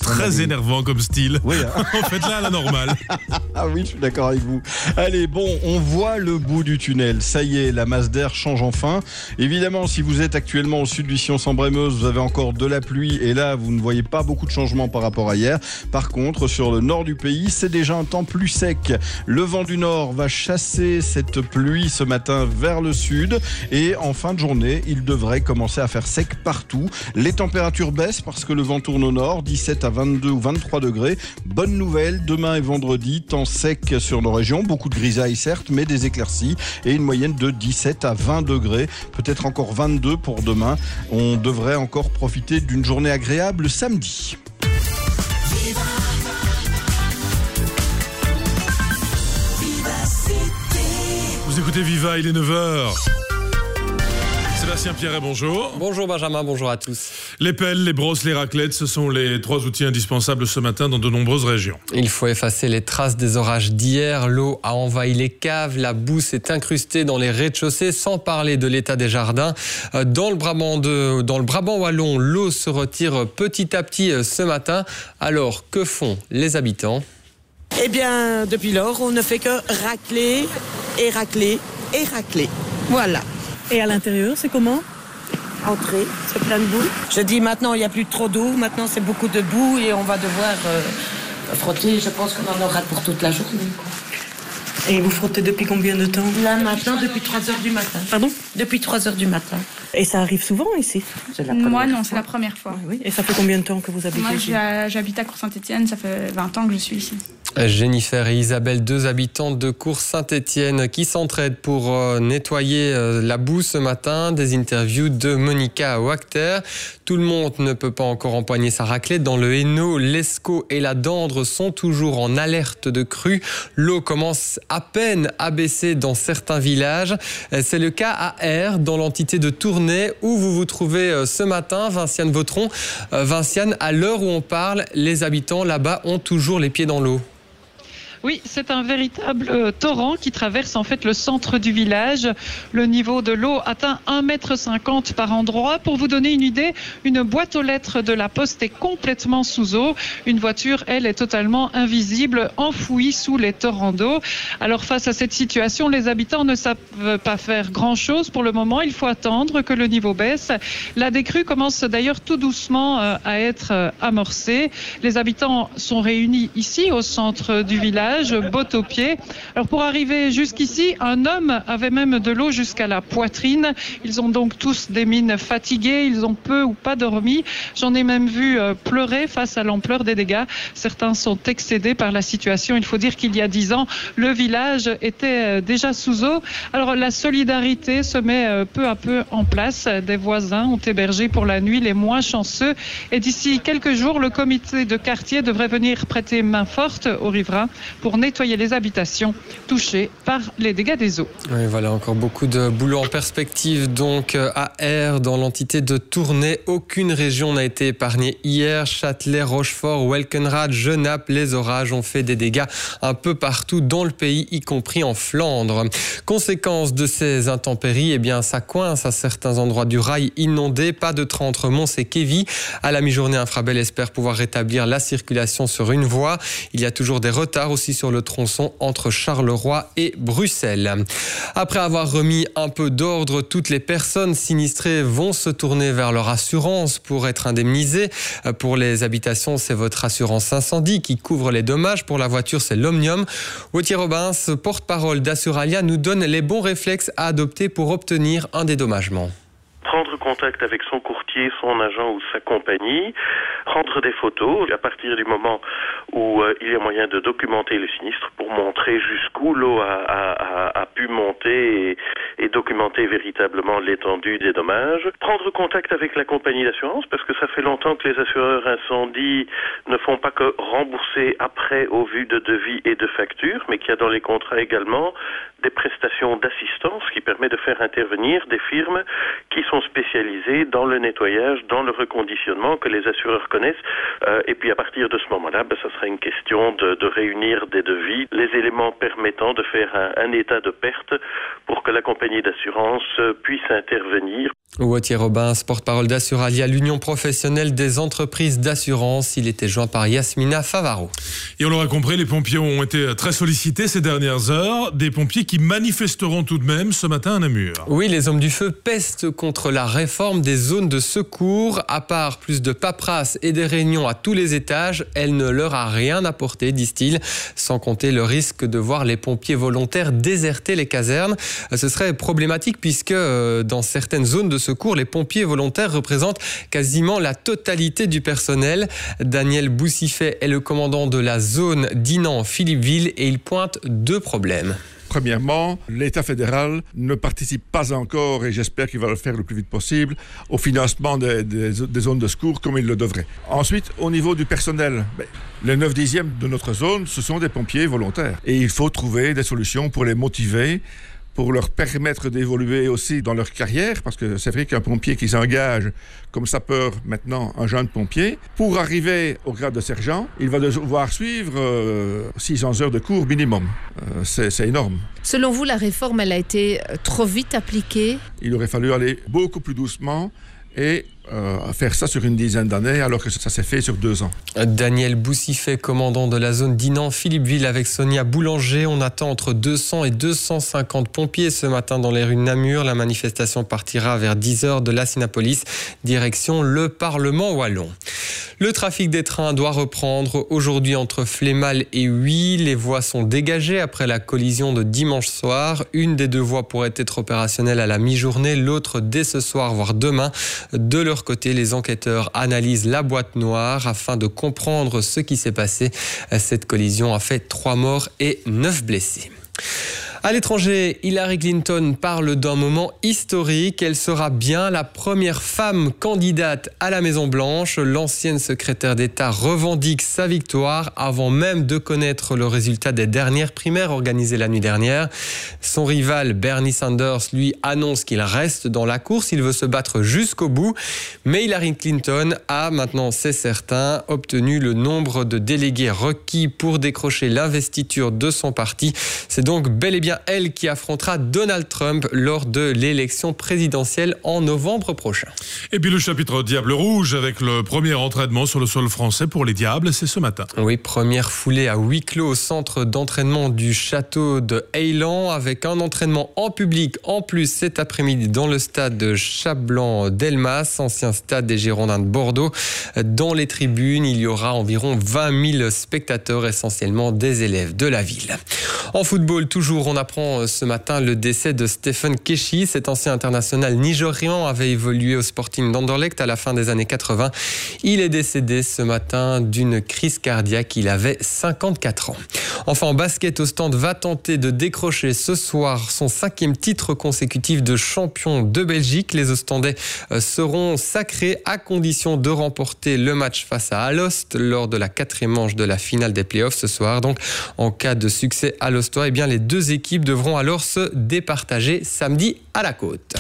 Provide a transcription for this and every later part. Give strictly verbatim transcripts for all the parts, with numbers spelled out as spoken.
Très énervant comme style. Oui, hein. En fait, là, à la normale. Ah oui, je suis d'accord avec vous. Allez, bon, on voit le bout du tunnel. Ça y est, la masse d'air change enfin. Évidemment, si vous êtes actuellement au sud du Sion-Sambre-et-Meuse, vous avez encore de la pluie et là, vous ne voyez pas beaucoup de changements par rapport à hier. Par contre, sur le nord du pays, c'est déjà un temps plus sec. Le vent du nord va chasser cette pluie ce matin vers le sud et en fin de journée, il devrait commencer à faire sec partout. Les températures baissent parce que le vent tourne au nord, dix-sept à vingt-deux ou vingt-trois degrés. Bonne nouvelle, demain et vendredi, temps sec sur nos régions, beaucoup de grisailles certes, mais des éclaircies et une moyenne de dix-sept à vingt degrés, peut-être encore vingt-deux pour demain. On devrait encore profiter d'une journée agréable samedi. Vous écoutez Viva, il est neuf heures. Sébastien Pierret, bonjour. Bonjour Benjamin, bonjour à tous. Les pelles, les brosses, les raclettes, ce sont les trois outils indispensables ce matin dans de nombreuses régions. Il faut effacer les traces des orages d'hier. L'eau a envahi les caves, la boue s'est incrustée dans les rez-de-chaussée, sans parler de l'état des jardins. Dans le Brabant, de, dans le Brabant wallon, l'eau se retire petit à petit ce matin. Alors, que font les habitants ? Eh bien, depuis lors, on ne fait que racler et racler et racler. Voilà. Et à l'intérieur, c'est comment ? Entrer, c'est plein de boue. Je dis maintenant, il n'y a plus trop d'eau, maintenant c'est beaucoup de boue et on va devoir euh, frotter. Je pense qu'on en aura pour toute la journée. Et vous frottez depuis combien de temps ? Là maintenant, depuis trois heures du matin. Pardon ? Depuis trois heures du matin. Et ça arrive souvent ici ? C'est la Moi non, fois. c'est la première fois. Oui. Et ça fait combien de temps que vous habitez Moi ici ? j'habite à Cours-Saint-Étienne, ça fait vingt ans que je suis ici. Jennifer et Isabelle, deux habitantes de Cours-Saint-Étienne qui s'entraident pour euh, nettoyer euh, la boue ce matin. Des interviews de Monica Wachter. Tout le monde ne peut pas encore empoigner sa raclette. Dans le Hainaut, l'Escaut et la Dendre sont toujours en alerte de crue. L'eau commence à peine à baisser dans certains villages. C'est le cas à Aire, dans l'entité de Tournai, où vous vous trouvez ce matin, Vinciane Vautron. Vinciane, à l'heure où on parle, les habitants là-bas ont toujours les pieds dans l'eau. Oui, c'est un véritable euh, torrent qui traverse en fait le centre du village. Le niveau de l'eau atteint un mètre cinquante par endroit. Pour vous donner une idée, une boîte aux lettres de la Poste est complètement sous eau. Une voiture, elle, est totalement invisible, enfouie sous les torrents d'eau. Alors face à cette situation, les habitants ne savent pas faire grand-chose pour le moment. Il faut attendre que le niveau baisse. La décrue commence d'ailleurs tout doucement euh, à être euh, amorcée. Les habitants sont réunis ici au centre du village, bottes aux pieds. Alors pour arriver jusqu'ici, un homme avait même de l'eau jusqu'à la poitrine. Ils ont donc tous des mines fatiguées, ils ont peu ou pas dormi. J'en ai même vu euh, pleurer face à l'ampleur des dégâts. Certains sont excédés par la situation. Il faut dire qu'il y a dix ans, le village était euh, déjà sous eau. Alors la solidarité se met euh, peu à peu en place. Des voisins ont hébergé pour la nuit les moins chanceux. Et d'ici quelques jours, le comité de quartier devrait venir prêter main forte aux riverains pour nettoyer les habitations touchées par les dégâts des eaux. Oui, voilà, encore beaucoup de boulot en perspective. Donc, à Aire, dans l'entité de Tournai, aucune région n'a été épargnée hier. Châtelet, Rochefort, Welkenrad, Genappe, les orages ont fait des dégâts un peu partout dans le pays, y compris en Flandre. Conséquence de ces intempéries, eh bien, ça coince à certains endroits du rail inondés. Pas de train entre Mons et Kévy. À la mi-journée, Infrabel espère pouvoir rétablir la circulation sur une voie. Il y a toujours des retards aussi sur le tronçon entre Charleroi et Bruxelles. Après avoir remis un peu d'ordre, toutes les personnes sinistrées vont se tourner vers leur assurance pour être indemnisées. Pour les habitations, c'est votre assurance incendie qui couvre les dommages. Pour la voiture, c'est l'Omnium. Wauthier Robins, porte-parole d'Assuralia, nous donne les bons réflexes à adopter pour obtenir un dédommagement. Prendre contact avec son courtier, son agent ou sa compagnie, prendre des photos à partir du moment où euh, il y a moyen de documenter le sinistre pour montrer jusqu'où l'eau a, a, a, a pu monter et, et documenter véritablement l'étendue des dommages. Prendre contact avec la compagnie d'assurance parce que ça fait longtemps que les assureurs incendies ne font pas que rembourser après au vu de devis et de factures, mais qu'il y a dans les contrats également des prestations d'assistance qui permet de faire intervenir des firmes qui sont spécialisées dans le nettoyage, dans le reconditionnement que les assureurs connaissent. Euh, et puis à partir de ce moment-là, ben, ça sera une question de, de réunir des devis, les éléments permettant de faire un, un état de perte pour que la compagnie d'assurance puisse intervenir. Wauthier Robin, porte-parole d'Assuralia, l'union professionnelle des entreprises d'assurance. Il était joint par Yasmina Favaro. Et on l'aura compris, les pompiers ont été très sollicités ces dernières heures. Des pompiers qui manifesteront tout de même ce matin à Namur. Oui, les hommes du feu pestent contre la réforme des zones de secours. À part plus de paperasse et des réunions à tous les étages, elle ne leur a rien apporté, disent-ils. Sans compter le risque de voir les pompiers volontaires déserter les casernes. Ce serait problématique puisque dans certaines zones de secours, les pompiers volontaires représentent quasiment la totalité du personnel. Daniel Boussifet est le commandant de la zone Dinan-Philippeville et il pointe deux problèmes. Premièrement, l'État fédéral ne participe pas encore, et j'espère qu'il va le faire le plus vite possible, au financement des, des, des zones de secours comme il le devrait. Ensuite, au niveau du personnel, ben, les neuf dixièmes de notre zone, ce sont des pompiers volontaires. Et il faut trouver des solutions pour les motiver, pour leur permettre d'évoluer aussi dans leur carrière, parce que c'est vrai qu'un pompier qui s'engage comme sapeur, maintenant un jeune pompier, pour arriver au grade de sergent, il va devoir suivre euh, six cents heures de cours minimum. Euh, c'est, c'est énorme. Selon vous, la réforme, elle a été trop vite appliquée ? Il aurait fallu aller beaucoup plus doucement et euh, faire ça sur une dizaine d'années, alors que ça s'est fait sur deux ans. Daniel Boussifet, commandant de la zone Dinan-Philippeville, avec Sonia Boulanger. On attend entre deux cents et deux cent cinquante pompiers ce matin dans les rues de Namur. La manifestation partira vers dix heures de l'Assinapolis, direction le Parlement wallon. Le trafic des trains doit reprendre aujourd'hui entre Flémal et Huy. Les voies sont dégagées après la collision de dimanche soir. Une des deux voies pourrait être opérationnelle à la mi-journée, l'autre dès ce soir, voire demain. De leur côté, les enquêteurs analysent la boîte noire afin de comprendre ce qui s'est passé. Cette collision a fait trois morts et neuf blessés. À l'étranger, Hillary Clinton parle d'un moment historique. Elle sera bien la première femme candidate à la Maison-Blanche. L'ancienne secrétaire d'État revendique sa victoire avant même de connaître le résultat des dernières primaires organisées la nuit dernière. Son rival Bernie Sanders, lui, annonce qu'il reste dans la course. Il veut se battre jusqu'au bout. Mais Hillary Clinton a, maintenant c'est certain, obtenu le nombre de délégués requis pour décrocher l'investiture de son parti. C'est donc bel et bien elle qui affrontera Donald Trump lors de l'élection présidentielle en novembre prochain. Et puis le chapitre Diable Rouge avec le premier entraînement sur le sol français pour les Diables, c'est ce matin. Oui, première foulée à huis clos au centre d'entraînement du château de Eylan avec un entraînement en public en plus cet après-midi dans le stade de Chablan-Delmas, ancien stade des Girondins de Bordeaux. Dans les tribunes, il y aura environ vingt mille spectateurs, essentiellement des élèves de la ville. En football, toujours, on apprend ce matin le décès de Stephen Keshi. Cet ancien international nigérian avait évolué au Sporting d'Anderlecht à la fin des années quatre-vingts. Il est décédé ce matin d'une crise cardiaque. Il avait cinquante-quatre ans. Enfin, en basket, Ostende va tenter de décrocher ce soir son cinquième titre consécutif de champion de Belgique. Les Ostendais seront sacrés à condition de remporter le match face à Alost lors de la quatrième manche de la finale des playoffs ce soir. Donc, en cas de succès alostois, eh bien, les deux équipes devront alors se départager samedi à la côte.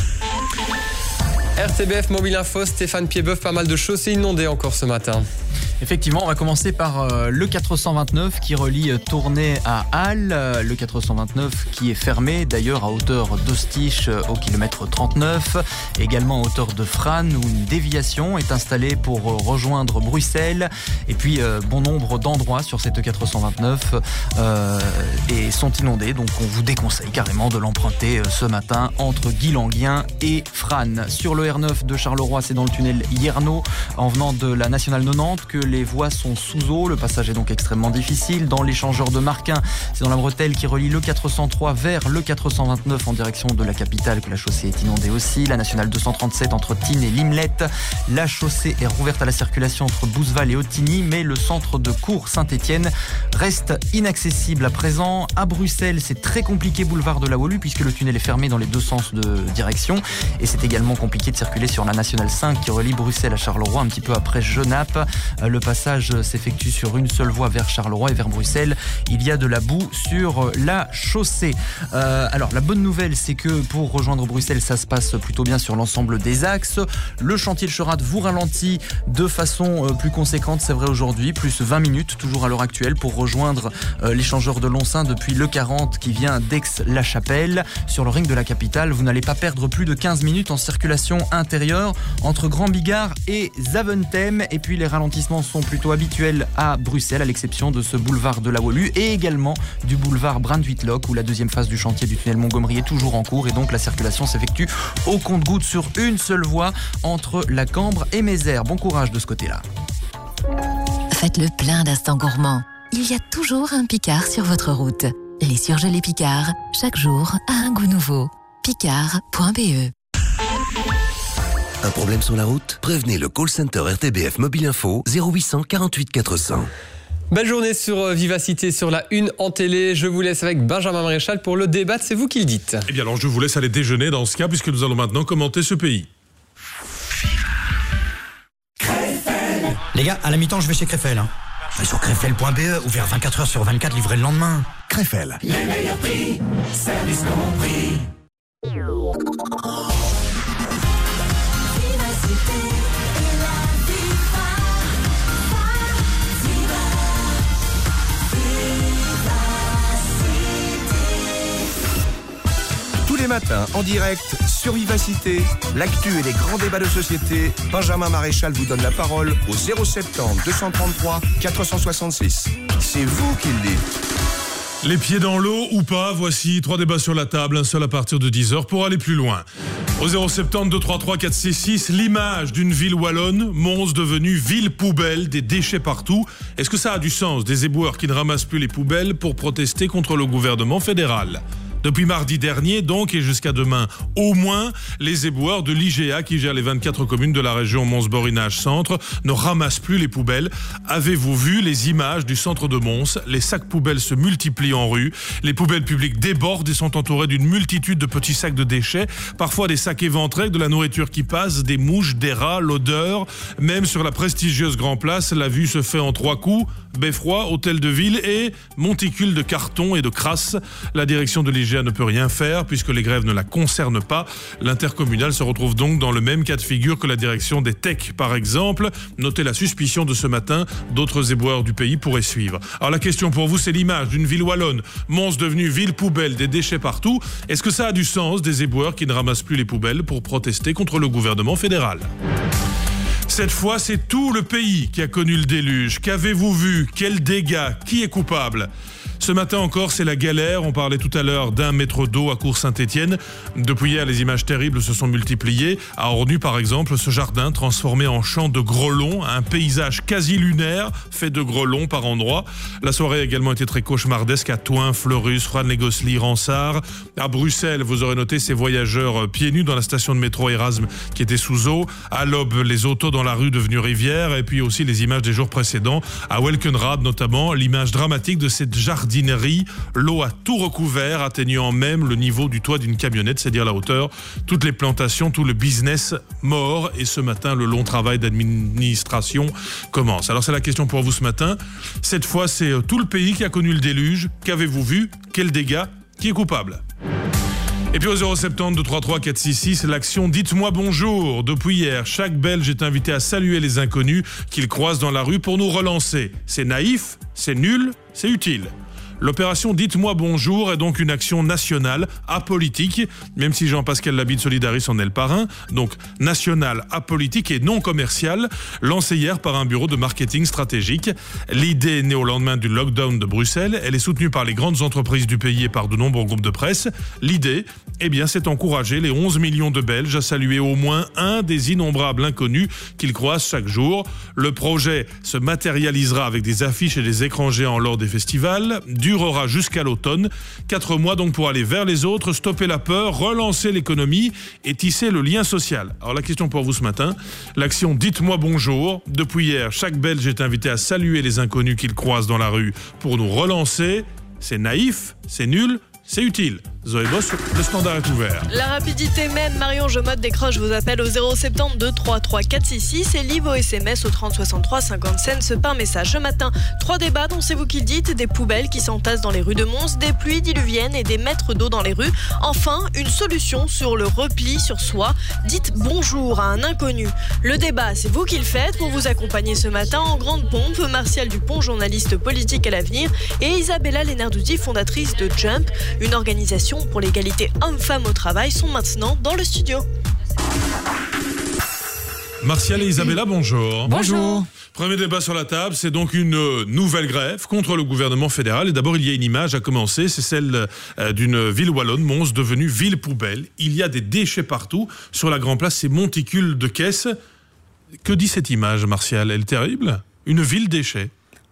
R T B F Mobile Info, Stéphane Piedboeuf, pas mal de chaussées inondées encore ce matin. Effectivement, on va commencer par euh, le quatre cent vingt-neuf qui relie euh, Tournai à Halle. Euh, le quatre cent vingt-neuf qui est fermé d'ailleurs à hauteur d'Ostiche euh, au kilomètre trente-neuf. Également à hauteur de Frane où une déviation est installée pour euh, rejoindre Bruxelles. Et puis euh, bon nombre d'endroits sur cette quatre cent vingt-neuf euh, et sont inondés. Donc on vous déconseille carrément de l'emprunter euh, ce matin entre Guilanguien et Frane. Sur le R neuf de Charleroi, c'est dans le tunnel Yerno en venant de la Nationale quatre-vingt-dix que les voies sont sous eau. Le passage est donc extrêmement difficile. Dans l'échangeur de Marquin, c'est dans la bretelle qui relie le quatre cent trois vers le quatre cent vingt-neuf en direction de la capitale que la chaussée est inondée aussi. La nationale deux cent trente-sept entre Tignes et Limlette. La chaussée est rouverte à la circulation entre Bouzeval et Ottigny, mais le centre de Cours Saint-Étienne reste inaccessible à présent. À Bruxelles, c'est très compliqué boulevard de la Wolu puisque le tunnel est fermé dans les deux sens de direction. Et c'est également compliqué de circuler sur la nationale cinq qui relie Bruxelles à Charleroi un petit peu après Genappe. Le passage s'effectue sur une seule voie vers Charleroi et vers Bruxelles. Il y a de la boue sur la chaussée. Euh, alors, la bonne nouvelle, c'est que pour rejoindre Bruxelles, ça se passe plutôt bien sur l'ensemble des axes. Le chantier de Cherade vous ralentit de façon plus conséquente, c'est vrai aujourd'hui, plus vingt minutes, toujours à l'heure actuelle, pour rejoindre euh, l'échangeur de Lonsin depuis le quarante qui vient d'Aix-la-Chapelle. Sur le ring de la capitale, vous n'allez pas perdre plus de quinze minutes en circulation intérieure entre Grand Bigard et Zaventem. Et puis les ralentissements sont plutôt habituels à Bruxelles, à l'exception de ce boulevard de la Wolu et également du boulevard Brand-Whitlock, où la deuxième phase du chantier du tunnel Montgomery est toujours en cours et donc la circulation s'effectue au compte-gouttes sur une seule voie entre la Cambre et Mézères. Bon courage de ce côté-là. Faites le plein d'instants gourmands. Il y a toujours un Picard sur votre route. Les surgelés Picard, chaque jour a un goût nouveau. Picard point b e. Un problème sur la route? Prévenez le call center R T B F Mobile Info zéro huit cent quarante-huit quatre cents. Belle journée sur Vivacité, sur la une en télé. Je vous laisse avec Benjamin Maréchal pour le débat. C'est vous qui le dites. Eh bien alors, je vous laisse aller déjeuner dans ce cas, puisque nous allons maintenant commenter ce pays. Les gars, à la mi-temps, je vais chez Krefel. Hein. Sur Krefel point b e, ouvert vingt-quatre heures sur vingt-quatre, livré le lendemain. Krefel. Les meilleurs prix, service compris. Tous les matins, en direct, sur Vivacité, l'actu et les grands débats de société, Benjamin Maréchal vous donne la parole au zéro soixante-dix, deux cent trente-trois, quatre cent soixante-six. C'est vous qui le dites. Les pieds dans l'eau ou pas, voici trois débats sur la table, un seul à partir de dix heures pour aller plus loin. Au zéro soixante-dix, deux cent trente-trois, quatre cent soixante-six, l'image d'une ville wallonne, Mons devenue ville poubelle, des déchets partout. Est-ce que ça a du sens, des éboueurs qui ne ramassent plus les poubelles pour protester contre le gouvernement fédéral ? Depuis mardi dernier, donc, et jusqu'à demain, au moins, les éboueurs de l'I G A, qui gère les vingt-quatre communes de la région Mons-Borinage-Centre, ne ramassent plus les poubelles. Avez-vous vu les images du centre de Mons? Les sacs poubelles se multiplient en rue. Les poubelles publiques débordent et sont entourées d'une multitude de petits sacs de déchets. Parfois des sacs éventrés avec de la nourriture qui passe, des mouches, des rats, l'odeur. Même sur la prestigieuse Grand Place, la vue se fait en trois coups. Beffroi, hôtel de ville et monticule de carton et de crasse. La direction de l'I G A ne peut rien faire puisque les grèves ne la concernent pas. L'intercommunal se retrouve donc dans le même cas de figure que la direction des T E C, par exemple. Notez la suspicion de ce matin, d'autres éboueurs du pays pourraient suivre. Alors la question pour vous, c'est l'image d'une ville wallonne, Mons devenue ville poubelle, des déchets partout. Est-ce que ça a du sens, des éboueurs qui ne ramassent plus les poubelles pour protester contre le gouvernement fédéral ? Cette fois, c'est tout le pays qui a connu le déluge. Qu'avez-vous vu? Quels dégâts? Qui est coupable? Ce matin encore, c'est la galère. On parlait tout à l'heure d'un mètre d'eau à Cours-Saint-Étienne. Depuis hier, les images terribles se sont multipliées. À Ornu, par exemple, ce jardin transformé en champ de grelons, un paysage quasi lunaire fait de grelons par endroits. La soirée a également été très cauchemardesque à Thoin, Fleurus, Frane-les-Gosselins, Ransard. À Bruxelles, vous aurez noté ces voyageurs pieds nus dans la station de métro Erasme qui était sous eau. À l'Aube, les autos dans la rue devenue rivière. Et puis aussi les images des jours précédents. À Welkenrad, notamment, l'image dramatique de cette jardinerie. L'eau a tout recouvert, atteignant même le niveau du toit d'une camionnette, c'est-à-dire la hauteur. Toutes les plantations, tout le business mort. Et ce matin, le long travail d'administration commence. Alors c'est la question pour vous ce matin. Cette fois, c'est tout le pays qui a connu le déluge. Qu'avez-vous vu? Quels dégâts? Qui est coupable? Et puis au zéro soixante-dix, deux cent trente-trois, quatre cent soixante-six, l'action Dites-moi bonjour. Depuis hier, chaque Belge est invité à saluer les inconnus qu'il croise dans la rue pour nous relancer. C'est naïf, c'est nul, c'est utile. L'opération Dites-moi bonjour est donc une action nationale, apolitique, même si Jean-Pascal Labide Solidaris en est le parrain, donc nationale, apolitique et non commerciale, lancée hier par un bureau de marketing stratégique. L'idée est née au lendemain du lockdown de Bruxelles, elle est soutenue par les grandes entreprises du pays et par de nombreux groupes de presse. L'idée, eh bien, c'est encourager les onze millions de Belges à saluer au moins un des innombrables inconnus qu'ils croisent chaque jour. Le projet se matérialisera avec des affiches et des écrans géants lors des festivals, durera jusqu'à l'automne. Quatre mois donc pour aller vers les autres, stopper la peur, relancer l'économie et tisser le lien social. Alors la question pour vous ce matin, l'action Dites-moi bonjour. Depuis hier, chaque Belge est invité à saluer les inconnus qu'il croise dans la rue pour nous relancer. C'est naïf, c'est nul, c'est utile. Zoé Boss, le standard est ouvert. La rapidité même, Marion Jomotte décroche vos appels au zéro sept deux trois trois quatre six six et lit vos S M S au trente soixante-trois cinquante cents par message. Ce matin, trois débats dont c'est vous qui le dites, des poubelles qui s'entassent dans les rues de Mons, des pluies diluviennes et des mètres d'eau dans les rues. Enfin, une solution sur le repli sur soi. Dites bonjour à un inconnu. Le débat, c'est vous qui le faites. Pour vous accompagner ce matin en grande pompe, Martial Dupont, journaliste politique à l'avenir, et Isabella Lenarduzzi, fondatrice de Jump, une organisation pour l'égalité homme-femme au travail, sont maintenant dans le studio. Martial et Isabella, bonjour. Bonjour. Premier débat sur la table, c'est donc une nouvelle grève contre le gouvernement fédéral. Et d'abord, il y a une image à commencer, c'est celle d'une ville wallonne, Mons, devenue ville poubelle. Il y a des déchets partout. Sur la Grand Place, ces monticules de caisses. Que dit cette image, Martial? Elle est terrible? Une ville déchet?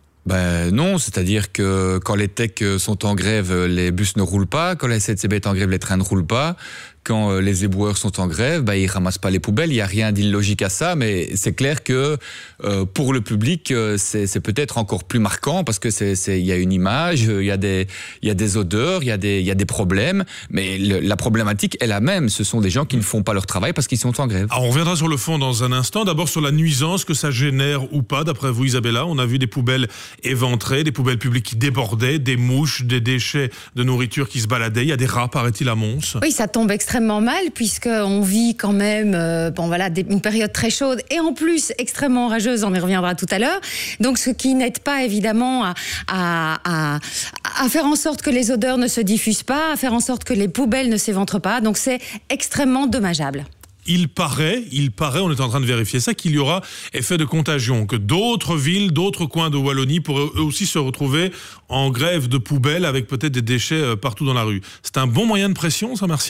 Ben non, c'est-à-dire que quand les techs sont en grève, les bus ne roulent pas. Quand la S N C B est en grève, les trains ne roulent pas. Quand les éboueurs sont en grève, ben, ils ramassent pas les poubelles. Il n'y a rien d'illogique à ça, mais c'est clair que euh, pour le public, c'est, c'est peut-être encore plus marquant parce que c'est, c'est, il y a une image, il y a des, il y a des odeurs, il y a des, il y a des problèmes, mais le, la problématique est la même. Ce sont des gens qui ne font pas leur travail parce qu'ils sont en grève. Alors on reviendra sur le fond dans un instant. D'abord sur la nuisance que ça génère ou pas, d'après vous, Isabella. On a vu des poubelles éventrées, des poubelles publiques qui débordaient, des mouches, des déchets de nourriture qui se baladaient. Il y a des rats, paraît-il, à Mons. Oui, ça tombe extrêmement extrêmement mal puisqu'on vit quand même euh, bon, voilà, des, une période très chaude et en plus extrêmement orageuse, on y reviendra tout à l'heure. Donc ce qui n'aide pas évidemment à, à, à, à faire en sorte que les odeurs ne se diffusent pas, à faire en sorte que les poubelles ne s'éventrent pas. Donc c'est extrêmement dommageable. Il paraît, il paraît, on est en train de vérifier ça, qu'il y aura effet de contagion, que d'autres villes, d'autres coins de Wallonie pourraient eux aussi se retrouver en grève de poubelles avec peut-être des déchets partout dans la rue. C'est un bon moyen de pression, ça, Martial ?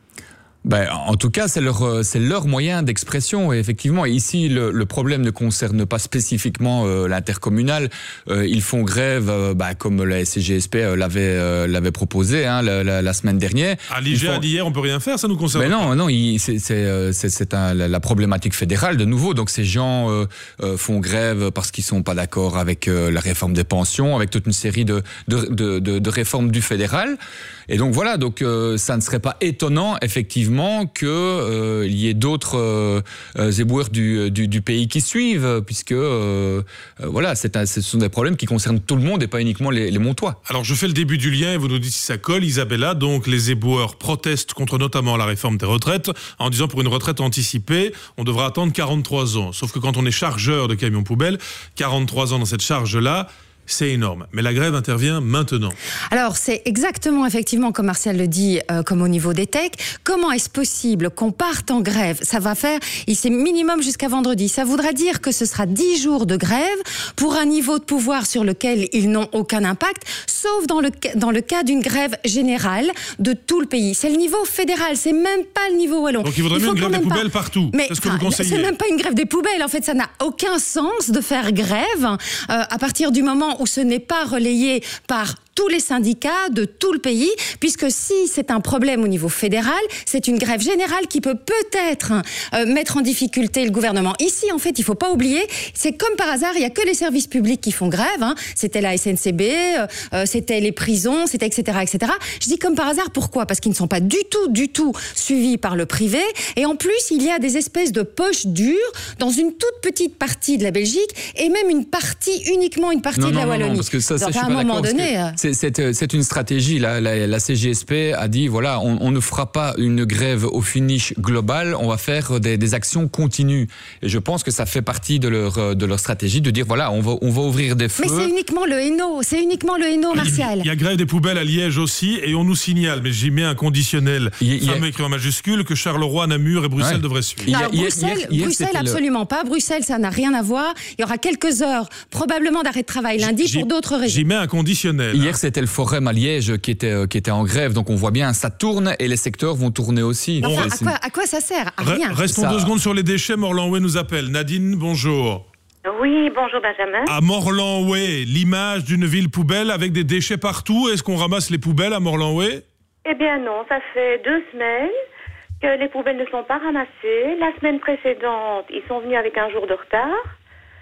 Ben, en tout cas, c'est leur, c'est leur moyen d'expression. Et effectivement, ici, le, le problème ne concerne pas spécifiquement euh, l'intercommunal. Euh, ils font grève, euh, bah, comme la C G S P euh, l'avait, euh, l'avait proposé hein, la, la, la semaine dernière. À l'I G A font... d'hier, on peut rien faire, ça nous concerne ben pas. Non, non, il, c'est, c'est, c'est, c'est un, la, la problématique fédérale de nouveau. Donc ces gens euh, euh, font grève parce qu'ils sont pas d'accord avec euh, la réforme des pensions, avec toute une série de, de, de, de, de réformes du fédéral. Et donc voilà, donc euh, ça ne serait pas étonnant, effectivement, qu'il euh, y ait d'autres euh, éboueurs du, du, du pays qui suivent, puisque euh, euh, voilà, c'est un, ce sont des problèmes qui concernent tout le monde et pas uniquement les, les Montois. Alors je fais le début du lien et vous nous dites si ça colle, Isabella. Donc les éboueurs protestent contre notamment la réforme des retraites en disant pour une retraite anticipée, on devra attendre quarante-trois ans. Sauf que quand on est chargeur de camions poubelles, quarante-trois ans dans cette charge-là, c'est énorme. Mais la grève intervient maintenant. Alors, c'est exactement, effectivement, comme Martial le dit, euh, comme au niveau des techs. Comment est-ce possible qu'on parte en grève ? Ça va faire, c'est minimum jusqu'à vendredi. Ça voudra dire que ce sera dix jours de grève pour un niveau de pouvoir sur lequel ils n'ont aucun impact, sauf dans le, dans le cas d'une grève générale de tout le pays. C'est le niveau fédéral, c'est même pas le niveau wallon. Donc il vaudrait mieux une grève des poubelles pas... partout. Mais, c'est ce que vous conseillez. C'est même pas une grève des poubelles. En fait, ça n'a aucun sens de faire grève euh, à partir du moment où ce n'est pas relayé par tous les syndicats de tout le pays, puisque si c'est un problème au niveau fédéral, c'est une grève générale qui peut peut-être euh, mettre en difficulté le gouvernement. Ici, en fait, il faut pas oublier, c'est comme par hasard, il n'y a que les services publics qui font grève. Hein. C'était la S N C B, euh, c'était les prisons, c'était et cetera, et cetera. Je dis comme par hasard, pourquoi ? Parce qu'ils ne sont pas du tout, du tout suivis par le privé. Et en plus, il y a des espèces de poches dures dans une toute petite partie de la Belgique et même une partie, uniquement une partie non, de la non, Wallonie. Non, parce que ça, ça Donc, je suis à pas un moment d'accord, donné... C'est, c'est, c'est une stratégie. La, la, la C G S P a dit, voilà, on, on ne fera pas une grève au finish global, on va faire des, des actions continues. Et je pense que ça fait partie de leur, de leur stratégie de dire, voilà, on va, on va ouvrir des feux. Mais c'est uniquement le Hainaut, c'est uniquement le Hainaut, Martial. Il y a grève des poubelles à Liège aussi, et on nous signale, mais j'y mets un conditionnel, il, fameux écrit en majuscule, que Charleroi, Namur et Bruxelles ouais. devraient suivre. Non, Bruxelles, hier, hier, Bruxelles absolument le... pas. Bruxelles, ça n'a rien à voir. Il y aura quelques heures, probablement d'arrêt de travail lundi j'y, pour d'autres raisons. J'y mets un conditionnel. Hier, hein. C'était le Forum à Liège qui était, qui était en grève, donc on voit bien, ça tourne et les secteurs vont tourner aussi. Enfin, à, quoi, à quoi ça sert ? À rien. Restons ça... deux secondes sur les déchets. Morlanway nous appelle. Nadine, bonjour. Oui, bonjour Benjamin. À Morlanway, l'image d'une ville poubelle avec des déchets partout. Est-ce qu'on ramasse les poubelles à Morlanway ? Eh bien non, ça fait deux semaines que les poubelles ne sont pas ramassées. La semaine précédente, ils sont venus avec un jour de retard.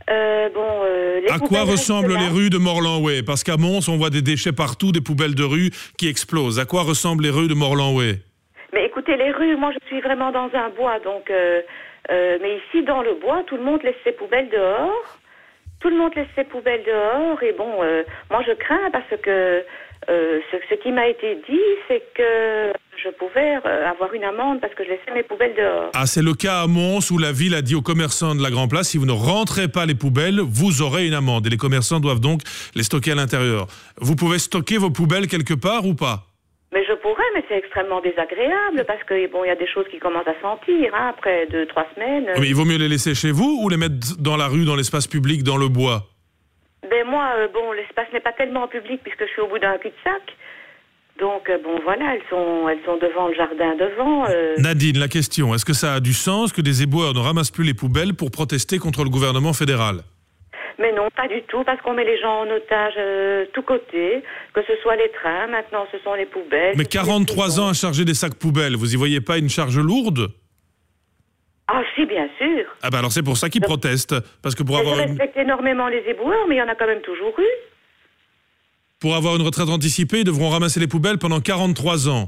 Euh, bon, euh, les à quoi poubelles ressemblent restent là. les rues de Morlanway? Parce qu'à Mons, on voit des déchets partout, des poubelles de rue qui explosent. À quoi ressemblent les rues de Morlanway? Mais écoutez, les rues, moi je suis vraiment dans un bois, donc... Euh, euh, mais ici, dans le bois, tout le monde laisse ses poubelles dehors. Tout le monde laisse ses poubelles dehors. Et bon, euh, moi je crains parce que euh, ce, ce qui m'a été dit, c'est que je pouvais euh, avoir une amende parce que je laissais mes poubelles dehors. Ah, c'est le cas à Mons où la ville a dit aux commerçants de la Grand Place, si vous ne rentrez pas les poubelles, vous aurez une amende. Et les commerçants doivent donc les stocker à l'intérieur. Vous pouvez stocker vos poubelles quelque part ou pas? Mais je pourrais, mais c'est extrêmement désagréable parce que bon, il y a des choses qui commencent à sentir hein, après deux, trois semaines. Mais il vaut mieux les laisser chez vous ou les mettre dans la rue, dans l'espace public, dans le bois? Ben moi, euh, bon, l'espace n'est pas tellement public puisque je suis au bout d'un cul-de-sac. Donc, euh, bon, voilà, elles sont, elles sont devant le jardin devant. Euh... Nadine, la question, est-ce que ça a du sens que des éboueurs ne ramassent plus les poubelles pour protester contre le gouvernement fédéral? Mais non, pas du tout, parce qu'on met les gens en otage euh, tous côtés, que ce soit les trains, maintenant ce sont les poubelles. Mais quarante-trois ans à charger des sacs poubelles, vous y voyez pas une charge lourde? Ah si, bien sûr. Ah ben alors c'est pour ça qu'ils protestent, parce que pour Mais avoir je une... respecte énormément les éboueurs, mais il y en a quand même toujours eu. pour avoir une retraite anticipée, ils devront ramasser les poubelles pendant quarante-trois ans.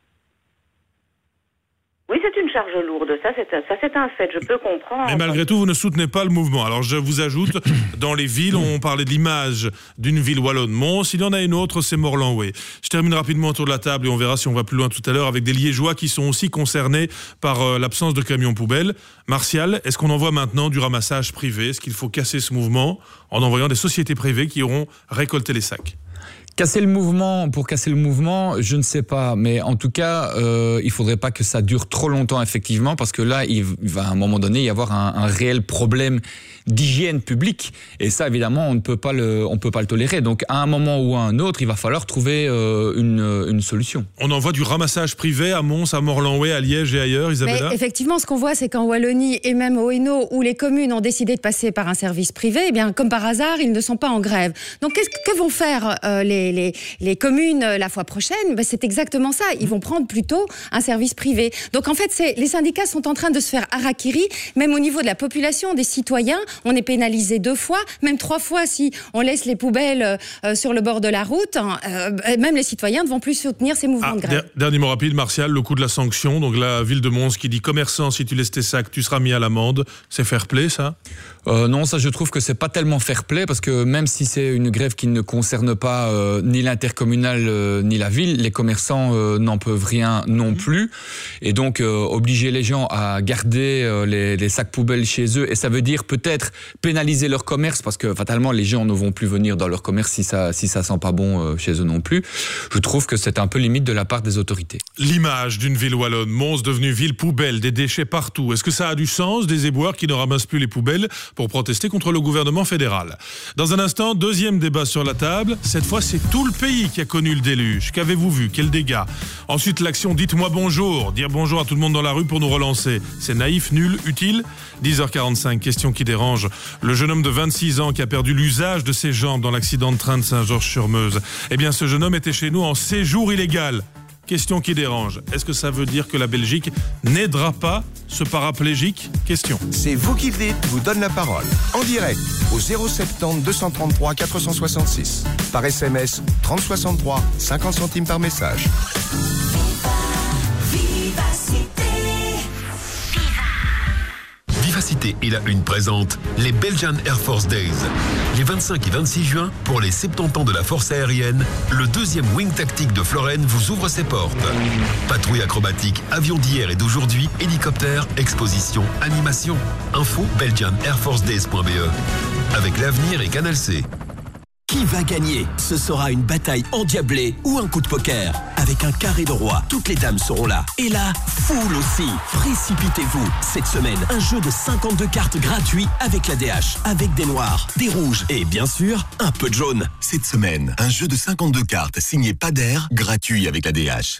Oui, c'est une charge lourde, ça c'est, ça c'est un fait, je peux comprendre. Mais malgré tout, vous ne soutenez pas le mouvement. Alors je vous ajoute, dans les villes, on parlait de l'image d'une ville wallonne, Mons, il y en a une autre, c'est Morlanway. Je termine rapidement autour de la table et on verra si on va plus loin tout à l'heure avec des Liégeois qui sont aussi concernés par euh, l'absence de camions poubelles. Martial, est-ce qu'on envoie maintenant du ramassage privé? Est-ce qu'il faut casser ce mouvement en envoyant des sociétés privées qui auront récolté les sacs? Casser le mouvement, pour casser le mouvement, je ne sais pas, mais en tout cas, euh, il faudrait pas que ça dure trop longtemps, effectivement, parce que là, il va à un moment donné y avoir un, un réel problème d'hygiène publique, et ça, évidemment, on ne peut pas le, on peut pas le tolérer. Donc, à un moment ou à un autre, il va falloir trouver euh, une, une solution. On envoie du ramassage privé à Mons, à Morlanway, à Liège et ailleurs, Isabella? Mais effectivement, ce qu'on voit, c'est qu'en Wallonie et même au Hainaut, où les communes ont décidé de passer par un service privé, eh bien, comme par hasard, ils ne sont pas en grève. Donc, qu'est-ce que vont faire euh, les Les, les communes la fois prochaine? Ben, c'est exactement ça. Ils vont prendre plutôt un service privé. Donc en fait, c'est, les syndicats sont en train de se faire harakiri, même au niveau de la population, des citoyens. On est pénalisé deux fois, même trois fois si on laisse les poubelles euh, sur le bord de la route. Euh, même les citoyens ne vont plus soutenir ces mouvements Ah, de grève. der- dernier mot rapide, Martial, le coût de la sanction. Donc la ville de Mons qui dit commerçant, si tu laisses tes sacs, tu seras mis à l'amende. C'est fair play, ça? Euh, non, ça je trouve que c'est pas tellement fair play, parce que même si c'est une grève qui ne concerne pas euh, ni l'intercommunal euh, ni la ville, les commerçants euh, n'en peuvent rien non plus, et donc euh, obliger les gens à garder euh, les, les sacs poubelles chez eux, et ça veut dire peut-être pénaliser leur commerce, parce que fatalement les gens ne vont plus venir dans leur commerce si ça si ça sent pas bon euh, chez eux non plus. Je trouve que c'est un peu limite de la part des autorités. L'image d'une ville wallonne, Mons devenue ville poubelle, des déchets partout. Est-ce que ça a du sens, des éboueurs qui ne ramassent plus les poubelles pour protester contre le gouvernement fédéral? Dans un instant, deuxième débat sur la table. Cette fois, c'est tout le pays qui a connu le déluge. Qu'avez-vous vu? Quels dégâts? Ensuite, l'action Dites-moi bonjour. Dire bonjour à tout le monde dans la rue pour nous relancer. C'est naïf, nul, utile? dix heures quarante-cinq, question qui dérange. Le jeune homme de vingt-six ans qui a perdu l'usage de ses jambes dans l'accident de train de Saint-Georges-sur-Meuse. Eh bien, ce jeune homme était chez nous en séjour illégal. Question qui dérange. Est-ce que ça veut dire que la Belgique n'aidera pas ce paraplégique? Question. C'est vous qui le dites, vous donne la parole. En direct, au zéro soixante-dix deux cent trente-trois quatre cent soixante-six. Par S M S, trente soixante-trois, cinquante centimes par message. Vivacité et la Une présente les Belgian Air Force Days. Les vingt-cinq et vingt-six juin, pour les soixante-dix ans de la force aérienne, le deuxième Wing Tactique de Florène vous ouvre ses portes. Patrouille acrobatique, avions d'hier et d'aujourd'hui, hélicoptères, expositions, animations. Info belgian air force days point b e. Avec l'avenir et Canal C. Qui va gagner? Ce sera une bataille endiablée ou un coup de poker. Avec un carré de roi, toutes les dames seront là. Et la foule aussi. Précipitez-vous. Cette semaine, un jeu de cinquante-deux cartes gratuit avec la D H. Avec des noirs, des rouges et bien sûr, un peu de jaune. Cette semaine, un jeu de cinquante-deux cartes signé Pader, gratuit avec la D H.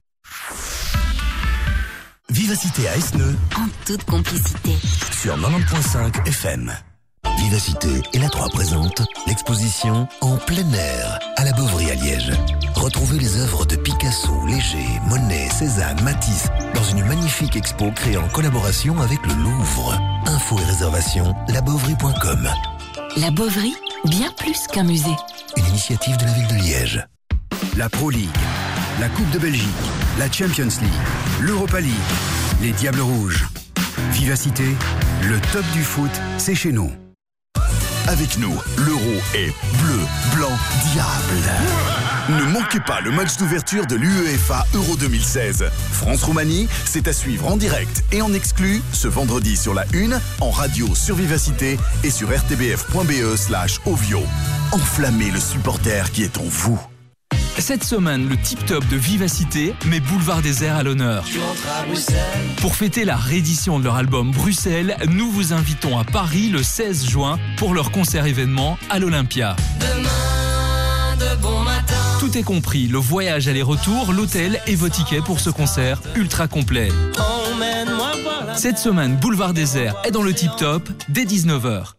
Vivacité à Esneux. En toute complicité. Sur quatre-vingt-dix point cinq F M. Vivacité et la trois présente l'exposition En plein air à la Beauvry à Liège. Retrouvez les œuvres de Picasso, Léger, Monet, Cézanne, Matisse dans une magnifique expo créée en collaboration avec le Louvre. Infos et réservations, la beauvry point com. La Boverie, bien plus qu'un musée. Une initiative de la ville de Liège. La Pro League, la Coupe de Belgique, la Champions League, l'Europa League, les Diables Rouges. Vivacité, le top du foot, c'est chez nous. Avec nous, l'euro est bleu, blanc, diable. Ne manquez pas le match d'ouverture de l'UEFA Euro deux mille seize. France-Roumanie, c'est à suivre en direct et en exclu ce vendredi sur la une, en radio sur Vivacité et sur rtbf.be slash ovio. Enflammez le supporter qui est en vous. Cette semaine, le tip-top de Vivacité met Boulevard Désert à l'honneur. Pour fêter la réédition de leur album Bruxelles, nous vous invitons à Paris le seize juin pour leur concert événement à l'Olympia. Demain, de bon matin. Tout est compris, le voyage aller-retour, l'hôtel et vos tickets pour ce concert ultra complet. Emmène-moi voir la... Cette semaine, Boulevard Désert est dans le tip-top dès dix-neuf heures.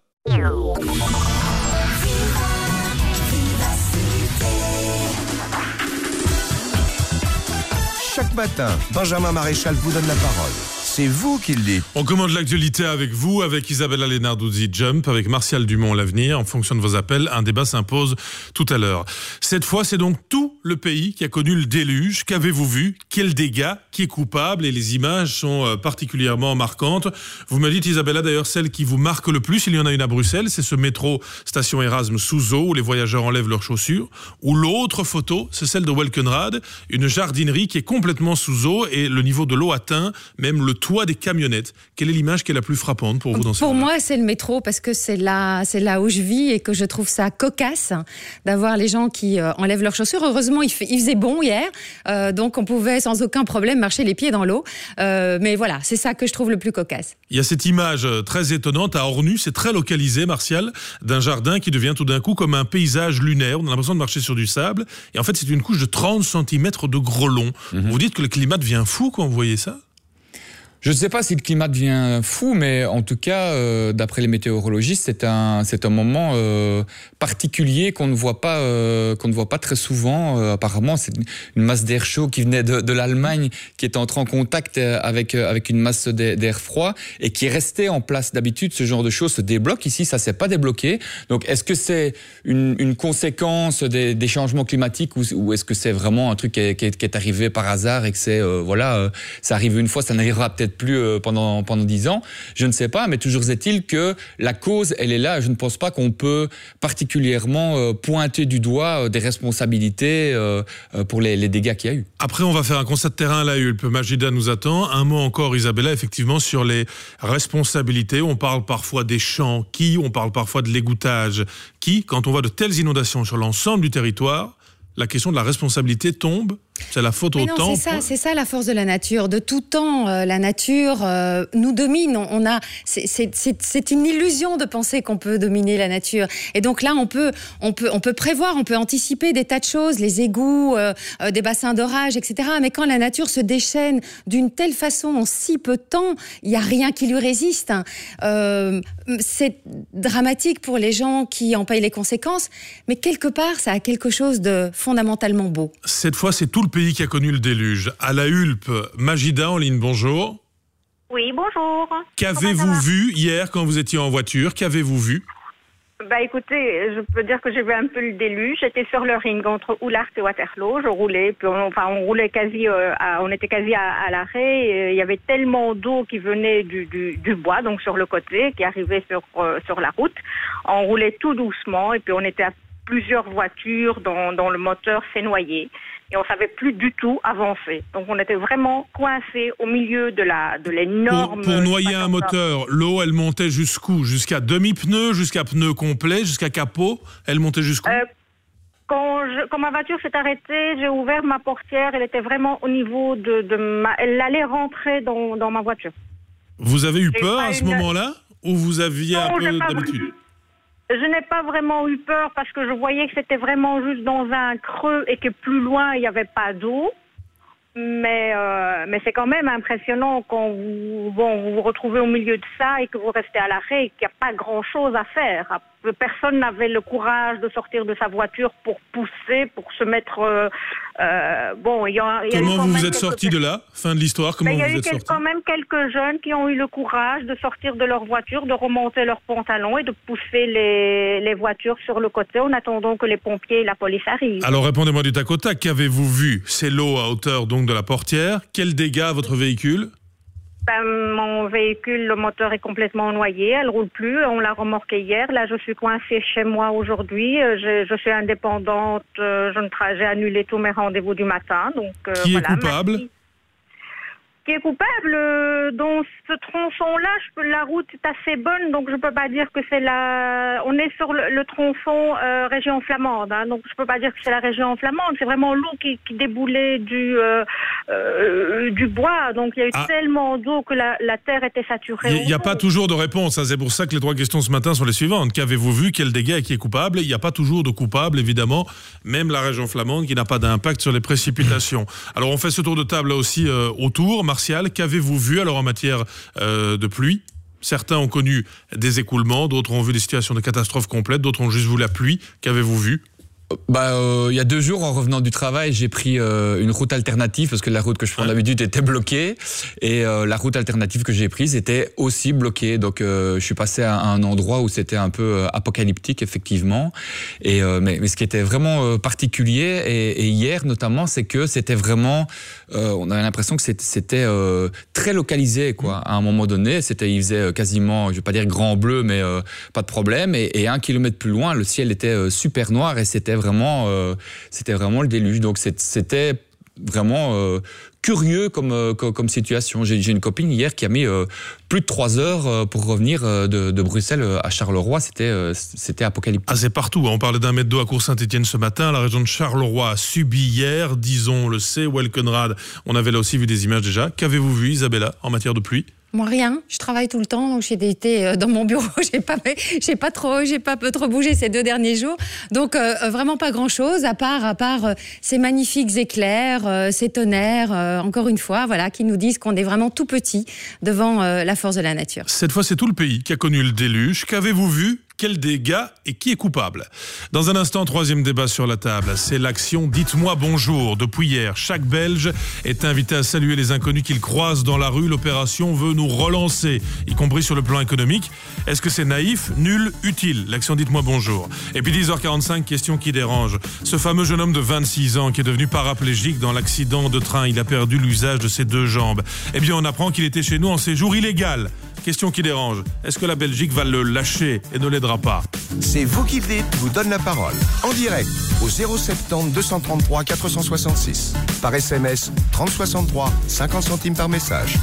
Chaque matin, Benjamin Maréchal vous donne la parole. C'est vous qui le dites. On commande l'actualité avec vous, avec Isabella Lenarduzzi Jump, avec Martial Dumont L'Avenir. En fonction de vos appels, un débat s'impose tout à l'heure. Cette fois, c'est donc tout le pays qui a connu le déluge. Qu'avez-vous vu? Quel dégât? Qui est coupable? Et les images sont particulièrement marquantes. Vous me dites, Isabella, d'ailleurs, celle qui vous marque le plus, il y en a une à Bruxelles, c'est ce métro station Erasme sous eau où les voyageurs enlèvent leurs chaussures. Ou l'autre photo, c'est celle de Welkenrad, une jardinerie qui est complètement sous eau et le niveau de l'eau atteint même le toit des camionnettes. Quelle est l'image qui est la plus frappante pour vous dans ce Pour moment-là? moi, c'est le métro parce que c'est là, c'est là où je vis et que je trouve ça cocasse d'avoir les gens qui euh, enlèvent leurs chaussures. Heureusement, il, fait, il faisait bon hier, euh, donc on pouvait sans aucun problème marcher les pieds dans l'eau. Euh, mais voilà, c'est ça que je trouve le plus cocasse. Il y a cette image très étonnante à Ornu, c'est très localisé, Martial, d'un jardin qui devient tout d'un coup comme un paysage lunaire. On a l'impression de marcher sur du sable. Et en fait, c'est une couche de trente centimètres de grelon. Mm-hmm. Vous dites que le climat devient fou quand vous voyez ça? Je ne sais pas si le climat devient fou, mais en tout cas, euh, d'après les météorologistes, c'est un, c'est un moment euh, particulier qu'on ne voit pas, euh, qu'on ne voit pas très souvent. Euh, apparemment, c'est une masse d'air chaud qui venait de, de l'Allemagne, qui est entrée en contact avec avec une masse d'air froid et qui est restée en place. D'habitude, ce genre de choses se débloque. Ici, ça s'est pas débloqué. Donc, est-ce que c'est une, une conséquence des, des changements climatiques ou, ou est-ce que c'est vraiment un truc qui est, qui est, qui est arrivé par hasard et que c'est euh, voilà, euh, ça arrive une fois, ça n'arrivera peut-être plus pendant pendant dix ans, je ne sais pas, mais toujours est-il que la cause, elle est là. Je ne pense pas qu'on peut particulièrement pointer du doigt des responsabilités pour les, les dégâts qu'il y a eu. Après, on va faire un constat de terrain à la Hulpe. Majida nous attend. Un mot encore, Isabella, effectivement, sur les responsabilités. On parle parfois des champs. Qui? On parle parfois de l'égouttage. Qui? Quand on voit de telles inondations sur l'ensemble du territoire, la question de la responsabilité tombe. C'est la faute au temps. C'est ça, c'est ça la force de la nature. De tout temps, euh, la nature euh, nous domine. On, on a, c'est, c'est, c'est, c'est une illusion de penser qu'on peut dominer la nature. Et donc là, on peut, on peut, on peut prévoir, on peut anticiper des tas de choses, les égouts, euh, euh, des bassins d'orage, et cetera. Mais quand la nature se déchaîne d'une telle façon en si peu de temps, il n'y a rien qui lui résiste. Euh, c'est dramatique pour les gens qui en payent les conséquences. Mais quelque part, ça a quelque chose de fondamentalement beau. Cette fois, c'est tout le pays qui a connu le déluge. À la Hulpe, Majida en ligne, bonjour. Oui, bonjour. Qu'avez-vous vu hier quand vous étiez en voiture? Qu'avez-vous vu? Bah écoutez, je peux dire que j'ai vu un peu le déluge. J'étais sur le ring entre Oulart et Waterloo. Je roulais, puis on, enfin on roulait quasi, euh, à, on était quasi à, à l'arrêt. Et il y avait tellement d'eau qui venait du, du, du bois, donc sur le côté, qui arrivait sur euh, sur la route. On roulait tout doucement et puis on était à plusieurs voitures dont, dont le moteur s'est noyé. Et on ne savait plus du tout avancer. Donc on était vraiment coincés au milieu de, la, de l'énorme... Pour, pour noyer un moteur, l'eau, elle montait jusqu'où? Jusqu'à demi-pneu, jusqu'à pneu complet, jusqu'à capot? Elle montait jusqu'où? euh, quand, je, quand ma voiture s'est arrêtée, j'ai ouvert ma portière. Elle était vraiment au niveau de, de ma... Elle allait rentrer dans, dans ma voiture. Vous avez eu j'ai peur à ce une... moment-là? Ou vous aviez non, un peu d'habitude? Voulu. Je n'ai pas vraiment eu peur parce que je voyais que c'était vraiment juste dans un creux et que plus loin, il n'y avait pas d'eau. Mais, euh, mais c'est quand même impressionnant quand vous, bon, vous vous retrouvez au milieu de ça et que vous restez à l'arrêt et qu'il n'y a pas grand-chose à faire. personne n'avait le courage de sortir de sa voiture pour pousser, pour se mettre... Euh, euh, bon, il y a, il y a Comment eu quand vous même vous êtes quelques sorti de là? Fin de l'histoire, comment Ben, il y a vous eu êtes quel- sorti? quand même quelques jeunes qui ont eu le courage de sortir de leur voiture, de remonter leurs pantalons et de pousser les, les voitures sur le côté en attendant que les pompiers et la police arrivent. Alors répondez-moi du tac au tac, qu'avez-vous vu? C'est l'eau à hauteur donc de la portière. Quel dégât à votre véhicule? Ben, mon véhicule, le moteur est complètement noyé, elle roule plus, on l'a remorqué hier. Là, je suis coincée chez moi aujourd'hui. Euh, Je, je suis indépendante, euh, je ne tra- j'ai annulé tous mes rendez-vous du matin. Donc, euh, Qui voilà, est coupable? merci. Qui est coupable euh, dans ce tronçon-là, je peux, la route est assez bonne, donc je peux pas dire que c'est la. On est sur le, le tronçon euh, région flamande, hein, donc je peux pas dire que c'est la région flamande. C'est vraiment l'eau qui, qui déboulait du euh, euh, du bois, donc il y a eu Ah. tellement d'eau que la, la terre était saturée. Il n'y a, pas toujours de réponse, hein. C'est pour ça que les trois questions ce matin sont les suivantes. Qu'avez-vous vu? Quel dégât et qui est coupable? Il n'y a pas toujours de coupable, évidemment, même la région flamande qui n'a pas d'impact sur les précipitations. Alors on fait ce tour de table là aussi euh, autour. Martial, qu'avez-vous vu alors en matière euh, de pluie? Certains ont connu des écoulements, d'autres ont vu des situations de catastrophe complète, d'autres ont juste vu la pluie. Qu'avez-vous vu? Bah, euh, il y a deux jours, en revenant du travail, j'ai pris euh, une route alternative parce que la route que je prends d'habitude était bloquée et euh, la route alternative que j'ai prise était aussi bloquée. Donc, euh, je suis passé à un endroit où c'était un peu euh, apocalyptique, effectivement. Et euh, mais, mais ce qui était vraiment euh, particulier et, et hier notamment, c'est que c'était vraiment, euh, on avait l'impression que c'était, c'était euh, très localisé, quoi. À un moment donné, c'était, il faisait quasiment, je vais pas dire grand bleu, mais euh, pas de problème. Et, et un kilomètre plus loin, le ciel était euh, super noir et c'était vraiment, euh, c'était vraiment le déluge. Donc c'était vraiment euh, curieux comme, euh, comme, comme situation. J'ai, j'ai une copine hier qui a mis euh, plus de trois heures euh, pour revenir euh, de, de Bruxelles à Charleroi. C'était, euh, c'était apocalyptique. Ah, c'est partout. On parlait d'un mètre d'eau à Cour-Saint-Étienne ce matin. La région de Charleroi a subi hier, disons, le sait, Welkenrad. On avait là aussi vu des images déjà. Qu'avez-vous vu, Isabella, en matière de pluie? Moi, rien. Je travaille tout le temps, donc j'ai été dans mon bureau. J'ai pas, j'ai pas trop, j'ai pas peu trop bougé ces deux derniers jours. Donc euh, vraiment pas grand-chose, à part, à part euh, ces magnifiques éclairs, euh, ces tonnerres. Euh, encore une fois, voilà, qui nous disent qu'on est vraiment tout petit devant euh, la force de la nature. Cette fois, c'est tout le pays qui a connu le déluge. Qu'avez-vous vu? Quel dégât et qui est coupable? Dans un instant, troisième débat sur la table. C'est l'action Dites-moi bonjour. Depuis hier, chaque Belge est invité à saluer les inconnus qu'il croise dans la rue. L'opération veut nous relancer, y compris sur le plan économique. Est-ce que c'est naïf, nul, utile? L'action Dites-moi bonjour. Et puis dix heures quarante-cinq, question qui dérange. Ce fameux jeune homme de vingt-six ans qui est devenu paraplégique dans l'accident de train, il a perdu l'usage de ses deux jambes. Eh bien, on apprend qu'il était chez nous en séjour illégal. Question qui dérange. Est-ce que la Belgique va le lâcher et ne l'aidera pas? C'est vous qui le dites, je vous donne la parole. En direct, au zéro sept deux cent trente-trois quatre cent soixante-six. Par S M S, trente soixante-trois, cinquante centimes par message.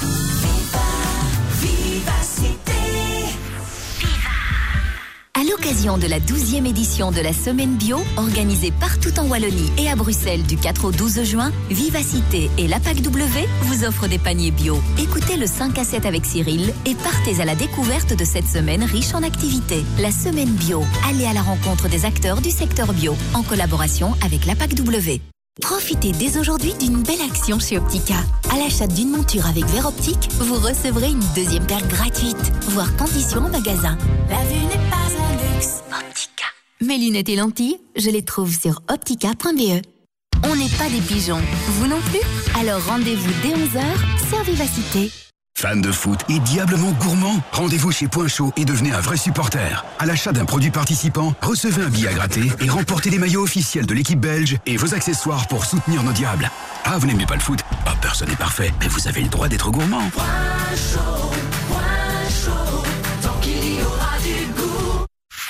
À l'occasion de la douzième édition de la Semaine Bio, organisée partout en Wallonie et à Bruxelles du quatre au douze juin, Vivacité et la P A C W vous offrent des paniers bio. Écoutez le cinq à sept avec Cyril et partez à la découverte de cette semaine riche en activités. La Semaine Bio, allez à la rencontre des acteurs du secteur bio, en collaboration avec la P A C W. Profitez dès aujourd'hui d'une belle action chez Optica. À l'achat d'une monture avec verre optique, vous recevrez une deuxième paire gratuite. Voir conditions en magasin. La vue n'est pas un luxe. Optica. Mes lunettes et lentilles, je les trouve sur optica point b e. On n'est pas des pigeons, vous non plus? Alors rendez-vous dès onze heures sur Vivacité. Fan de foot et diablement gourmand? Rendez-vous chez Point Chaud et devenez un vrai supporter. À l'achat d'un produit participant, recevez un billet à gratter et remportez les maillots officiels de l'équipe belge et vos accessoires pour soutenir nos diables. Ah, vous n'aimez pas le foot? Ah, personne n'est parfait, mais vous avez le droit d'être gourmand. Point chaud, point chaud, tant qu'il y aura du goût.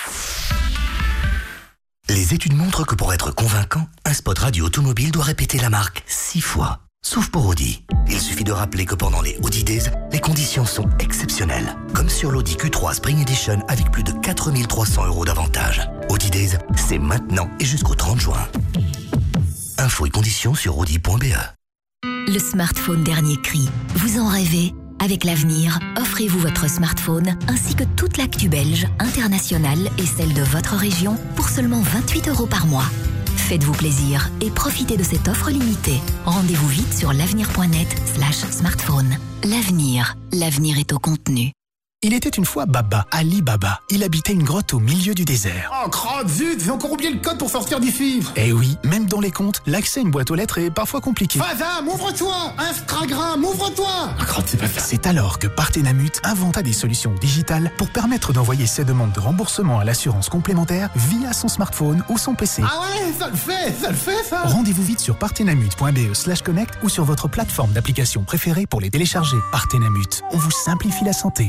Les études montrent que pour être convaincant, un spot radio automobile doit répéter la marque six fois. Sauf pour Audi. Il suffit de rappeler que pendant les Audi Days, les conditions sont exceptionnelles. Comme sur l'Audi Q trois Spring Edition avec plus de quatre mille trois cents euros d'avantages. Audi Days, c'est maintenant et jusqu'au trente juin. Infos et conditions sur audi point b e. Le smartphone dernier cri. Vous en rêvez? Avec l'avenir, offrez-vous votre smartphone ainsi que toute l'actu belge, internationale et celle de votre région pour seulement vingt-huit euros par mois. Faites-vous plaisir et profitez de cette offre limitée. Rendez-vous vite sur l'avenir point net slash smartphone. L'avenir, l'avenir est au contenu. Il était une fois Baba, Ali Baba. Il habitait une grotte au milieu du désert. Oh, crotte, zut, j'ai encore oublié le code pour sortir d'ici. Eh oui, même dans les contes, l'accès à une boîte aux lettres est parfois compliqué. Fazam, ouvre-toi. Instagram, ouvre-toi. Oh, crotte, c'est pas ça. C'est alors que Partenamut inventa des solutions digitales pour permettre d'envoyer ses demandes de remboursement à l'assurance complémentaire via son smartphone ou son P C. Ah ouais, ça le fait, ça le fait, ça. Rendez-vous vite sur partenamut.be slash connect ou sur votre plateforme d'application préférée pour les télécharger. Partenamut, on vous simplifie la santé.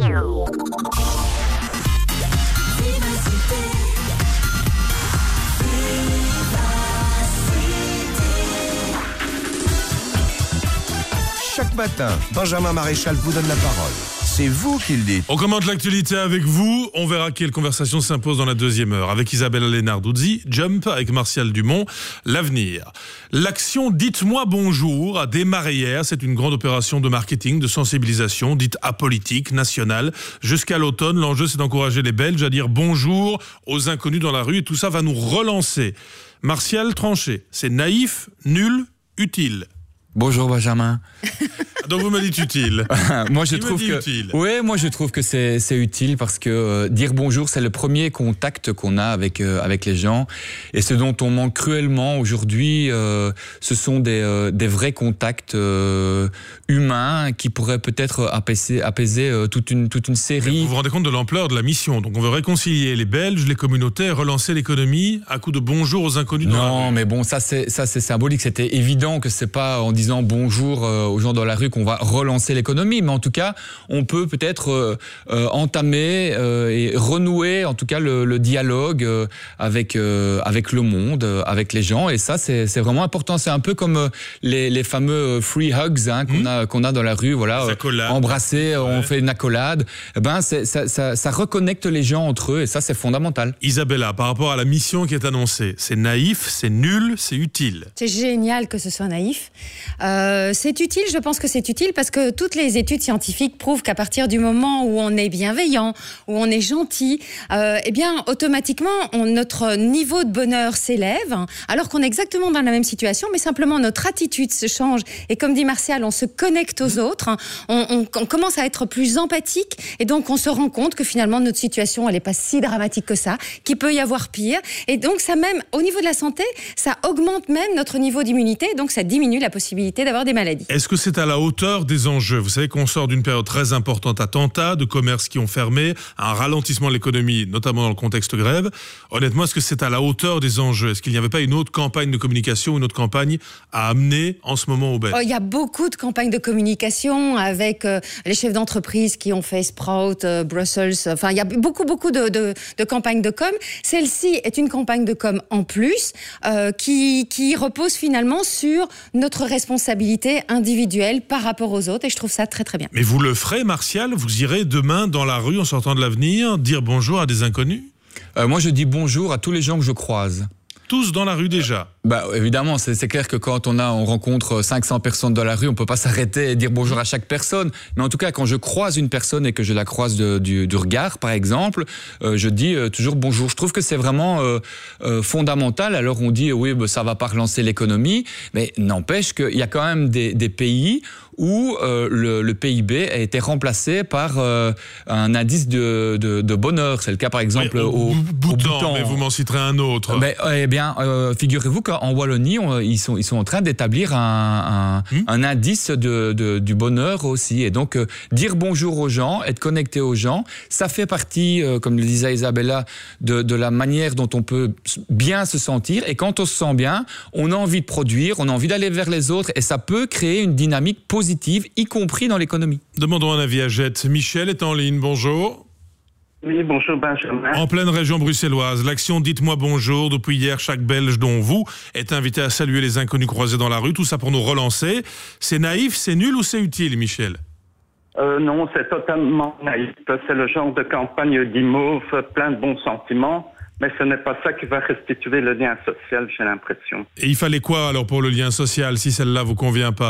Chaque matin, Benjamin Maréchal vous donne la parole. C'est vous qui le dites. On commente l'actualité avec vous. On verra quelle conversation s'impose dans la deuxième heure. Avec Isabella Lénarduzzi, Jump, avec Martial Dumont, l'avenir. L'action Dites-moi bonjour a démarré hier. C'est une grande opération de marketing, de sensibilisation, dite apolitique, nationale. Jusqu'à l'automne, l'enjeu, c'est d'encourager les Belges à dire bonjour aux inconnus dans la rue. Et tout ça va nous relancer. Martial Tranché, c'est naïf, nul, utile. Bonjour Benjamin. Donc vous me dites utile. Moi je Il trouve me dit que utile. ouais, moi je trouve que c'est c'est utile parce que euh, dire bonjour c'est le premier contact qu'on a avec euh, avec les gens et ce dont on manque cruellement aujourd'hui euh, ce sont des euh, des vrais contacts euh, humains qui pourraient peut-être apaiser apaiser euh, toute une toute une série. Vous vous rendez compte de l'ampleur de la mission. Donc on veut réconcilier les Belges, les communautés, relancer l'économie à coup de bonjour aux inconnus. Non, mais bon, ça c'est ça c'est symbolique. C'était évident que c'est pas en disant bonjour euh, aux gens dans la rue qu'on va relancer l'économie, mais en tout cas, on peut peut-être euh, euh, entamer euh, et renouer, en tout cas, le, le dialogue euh, avec euh, avec le monde, euh, avec les gens, et ça c'est c'est vraiment important. C'est un peu comme euh, les les fameux free hugs hein, qu'on mmh. a qu'on a dans la rue, voilà, euh, embrasser, ouais. On fait une accolade. Eh ben c'est, ça, ça ça reconnecte les gens entre eux, et ça c'est fondamental. Isabella, par rapport à la mission qui est annoncée, c'est naïf, c'est nul, c'est utile. C'est génial que ce soit naïf. Euh, c'est utile, je pense que c'est utile parce que toutes les études scientifiques prouvent qu'à partir du moment où on est bienveillant, où on est gentil, euh, eh bien automatiquement on, notre niveau de bonheur s'élève, alors qu'on est exactement dans la même situation, mais simplement notre attitude se change. Et comme dit Martial, on se connecte aux autres, on, on, on commence à être plus empathique, et donc on se rend compte que finalement notre situation elle n'est pas si dramatique que ça, qu'il peut y avoir pire. Et donc ça même, au niveau de la santé, ça augmente même notre niveau d'immunité, donc ça diminue la possibilité d'avoir des maladies. Est-ce que c'est à la hauteur des enjeux ? Vous savez qu'on sort d'une période très importante, attentats, de commerces qui ont fermé, un ralentissement de l'économie, notamment dans le contexte grève. Honnêtement, est-ce que c'est à la hauteur des enjeux ? Est-ce qu'il n'y avait pas une autre campagne de communication, une autre campagne à amener en ce moment au Belges ? Oh, il y a beaucoup de campagnes de communication avec euh, les chefs d'entreprise qui ont fait Sprout, euh, Brussels, enfin il y a beaucoup beaucoup de, de, de campagnes de com. Celle-ci est une campagne de com en plus euh, qui, qui repose finalement sur notre responsabilité individuelle par rapport aux autres, et je trouve ça très très bien. Mais vous le ferez, Martial ? Vous irez demain dans la rue en sortant de l'avenir dire bonjour à des inconnus ? euh, Moi je dis bonjour à tous les gens que je croise. Tous dans la rue déjà ? Bah évidemment, c'est, c'est clair que quand on a, on rencontre cinq cents personnes dans la rue, on peut pas s'arrêter et dire bonjour à chaque personne. Mais en tout cas, quand je croise une personne et que je la croise de, du, du regard, par exemple, euh, je dis euh, toujours bonjour. Je trouve que c'est vraiment euh, euh, fondamental. Alors on dit oui, bah, ça va pas relancer l'économie, mais n'empêche qu'il y a quand même des, des pays où euh, le, le P I B a été remplacé par euh, un indice de, de, de bonheur. C'est le cas par exemple oui, au, au, Bhoutan, au Bhoutan. Mais vous m'en citerez un autre. Mais, eh bien, euh, figurez-vous qu'en Wallonie, on, ils, sont, ils sont en train d'établir un, un, hmm? un indice de, de, du bonheur aussi. Et donc, euh, dire bonjour aux gens, être connecté aux gens, ça fait partie, euh, comme le disait Isabella, de, de la manière dont on peut bien se sentir. Et quand on se sent bien, on a envie de produire, on a envie d'aller vers les autres, et ça peut créer une dynamique positive. Positive, y compris dans l'économie. Demandons un avis à Jette. Michel est en ligne, bonjour. Oui, bonjour Benjamin. En pleine région bruxelloise, l'action Dites-moi bonjour, depuis hier, chaque Belge, dont vous, est invité à saluer les inconnus croisés dans la rue, tout ça pour nous relancer. C'est naïf, c'est nul ou c'est utile, Michel ? euh, Non, c'est totalement naïf. C'est le genre de campagne d'imauve, plein de bons sentiments. Mais ce n'est pas ça qui va restituer le lien social, j'ai l'impression. Et il fallait quoi alors pour le lien social, si celle-là vous convient pas ?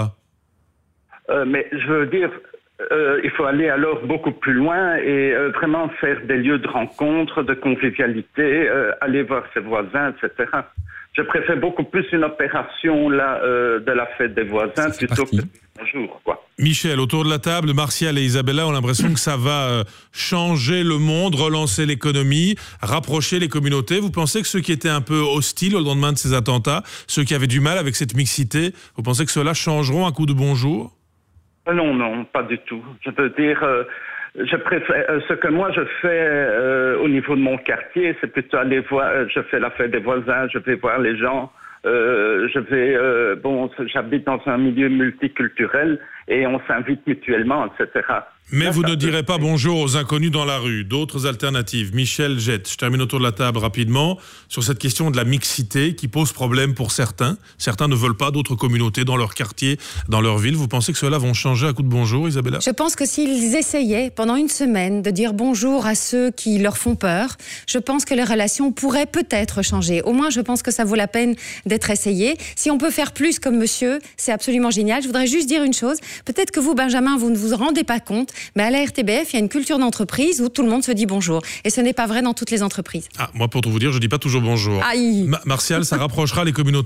Euh, mais je veux dire, euh, il faut aller alors beaucoup plus loin et euh, vraiment faire des lieux de rencontre, de convivialité, euh, aller voir ses voisins, et cetera. je préfère beaucoup plus une opération là, euh, de la fête des voisins plutôt parti. que bonjour, quoi. Michel, autour de la table, Martial et Isabella ont l'impression que ça va euh, changer le monde, relancer l'économie, rapprocher les communautés. Vous pensez que ceux qui étaient un peu hostiles au lendemain de ces attentats, ceux qui avaient du mal avec cette mixité, vous pensez que ceux-là changeront un coup de bonjour ? Non, non, pas du tout. Je veux dire, euh, je préfère euh, ce que moi je fais euh, au niveau de mon quartier, c'est plutôt aller voir. Euh, je fais la fête des voisins, je vais voir les gens. Euh, je vais, euh, bon, j'habite dans un milieu multiculturel et on s'invite mutuellement, et cetera. Mais ça, vous ça ne peut... direz pas bonjour aux inconnus dans la rue. D'autres alternatives. Michel Jette, je termine autour de la table rapidement sur cette question de la mixité qui pose problème pour certains. Certains ne veulent pas d'autres communautés dans leur quartier, dans leur ville. Vous pensez que ceux-là vont changer à coup de bonjour, Isabella ? Je pense que s'ils essayaient pendant une semaine de dire bonjour à ceux qui leur font peur, je pense que les relations pourraient peut-être changer. Au moins, je pense que ça vaut la peine d'être essayé. Si on peut faire plus comme monsieur, c'est absolument génial. Je voudrais juste dire une chose. Peut-être que vous, Benjamin, vous ne vous rendez pas compte, mais à la R T B F, il y a une culture d'entreprise où tout le monde se dit bonjour. Et ce n'est pas vrai dans toutes les entreprises. Ah, moi, pour tout vous dire, je ne dis pas toujours bonjour. Aïe. Ma- Martial, ça rapprochera les communautés ?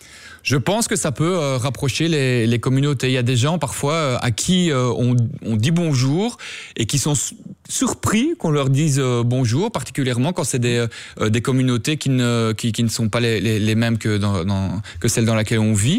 Je pense que ça peut euh, rapprocher les, les communautés. Il y a des gens parfois euh, à qui euh, on, on dit bonjour et qui sont su- surpris qu'on leur dise euh, bonjour, particulièrement quand c'est des, euh, des communautés qui ne, qui, qui ne sont pas les, les, les mêmes que, dans, dans, que celles dans laquelle on vit.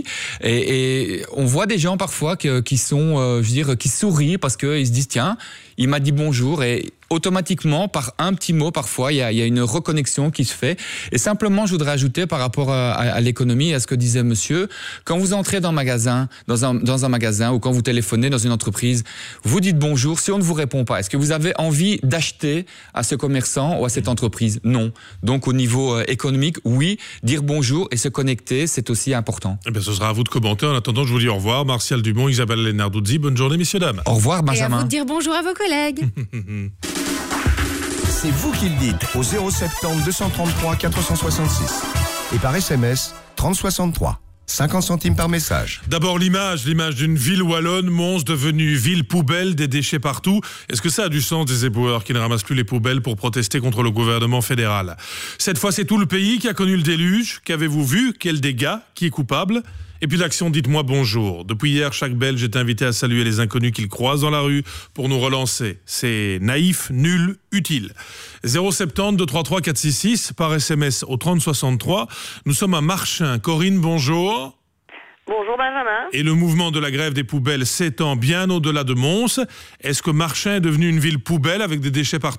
Et, et on voit des gens parfois que, qui sont, euh, je veux dire, qui sourient parce qu'ils se disent tiens, il m'a dit bonjour et automatiquement, par un petit mot, parfois, il y a, il y a une reconnexion qui se fait. Et simplement, je voudrais ajouter par rapport à, à, à l'économie, à ce que disait monsieur, quand vous entrez dans un magasin, dans un, dans un magasin ou quand vous téléphonez dans une entreprise, vous dites bonjour. Si on ne vous répond pas, est-ce que vous avez envie d'acheter à ce commerçant ou à cette entreprise ? Non. Donc, au niveau euh, économique, oui, dire bonjour et se connecter, c'est aussi important. Eh bien, ce sera à vous de commenter. En attendant, je vous dis au revoir. Martial Dumont, Isabelle Lenarduzzi, bonne journée, messieurs, dames. Au revoir, Benjamin. Et à vous de dire bonjour à vos collègues. C'est vous qui le dites au zéro soixante-dix deux cent trente-trois quatre cent soixante-six. Et par S M S, trente soixante-trois. cinquante centimes par message. D'abord l'image, l'image d'une ville wallonne, Mons devenue ville poubelle, des déchets partout. Est-ce que ça a du sens des éboueurs qui ne ramassent plus les poubelles pour protester contre le gouvernement fédéral ? Cette fois, c'est tout le pays qui a connu le déluge. Qu'avez-vous vu ? Quel dégât ? Qui est coupable ? Et puis l'action Dites-moi bonjour. Depuis hier, chaque Belge est invité à saluer les inconnus qu'il croise dans la rue pour nous relancer. C'est naïf, nul, utile. zéro soixante-dix deux cent trente-trois quatre cent soixante-six par S M S au trente soixante-trois. Nous sommes à Marchin. Corinne, bonjour. Bonjour Benjamin. Et le mouvement de la grève des poubelles s'étend bien au-delà de Mons. Est-ce que Marchin est devenu une ville poubelle avec des déchets partout ?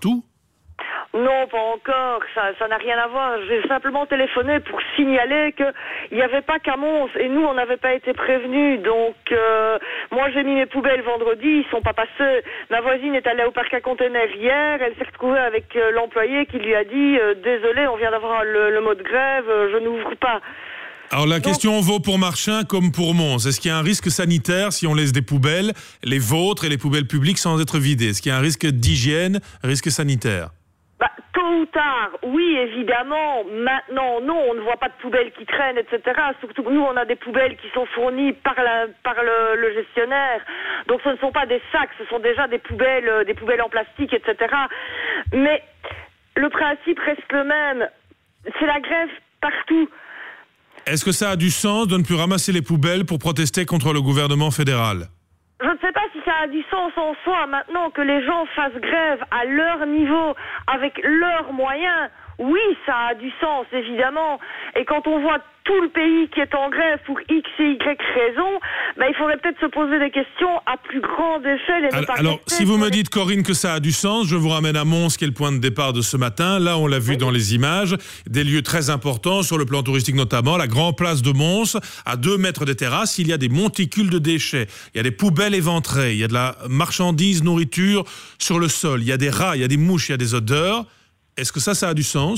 Non, pas encore, ça ça n'a rien à voir. J'ai simplement téléphoné pour signaler qu'il n'y avait pas qu'à Mons et nous on n'avait pas été prévenus. Donc euh, moi j'ai mis mes poubelles vendredi, ils sont pas passés. Ma voisine est allée au parc à containers hier, elle s'est retrouvée avec euh, l'employé qui lui a dit euh, désolé, on vient d'avoir le, le mot de grève, euh, je n'ouvre pas. Alors la Donc, question vaut pour Marchin comme pour Mons. Est-ce qu'il y a un risque sanitaire si on laisse des poubelles, les vôtres et les poubelles publiques sans être vidées ? Est-ce qu'il y a un risque d'hygiène, risque sanitaire ? Bah, tôt ou tard, oui, évidemment. Maintenant, non, on ne voit pas de poubelles qui traînent, et cetera. Surtout que nous, on a des poubelles qui sont fournies par, la, par le, le gestionnaire. Donc, ce ne sont pas des sacs, ce sont déjà des poubelles, des poubelles en plastique, et cetera. Mais le principe reste le même. C'est la grève partout. Est-ce que ça a du sens de ne plus ramasser les poubelles pour protester contre le gouvernement fédéral ? Je ne sais pas si ça a du sens en soi maintenant que les gens fassent grève à leur niveau, avec leurs moyens. Oui, ça a du sens, évidemment. Et quand on voit tout le pays qui est en grève pour X et Y raisons, ben, il faudrait peut-être se poser des questions à plus grande échelle et ne Alors, pas alors rester si vous sur me les- dites, Corinne, que ça a du sens, je vous ramène à Mons, qui est le point de départ de ce matin. Là, on l'a vu dans les images, des lieux très importants sur le plan touristique notamment. La grande place de Mons, à deux mètres des terrasses, il y a des monticules de déchets. Il y a des poubelles éventrées, il y a de la marchandise, nourriture sur le sol. Il y a des rats, il y a des mouches, il y a des odeurs. Est-ce que ça, ça a du sens ?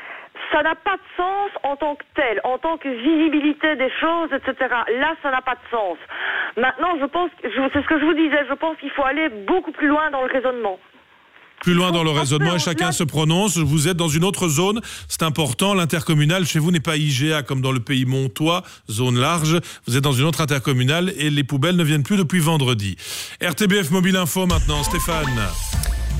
Ça n'a pas de sens en tant que tel, en tant que visibilité des choses, et cetera. Là, ça n'a pas de sens. Maintenant, je pense, que- je- c'est ce que je vous disais, je pense qu'il faut aller beaucoup plus loin dans le raisonnement. Plus loin dans le raisonnement et chacun se prononce. Vous êtes dans une autre zone, c'est important. L'intercommunal chez vous n'est pas I G A comme dans le pays montois, zone large. Vous êtes dans une autre intercommunale et les poubelles ne viennent plus depuis vendredi. R T B F Mobile Info maintenant, Stéphane.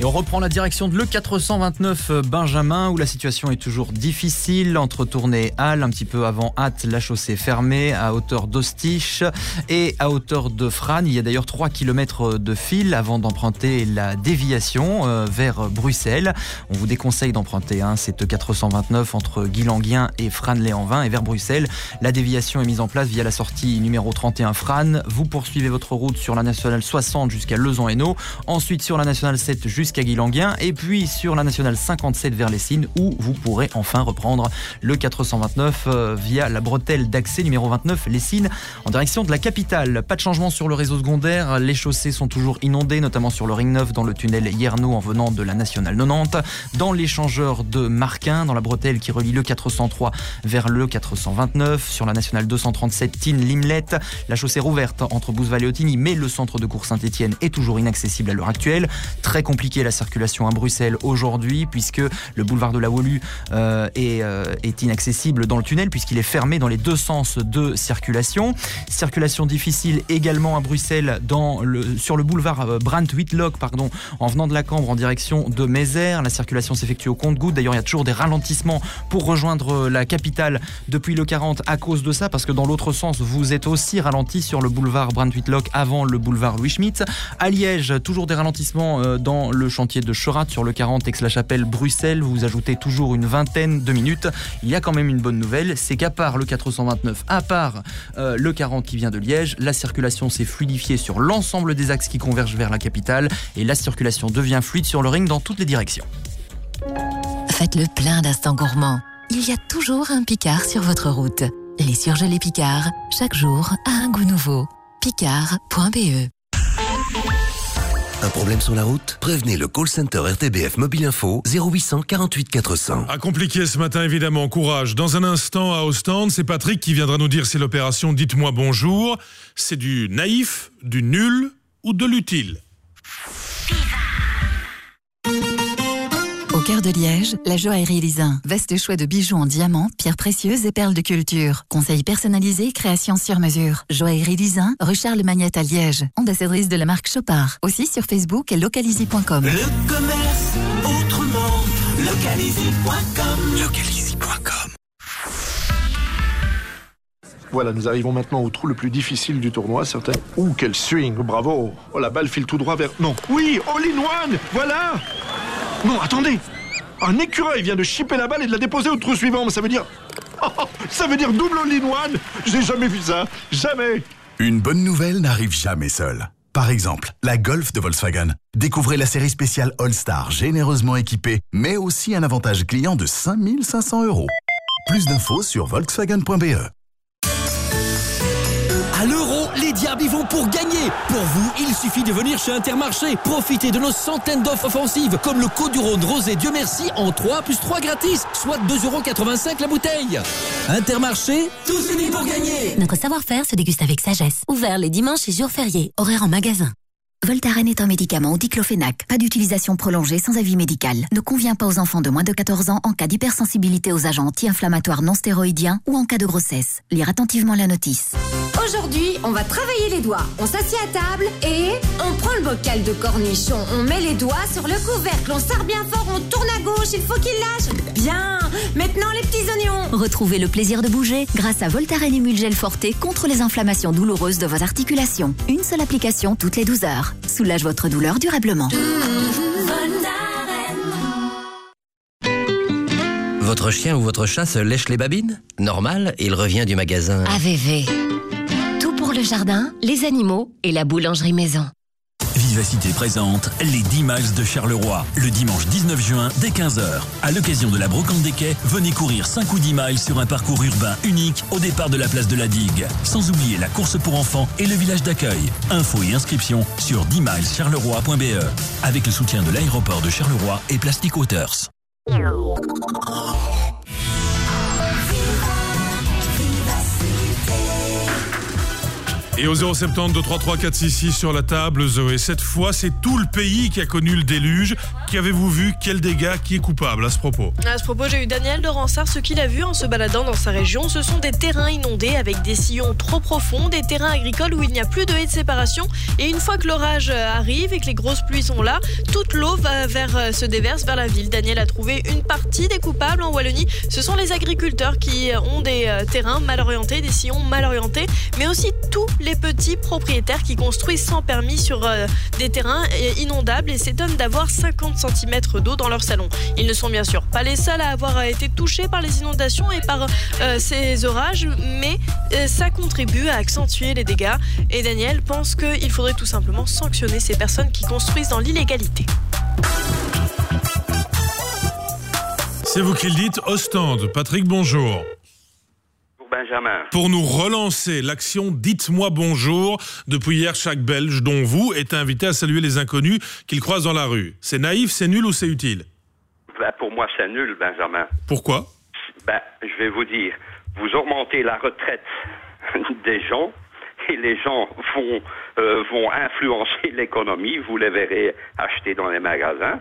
Et on reprend la direction de l'E quatre cent vingt-neuf Benjamin, où la situation est toujours difficile. Entre Tournai et Halle, un petit peu avant Ath, la chaussée fermée à hauteur d'Ostiche et à hauteur de Frasnes. Il y a d'ailleurs trois kilomètres de fil avant d'emprunter la déviation euh, vers Bruxelles. On vous déconseille d'emprunter hein, cette quatre cent vingt-neuf entre Guilanguien et Frasnes-les-en-Vin et vers Bruxelles. La déviation est mise en place via la sortie numéro trente et un Frasnes. Vous poursuivez votre route sur la nationale soixante jusqu'à Lezan-Hainaut, ensuite sur la nationale sept jusqu'à Guilanguien et puis sur la nationale cinquante-sept vers Lessines où vous pourrez enfin reprendre le quatre cent vingt-neuf euh, via la bretelle d'accès numéro vingt-neuf Lessines en direction de la capitale. Pas de changement sur le réseau secondaire, les chaussées sont toujours inondées, notamment sur le ring neuf dans le tunnel Yerno en venant de la nationale quatre-vingt-dix, dans l'échangeur de Marquin, dans la bretelle qui relie le quatre cent trois vers le quatre cent vingt-neuf, sur la nationale deux cent trente-sept Tignes-Limlette, la chaussée rouverte entre Bouzeval et Ottigny, mais le centre de cours Saint-Étienne est toujours inaccessible à l'heure actuelle. Très compliqué la circulation à Bruxelles aujourd'hui puisque le boulevard de la Wolu euh, est, euh, est inaccessible dans le tunnel puisqu'il est fermé dans les deux sens de circulation. Circulation difficile également à Bruxelles dans le, sur le boulevard Brandt-Whitlock pardon, en venant de la Cambre en direction de Mézères. La circulation s'effectue au compte-gouttes. D'ailleurs, il y a toujours des ralentissements pour rejoindre la capitale depuis le quarante à cause de ça parce que dans l'autre sens, vous êtes aussi ralenti sur le boulevard Brandt-Whitlock avant le boulevard Louis-Schmitt. À Liège, toujours des ralentissements dans le chantier de Cherat sur le quarante Aix-la-Chapelle-Bruxelles. Vous ajoutez toujours une vingtaine de minutes. Il y a quand même une bonne nouvelle, c'est qu'à part le quatre cent vingt-neuf, à part euh, le quarante qui vient de Liège, la circulation s'est fluidifiée sur l'ensemble des axes qui convergent vers la capitale et la circulation devient fluide sur le ring dans toutes les directions. Faites le plein d'instants gourmands. Il y a toujours un Picard sur votre route. Les surgelés Picard, chaque jour a un goût nouveau. Picard point b e. Un problème sur la route? Prévenez le call center R T B F Mobile Info zéro huit cent quarante-huit quatre cents. À compliquer ce matin évidemment, courage. Dans un instant à Ostende, c'est Patrick qui viendra nous dire si l'opération Dites-moi bonjour, c'est du naïf, du nul ou de l'utile. Au cœur de Liège, la joaillerie Lisin. Vaste choix de bijoux en diamants, pierres précieuses et perles de culture. Conseils personnalisés, création sur mesure. Joaillerie Lisin, rue Charles Magnette à Liège. Ambassadrice de la marque Chopard. Aussi sur Facebook et localizy point com. Le commerce autrement, localizy point com. localizy point com. Voilà, nous arrivons maintenant au trou le plus difficile du tournoi, certain. Ouh, quel swing, bravo. Oh, la balle file tout droit vers... Non, oui, all in one, voilà. Non, attendez. Un écureuil vient de chipper la balle et de la déposer au trou suivant, mais ça veut dire... Oh, ça veut dire double all in one. J'ai jamais vu ça, jamais. Une bonne nouvelle n'arrive jamais seule. Par exemple, la Golf de Volkswagen. Découvrez la série spéciale All-Star, généreusement équipée, mais aussi un avantage client de cinq mille cinq cents euros. Plus d'infos sur volkswagen point b e. À l'euro, les diables y vont pour gagner. Pour vous, il suffit de venir chez Intermarché. Profitez de nos centaines d'offres offensives, comme le Côte-du-Rhône rosé Dieu merci en trois plus trois gratis, soit deux euros quatre-vingt-cinq la bouteille. Intermarché, tous unis pour gagner. Notre savoir-faire se déguste avec sagesse. Ouvert les dimanches et jours fériés. Horaire en magasin. Voltaren est un médicament au diclofénac. Pas d'utilisation prolongée sans avis médical. Ne convient pas aux enfants de moins de quatorze ans en cas d'hypersensibilité aux agents anti-inflammatoires non stéroïdiens ou en cas de grossesse. Lire attentivement la notice. Aujourd'hui, on va travailler les doigts. On s'assied à table et on prend le bocal de cornichon. On met les doigts sur le couvercle. On serre bien fort, on tourne à gauche. Il faut qu'il lâche. Bien. Maintenant, les petits oignons. Retrouvez le plaisir de bouger grâce à Voltaren Emulgel Forte contre les inflammations douloureuses de vos articulations. Une seule application toutes les douze heures. Soulage votre douleur durablement. Votre chien ou votre chat se lèche les babines? Normal, il revient du magasin. A V V. Tout pour le jardin, les animaux et la boulangerie maison. Vivacité présente les dix miles de Charleroi, le dimanche dix-neuf juin dès quinze heures. À l'occasion de la brocante des quais, venez courir cinq ou dix miles sur un parcours urbain unique au départ de la place de la Digue. Sans oublier la course pour enfants et le village d'accueil. Infos et inscriptions sur dix miles charleroi point b e avec le soutien de l'aéroport de Charleroi et Plastic Waters. Et au zéro sept zéro deux trois trois quatre six six sur la table, Zoé, cette fois, c'est tout le pays qui a connu le déluge. Qu'avez-vous vu? Quel dégât? Qui est coupable à ce propos? À ce propos, j'ai eu Daniel de Ransard. Ce qu'il a vu en se baladant dans sa région, ce sont des terrains inondés avec des sillons trop profonds, des terrains agricoles où il n'y a plus de haies de séparation. Et une fois que l'orage arrive et que les grosses pluies sont là, toute l'eau va vers, se déverse vers la ville. Daniel a trouvé une partie des coupables en Wallonie. Ce sont les agriculteurs qui ont des terrains mal orientés, des sillons mal orientés, mais aussi tous les petits propriétaires qui construisent sans permis sur euh, des terrains inondables et s'étonnent d'avoir cinquante centimètres d'eau dans leur salon. Ils ne sont bien sûr pas les seuls à avoir été touchés par les inondations et par euh, ces orages, mais euh, ça contribue à accentuer les dégâts. Et Daniel pense qu'il faudrait tout simplement sanctionner ces personnes qui construisent dans l'illégalité. C'est vous qui le dites, Ostende. Patrick, bonjour. Benjamin. Pour nous relancer l'action Dites-moi bonjour, depuis hier, chaque Belge, dont vous, est invité à saluer les inconnus qu'il croise dans la rue. C'est naïf, c'est nul ou c'est utile? Ben, pour moi, c'est nul, Benjamin. Pourquoi? Ben, je vais vous dire, vous augmentez la retraite des gens et les gens vont, euh, vont influencer l'économie, vous les verrez acheter dans les magasins.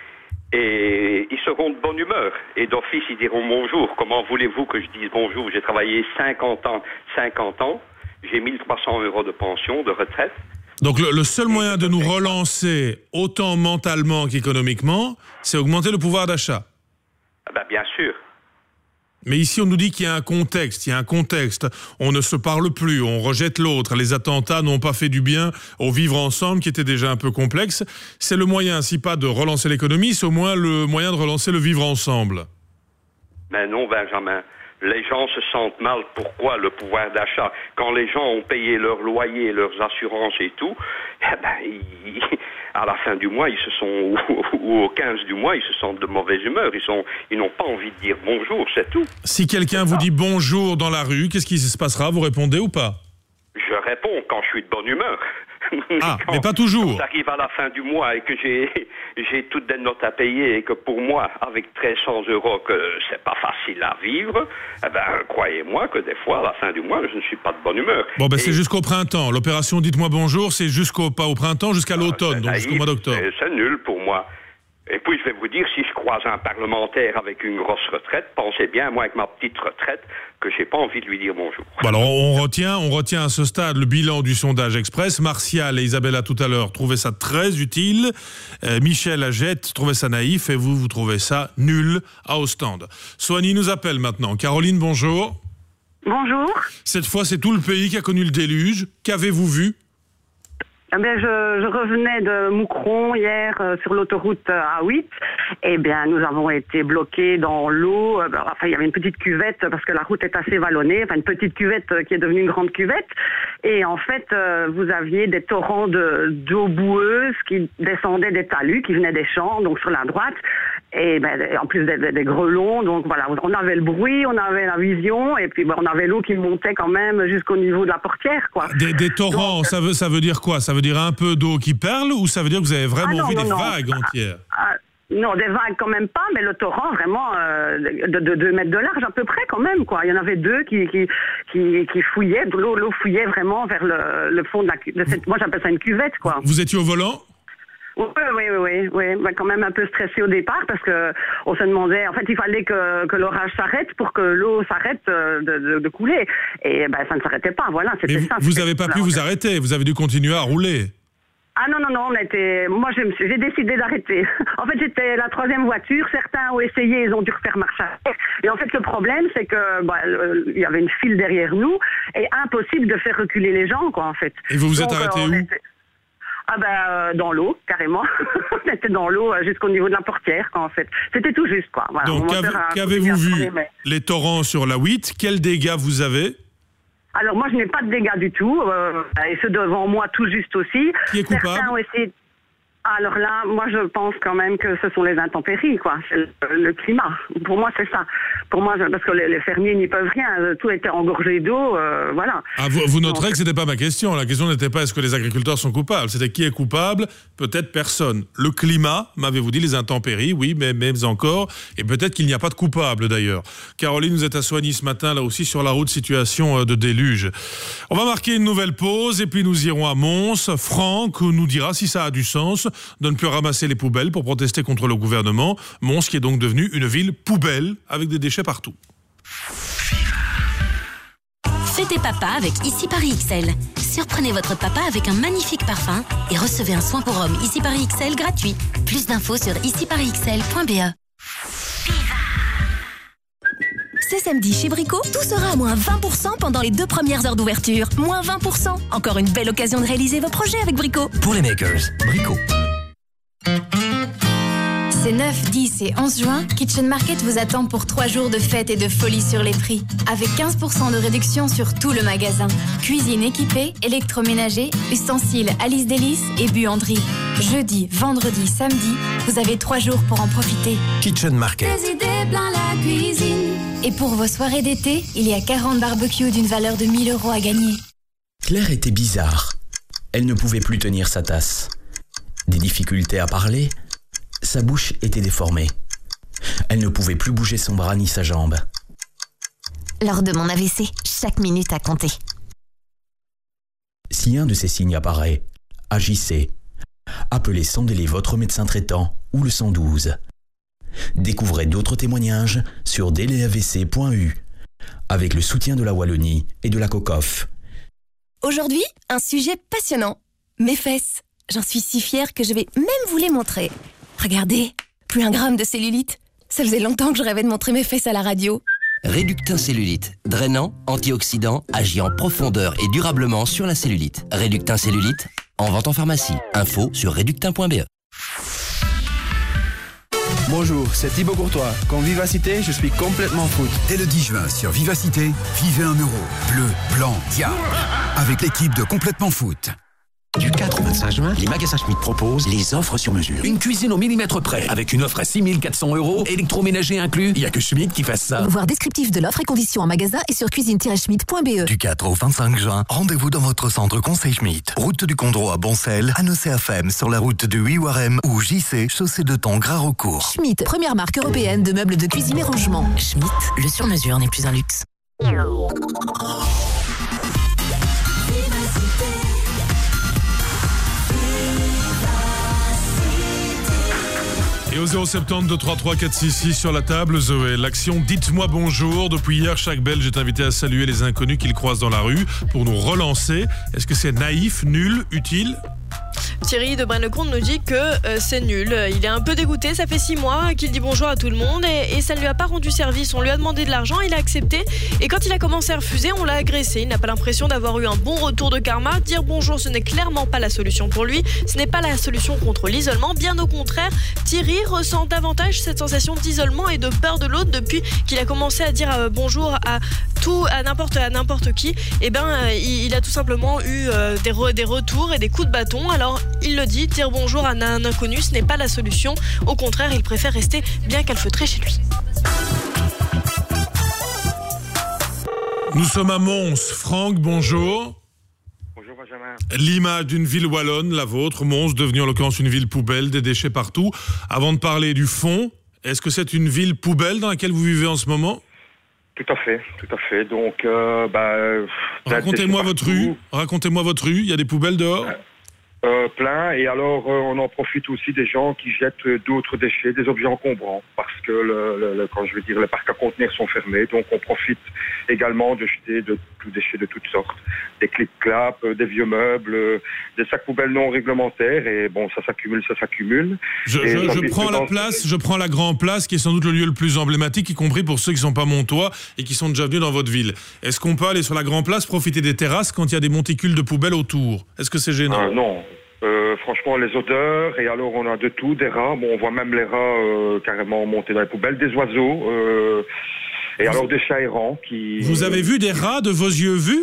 Et ils seront de bonne humeur. Et d'office, ils diront bonjour. Comment voulez-vous que je dise bonjour? J'ai travaillé cinquante ans, cinquante ans. J'ai mille trois cents euros de pension, de retraite. Donc le, le seul moyen de nous relancer, autant mentalement qu'économiquement, c'est augmenter le pouvoir d'achat. Ben, bien sûr. Mais ici, on nous dit qu'il y a un contexte, il y a un contexte. On ne se parle plus, on rejette l'autre. Les attentats n'ont pas fait du bien au vivre ensemble, qui était déjà un peu complexe. C'est le moyen, si pas de relancer l'économie, c'est au moins le moyen de relancer le vivre ensemble. Mais non, Benjamin. Les gens se sentent mal. Pourquoi? Le pouvoir d'achat. Quand les gens ont payé leur loyer, leurs assurances et tout, eh ben, ils, à la fin du mois, ils se sont, ou au quinze du mois, ils se sentent de mauvaise humeur. Ils sont, ils n'ont pas envie de dire bonjour, c'est tout. Si quelqu'un vous dit bonjour dans la rue, qu'est-ce qui se passera? Vous répondez ou pas? Je réponds quand je suis de bonne humeur. Ah, quand, mais pas toujours. Quand j'arrive à la fin du mois et que j'ai, j'ai toutes des notes à payer et que pour moi, avec treize cents euros, que c'est pas facile à vivre, eh ben, croyez-moi que des fois, à la fin du mois, je ne suis pas de bonne humeur. Bon, ben, et... c'est jusqu'au printemps. L'opération Dites-moi bonjour, c'est jusqu'au, pas au printemps, jusqu'à l'automne, donc naïf, jusqu'au mois d'octobre. C'est, c'est nul pour moi. Et puis, je vais vous dire, si je croise un parlementaire avec une grosse retraite, pensez bien, moi, avec ma petite retraite, que j'ai pas envie de lui dire bonjour. Bon, alors, on retient, on retient à ce stade le bilan du sondage Express. Martial et Isabella, tout à l'heure, trouvaient ça très utile. Euh, Michel Agette trouvait ça naïf. Et vous, vous trouvez ça nul à Ostende. Soigny nous appelle maintenant. Caroline, bonjour. Bonjour. Cette fois, c'est tout le pays qui a connu le déluge. Qu'avez-vous vu? Eh bien, je, je revenais de Moucron hier euh, sur l'autoroute A huit. Eh bien, nous avons été bloqués dans l'eau. Euh, enfin, il y avait une petite cuvette parce que la route est assez vallonnée. Enfin, une petite cuvette euh, qui est devenue une grande cuvette. Et en fait, euh, vous aviez des torrents de, d'eau boueuse qui descendaient des talus, qui venaient des champs, donc sur la droite. Et ben, en plus des, des, des grelons. Donc voilà, on avait le bruit, on avait la vision, et puis ben, on avait l'eau qui montait quand même jusqu'au niveau de la portière, quoi. Des, des torrents, donc, ça veut, ça veut dire quoi? Ça veut dire un peu d'eau qui perle, ou ça veut dire que vous avez vraiment ah non, vu non, des non. vagues entières? Ah, ah, non, des vagues quand même pas, mais le torrent vraiment euh, de, de deux mètres de large à peu près quand même, quoi. Il y en avait deux qui qui qui, qui fouillaient, l'eau, l'eau fouillait vraiment vers le, le fond de la de cette, moi j'appelle ça une cuvette, quoi. Vous étiez au volant? Oui, oui, oui, oui, oui. Ben, quand même un peu stressé au départ parce que on se demandait, en fait, il fallait que, que l'orage s'arrête pour que l'eau s'arrête de, de, de couler. Et ben, ça ne s'arrêtait pas, voilà, c'était Mais vous, ça. vous n'avez pas pu vous arrêter, vous avez dû continuer à rouler. Ah non, non, non, on était... Moi, je me suis... j'ai décidé d'arrêter. En fait, j'étais la troisième voiture. Certains ont essayé, ils ont dû refaire marche arrière. Et en fait, le problème, c'est que bah, le... il y avait une file derrière nous et impossible de faire reculer les gens, quoi, en fait. Et vous vous Donc, êtes arrêté euh, où était... Ah ben, euh, dans l'eau, carrément. On était dans l'eau euh, jusqu'au niveau de la portière, quoi, en fait. C'était tout juste, quoi. Voilà, Donc, qu'ave... qu'avez-vous vu? Mais... Les torrents sur la huit, quels dégâts vous avez? Alors, moi, je n'ai pas de dégâts du tout. Euh, et ceux devant moi, tout juste aussi. Qui est coupable? Certains ont essayé... Alors là, moi, je pense quand même que ce sont les intempéries, quoi. C'est le, le climat. Pour moi, c'est ça. Pour moi, parce que les, les fermiers n'y peuvent rien. Tout était engorgé d'eau, euh, voilà. Ah, vous, vous noterez Donc, que c'était pas ma question. La question n'était pas est-ce que les agriculteurs sont coupables. C'était qui est coupable. Peut-être personne. Le climat, m'avez-vous dit, les intempéries, oui, mais, mais encore. Et peut-être qu'il n'y a pas de coupable, d'ailleurs. Caroline, vous êtes à Soigny ce matin, là aussi, sur la route, situation de déluge. On va marquer une nouvelle pause et puis nous irons à Mons. Franck nous dira si ça a du sens de ne plus ramasser les poubelles pour protester contre le gouvernement. Mons qui est donc devenu une ville poubelle avec des déchets partout. Fêtez papa avec Ici Paris X L. Surprenez votre papa avec un magnifique parfum et recevez un soin pour homme Ici Paris X L gratuit. Plus d'infos sur ici paris x l point b e. Ce samedi chez Brico, tout sera à moins vingt pour cent pendant les deux premières heures d'ouverture. Moins vingt pour cent. Encore une belle occasion de réaliser vos projets avec Brico. Pour les makers, Brico. Ces neuf, dix et onze juin, Kitchen Market vous attend pour trois jours de fête et de folie sur les prix. Avec quinze pour cent de réduction sur tout le magasin. Cuisine équipée, électroménager, ustensiles Alice Délice et buanderie. Jeudi, vendredi, samedi, vous avez trois jours pour en profiter. Kitchen Market. Des idées plein la cuisine. Et pour vos soirées d'été, il y a quarante barbecues d'une valeur de mille euros à gagner. Claire était bizarre. Elle ne pouvait plus tenir sa tasse. Des difficultés à parler. Sa bouche était déformée. Elle ne pouvait plus bouger son bras ni sa jambe. Lors de mon A V C, chaque minute a compté. Si un de ces signes apparaît, agissez. Appelez sans délai votre médecin traitant ou le cent douze. Découvrez d'autres témoignages sur délai a v c point u avec le soutien de la Wallonie et de la COCOF. Aujourd'hui, un sujet passionnant. Mes fesses. J'en suis si fière que je vais même vous les montrer. Regardez, plus un gramme de cellulite. Ça faisait longtemps que je rêvais de montrer mes fesses à la radio. Réductin Cellulite. Drainant, antioxydant, agit en profondeur et durablement sur la cellulite. Réductin Cellulite, en vente en pharmacie. Info sur réductin point b e. Bonjour, c'est Thibaut Courtois. Comme Vivacité, je suis complètement foot. Dès le dix juin sur Vivacité, vivez un euro. Bleu, blanc, diable. Avec l'équipe de Complètement Foot. Du quatre au vingt-cinq juin, les magasins Schmitt proposent les offres sur mesure. Une cuisine au millimètre près, avec une offre à six mille quatre cents euros, électroménager inclus. Il n'y a que Schmitt qui fasse ça. Voir descriptif de l'offre et conditions en magasin et sur cuisine tiret schmitt point b e. Du quatre au vingt-cinq juin, rendez-vous dans votre centre Conseil Schmitt. Route du Condro à Boncel, Annoncé à Fem sur la route de Huiwarem ou J C, chaussée de Thon, Gras-Raucourt. Schmitt, première marque européenne de meubles de cuisine et rangement. Schmitt, le sur-mesure n'est plus un luxe. Et au zéro sept zéro deux trois trois quatre six six sur la table, Zoé, l'action Dites-moi bonjour. Depuis hier, chaque Belge est invité à saluer les inconnus qu'il croise dans la rue pour nous relancer. Est-ce que c'est naïf, nul, utile ? Thierry de Braine-le-Comte nous dit que euh, c'est nul. Il est un peu dégoûté, ça fait six mois qu'il dit bonjour à tout le monde et, et ça ne lui a pas rendu service. On lui a demandé de l'argent, il a accepté et quand il a commencé à refuser, on l'a agressé. Il n'a pas l'impression d'avoir eu un bon retour de karma. Dire bonjour, ce n'est clairement pas la solution pour lui. Ce n'est pas la solution contre l'isolement. Bien au contraire, Thierry ressent davantage cette sensation d'isolement et de peur de l'autre depuis qu'il a commencé à dire euh, bonjour à tout, à n'importe, à n'importe qui. Et ben, euh, il, il a tout simplement eu euh, des, re, des retours et des coups de bâton. Alors, il le dit, dire bonjour à un inconnu, ce n'est pas la solution. Au contraire, il préfère rester bien calfeutré chez lui. Nous sommes à Mons. Franck, bonjour. Bonjour Benjamin. L'image d'une ville wallonne, la vôtre, Mons, devenue en l'occurrence une ville poubelle, des déchets partout. Avant de parler du fond, est-ce que c'est une ville poubelle dans laquelle vous vivez en ce moment ? Tout à fait, tout à fait. Donc, euh, bah, racontez-moi votre rue. Racontez-moi votre rue. Il y a des poubelles dehors ? Euh, plein, et alors euh, on en profite aussi des gens qui jettent euh, d'autres déchets, des objets encombrants, parce que le, le, le, quand je veux dire les parcs à conteneurs sont fermés, donc on profite également de jeter de tout déchets de toutes sortes, des clip-clap, euh, des vieux meubles, euh, des sacs poubelles non réglementaires, et bon, ça s'accumule, ça s'accumule. Je, je, je prends la place, je prends la Grand Place, qui est sans doute le lieu le plus emblématique, y compris pour ceux qui sont pas montois et qui sont déjà venus dans votre ville. Est-ce qu'on peut aller sur la Grand Place, profiter des terrasses quand il y a des monticules de poubelles autour ? Est-ce que c'est gênant ? euh, Non. Euh, franchement, les odeurs, et alors on a de tout, des rats, bon, on voit même les rats euh, carrément monter dans les poubelles, des oiseaux, euh, et vous alors des chats errants qui... Vous avez vu des rats de vos yeux vus ?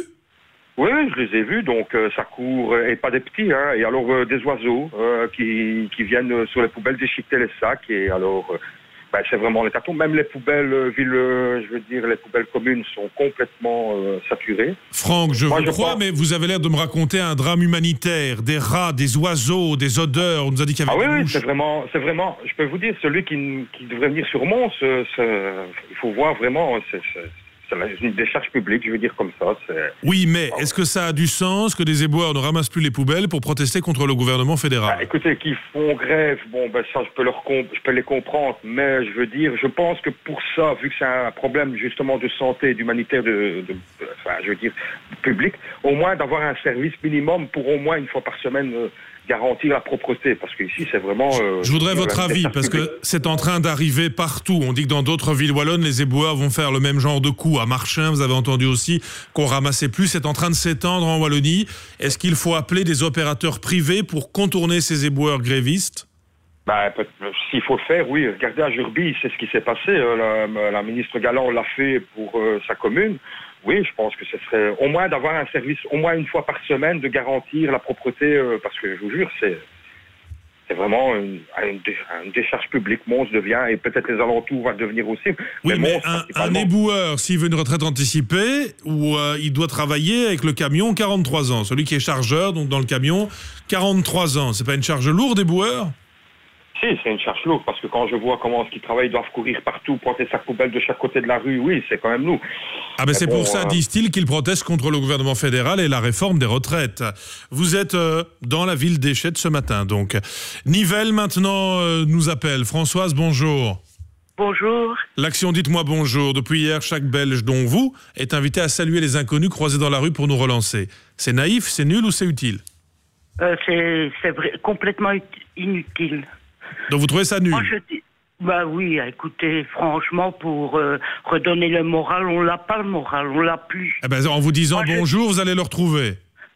Oui, je les ai vus, donc euh, ça court, et pas des petits, hein, et alors euh, des oiseaux euh, qui, qui viennent euh, sur les poubelles déchiqueter les sacs, et alors euh, ben, c'est vraiment les cartons. Même les poubelles euh, villes, euh, je veux dire, les poubelles communes sont complètement euh, saturées. Franck, je Moi, vous je crois, pense... mais vous avez l'air de me raconter un drame humanitaire, des rats, des oiseaux, des odeurs, on nous a dit qu'il y avait Ah oui, des oui, mouches. c'est vraiment, c'est vraiment, je peux vous dire, celui qui, qui devrait venir sur Mons, euh, il faut voir vraiment, c'est... c'est... C'est une décharge publique, je veux dire comme ça. C'est... Oui, mais est-ce que ça a du sens que des éboueurs ne ramassent plus les poubelles pour protester contre le gouvernement fédéral ? Bah, écoutez, qu'ils font grève, bon, ben ça, je peux, leur comp- je peux les comprendre, mais je veux dire, je pense que pour ça, vu que c'est un problème justement de santé, d'humanitaire, de, de, enfin, je veux dire, public, au moins d'avoir un service minimum pour au moins une fois par semaine euh, garantir la propreté, parce qu'ici, c'est vraiment... Euh, Je voudrais votre la avis, parce publique. que c'est en train d'arriver partout. On dit que dans d'autres villes wallonnes, les éboueurs vont faire le même genre de coup. À Marchin, vous avez entendu aussi qu'on ramassait plus. C'est en train de s'étendre en Wallonie. Est-ce qu'il faut appeler des opérateurs privés pour contourner ces éboueurs grévistes ? Bah, peut- s'il faut le faire, oui. Regardez à Jurbis, c'est ce qui s'est passé. Euh, la, la ministre Galland l'a fait pour euh, sa commune. Oui, je pense que ce serait au moins d'avoir un service, au moins une fois par semaine, de garantir la propreté, euh, parce que je vous jure, c'est, c'est vraiment une, une, dé- une décharge publique. Mons devient, et peut-être les alentours vont devenir aussi. Oui, mais Mons, un, un principalement. éboueur, s'il veut une retraite anticipée, ou euh, il doit travailler avec le camion quarante-trois ans. Celui qui est chargeur, donc dans le camion, quarante-trois ans. C'est pas une charge lourde, éboueur ? Si, c'est une charge lourde, parce que quand je vois comment ce qu'ils travaillent, ils doivent courir partout, porter sa poubelle de chaque côté de la rue, oui, c'est quand même lourd. Ah ben c'est bon, pour ça, euh, disent-ils, qu'ils protestent contre le gouvernement fédéral et la réforme des retraites. Vous êtes euh, dans la ville d'Échette ce matin, donc. Nivelles, maintenant, euh, nous appelle. Françoise, bonjour. Bonjour. L'action Dites-moi bonjour. Depuis hier, chaque Belge, dont vous, est invité à saluer les inconnus croisés dans la rue pour nous relancer. C'est naïf, c'est nul ou c'est utile ? Euh, c'est, c'est vrai, complètement ut- inutile. Donc vous trouvez ça nul ? Moi, je dis, bah oui, écoutez, franchement, pour euh, redonner le moral, on l'a pas le moral, on l'a plus. Eh ben, en vous disant Moi, je- bonjour, vous allez le retrouver.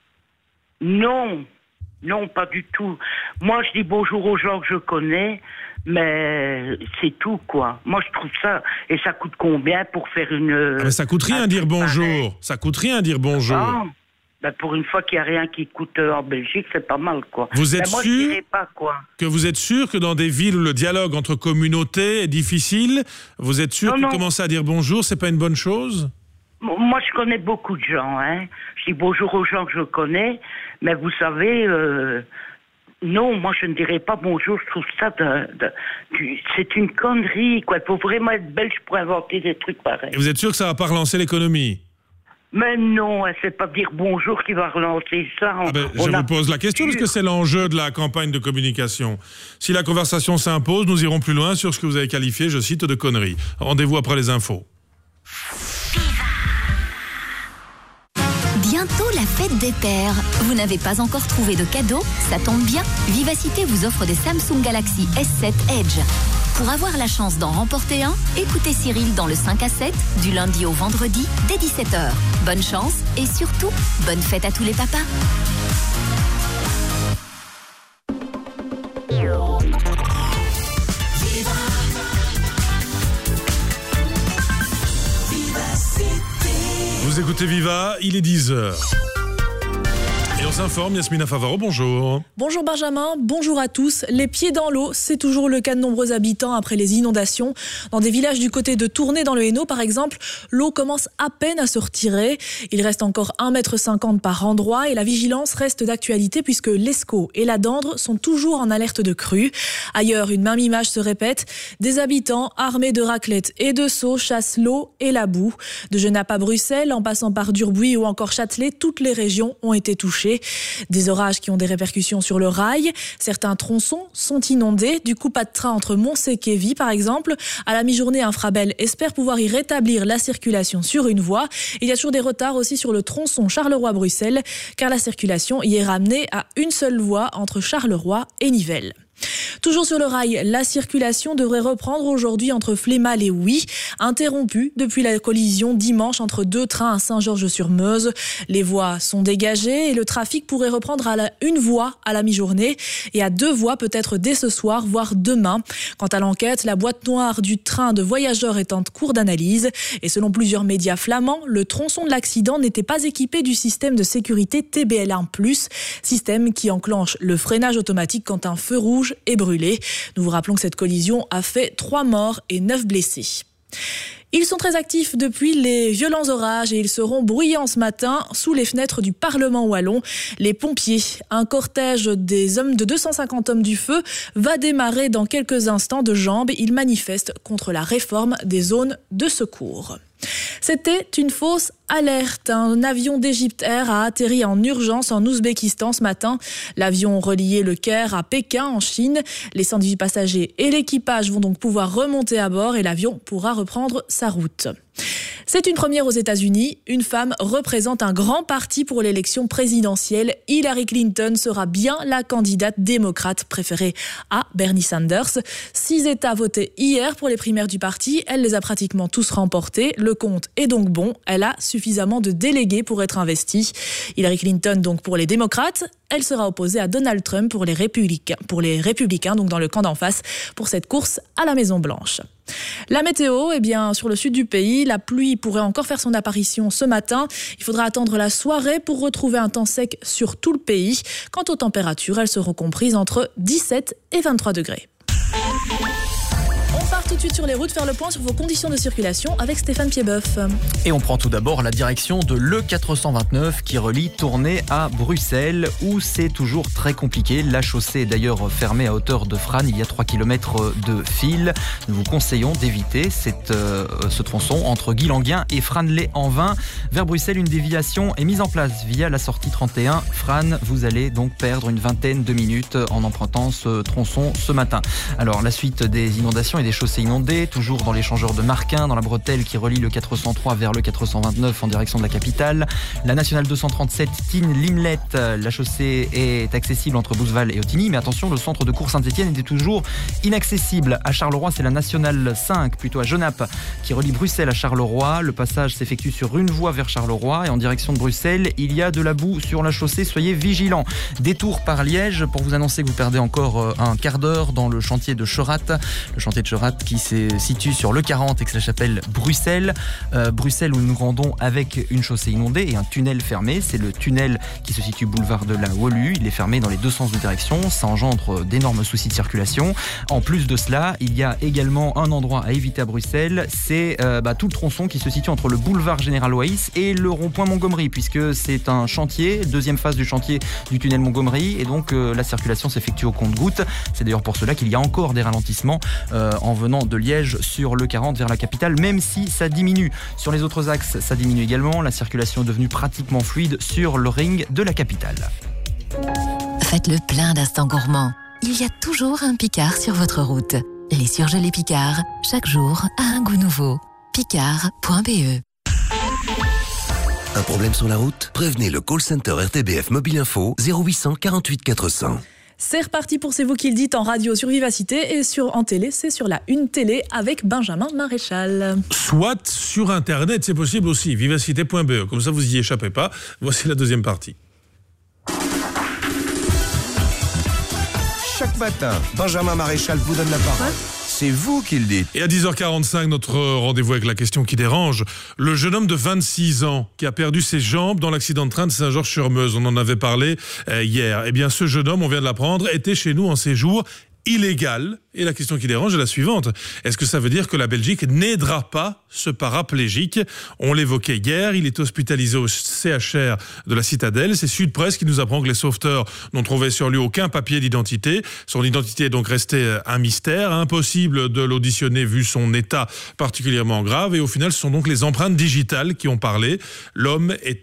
Non, non, pas du tout. Moi, je dis bonjour aux gens que je connais, mais c'est tout, quoi. Moi, je trouve ça... Et ça coûte combien pour faire une... Ah ben, ça coûte rien dire bonjour. Ça coûte rien dire bonjour. Ah, ben pour une fois qu'il n'y a rien qui coûte euh, en Belgique, c'est pas mal, quoi. Vous êtes Mais moi, sûr je dirais pas, quoi. Que vous êtes sûr que dans des villes où le dialogue entre communautés est difficile, vous êtes sûr Non, que non. commencer à dire bonjour, c'est pas une bonne chose ? Moi, je connais beaucoup de gens, hein. Je dis bonjour aux gens que je connais, mais vous savez, euh, non, moi, je ne dirais pas bonjour. Je trouve ça de, de- du- c'est une connerie, quoi. Il faut vraiment être belge pour inventer des trucs pareils. Et vous êtes sûr que ça va pas relancer l'économie ? Mais non, hein, c'est pas dire bonjour qui va relancer ça. On- Ah ben, je on a- vous pose la question parce que c'est l'enjeu de la campagne de communication. Si la conversation s'impose, nous irons plus loin sur ce que vous avez qualifié, je cite, de conneries. Rendez-vous après les infos. Bientôt la fête des pères. Vous n'avez pas encore trouvé de cadeau ? Ça tombe bien. Vivacité vous offre des Samsung Galaxy S sept Edge. Pour avoir la chance d'en remporter un, écoutez Cyril dans le cinq à sept, du lundi au vendredi, dès dix-sept heures. Bonne chance et surtout, bonne fête à tous les papas. Vous écoutez Viva, il est dix heures. Et on s'informe, Yasmina Favaro, bonjour. Bonjour Benjamin, bonjour à tous. Les pieds dans l'eau, c'est toujours le cas de nombreux habitants après les inondations. Dans des villages du côté de Tournai dans le Hainaut par exemple, l'eau commence à peine à se retirer. Il reste encore un mètre cinquante par endroit et la vigilance reste d'actualité puisque l'Escaut et la Dendre sont toujours en alerte de crue. Ailleurs, une même image se répète. Des habitants armés de raclettes et de seaux chassent l'eau et la boue. De Genappe à Bruxelles, en passant par Durbuy ou encore Châtelet, toutes les régions ont été touchées. Des orages qui ont des répercussions sur le rail. Certains tronçons sont inondés. Du coup, pas de train entre Mons et Kévy, par exemple. À la mi-journée, Infrabel espère pouvoir y rétablir la circulation sur une voie. Il y a toujours des retards aussi sur le tronçon Charleroi-Bruxelles, car la circulation y est ramenée à une seule voie entre Charleroi et Nivelles. Toujours sur le rail, la circulation devrait reprendre aujourd'hui entre Flémal et Huy, interrompue depuis la collision dimanche entre deux trains à Saint-Georges-sur-Meuse. Les voies sont dégagées et le trafic pourrait reprendre à la, une voie à la mi-journée et à deux voies peut-être dès ce soir, voire demain. Quant à l'enquête, la boîte noire du train de voyageurs est en cours d'analyse et selon plusieurs médias flamands, le tronçon de l'accident n'était pas équipé du système de sécurité T B L un plus, système qui enclenche le freinage automatique quand un feu rouge est brûlé. Nous vous rappelons que cette collision a fait trois morts et neuf blessés. Ils sont très actifs depuis les violents orages et ils seront bruyants ce matin sous les fenêtres du Parlement wallon. Les pompiers, un cortège des hommes de deux cent cinquante hommes du feu va démarrer dans quelques instants de jambes. Ils manifestent contre la réforme des zones de secours. C'était une fausse alerte. Un avion d'Egypte Air a atterri en urgence en Ouzbékistan ce matin. L'avion reliait le Caire à Pékin en Chine. Les cent dix-huit passagers et l'équipage vont donc pouvoir remonter à bord et l'avion pourra reprendre sa route. C'est une première aux États-Unis. Une femme représente un grand parti pour l'élection présidentielle. Hillary Clinton sera bien la candidate démocrate préférée à Bernie Sanders. Six États votaient hier pour les primaires du parti. Elle les a pratiquement tous remportés. Le compte est donc bon. Elle a suffisamment de délégués pour être investie. Hillary Clinton donc pour les démocrates. Elle sera opposée à Donald Trump pour les républicains, pour les républicains, donc dans le camp d'en face, pour cette course à la Maison-Blanche. La météo, eh bien, sur le sud du pays, la pluie pourrait encore faire son apparition ce matin. Il faudra attendre la soirée pour retrouver un temps sec sur tout le pays. Quant aux températures, elles seront comprises entre dix-sept et vingt-trois degrés. On part tout de suite sur les routes, faire le point sur vos conditions de circulation avec Stéphane Piedboeuf. Et on prend tout d'abord la direction de l'E quatre cent vingt-neuf qui relie Tournai à Bruxelles, où c'est toujours très compliqué. La chaussée est d'ailleurs fermée à hauteur de Frasnes, il y a trois kilomètres de fil. Nous vous conseillons d'éviter cette, euh, ce tronçon entre Guilanguin et Frasnes-lès-en-Vin. Vers Bruxelles, une déviation est mise en place via la sortie trente et un. Frasnes, vous allez donc perdre une vingtaine de minutes en empruntant ce tronçon ce matin. Alors, la suite des inondations et des chaussées inondées, toujours dans l'échangeur de Marquin, dans la bretelle qui relie le quatre cent trois vers le quatre cent vingt-neuf en direction de la capitale. La nationale deux cent trente-sept Tignes-Limlet, la chaussée est accessible entre Bouzeval et Ottigny, mais attention, le centre de cours Saint-Étienne est toujours inaccessible. À Charleroi, c'est la nationale cinq, plutôt à Genappe, qui relie Bruxelles à Charleroi. Le passage s'effectue sur une voie vers Charleroi et en direction de Bruxelles, il y a de la boue sur la chaussée, soyez vigilants. Détour par Liège pour vous annoncer que vous perdez encore un quart d'heure dans le chantier de Cherat. Le chantier de Cherat qui se situe sur le quarante, Aix-la-Chapelle, Bruxelles. Euh, Bruxelles où nous nous rendons avec une chaussée inondée et un tunnel fermé. C'est le tunnel qui se situe boulevard de la Wolu. Il est fermé dans les deux sens de direction. Ça engendre d'énormes soucis de circulation. En plus de cela, il y a également un endroit à éviter à Bruxelles. C'est euh, bah, tout le tronçon qui se situe entre le boulevard Général Waïs et le rond-point Montgomery, puisque c'est un chantier, deuxième phase du chantier du tunnel Montgomery. Et donc euh, la circulation s'effectue au compte-gouttes. C'est d'ailleurs pour cela qu'il y a encore des ralentissements euh, en venant de Liège sur le quarante vers la capitale, même si ça diminue. Sur les autres axes, ça diminue également. La circulation est devenue pratiquement fluide sur le ring de la capitale. Faites le plein d'instants gourmands. Il y a toujours un Picard sur votre route. Les surgelés Picard, chaque jour a un goût nouveau. Picard point b e. Un problème sur la route? Prévenez le call center R T B F Mobile Info zéro huit cent quarante-huit quatre cents. C'est reparti pour C'est vous qui le dites en radio sur Vivacité et sur, en télé, c'est sur la Une Télé avec Benjamin Maréchal. Soit sur Internet, c'est possible aussi, vivacité point b e. Comme ça, vous y échappez pas. Voici la deuxième partie. Chaque matin, Benjamin Maréchal vous donne la parole. C'est vous qui le dites. Et à dix heures quarante-cinq, notre rendez-vous avec la question qui dérange. Le jeune homme de vingt-six ans qui a perdu ses jambes dans l'accident de train de Saint-Georges-sur-Meuse. On en avait parlé euh, hier. Eh bien, ce jeune homme, on vient de l'apprendre, était chez nous en séjour illégal. Et la question qui dérange est la suivante. Est-ce que ça veut dire que la Belgique n'aidera pas ce paraplégique? On l'évoquait hier, il est hospitalisé au C H R de la Citadelle. C'est Sud Presse qui nous apprend que les sauveteurs n'ont trouvé sur lui aucun papier d'identité. Son identité est donc restée un mystère. Impossible de l'auditionner vu son état particulièrement grave. Et au final, ce sont donc les empreintes digitales qui ont parlé. L'homme était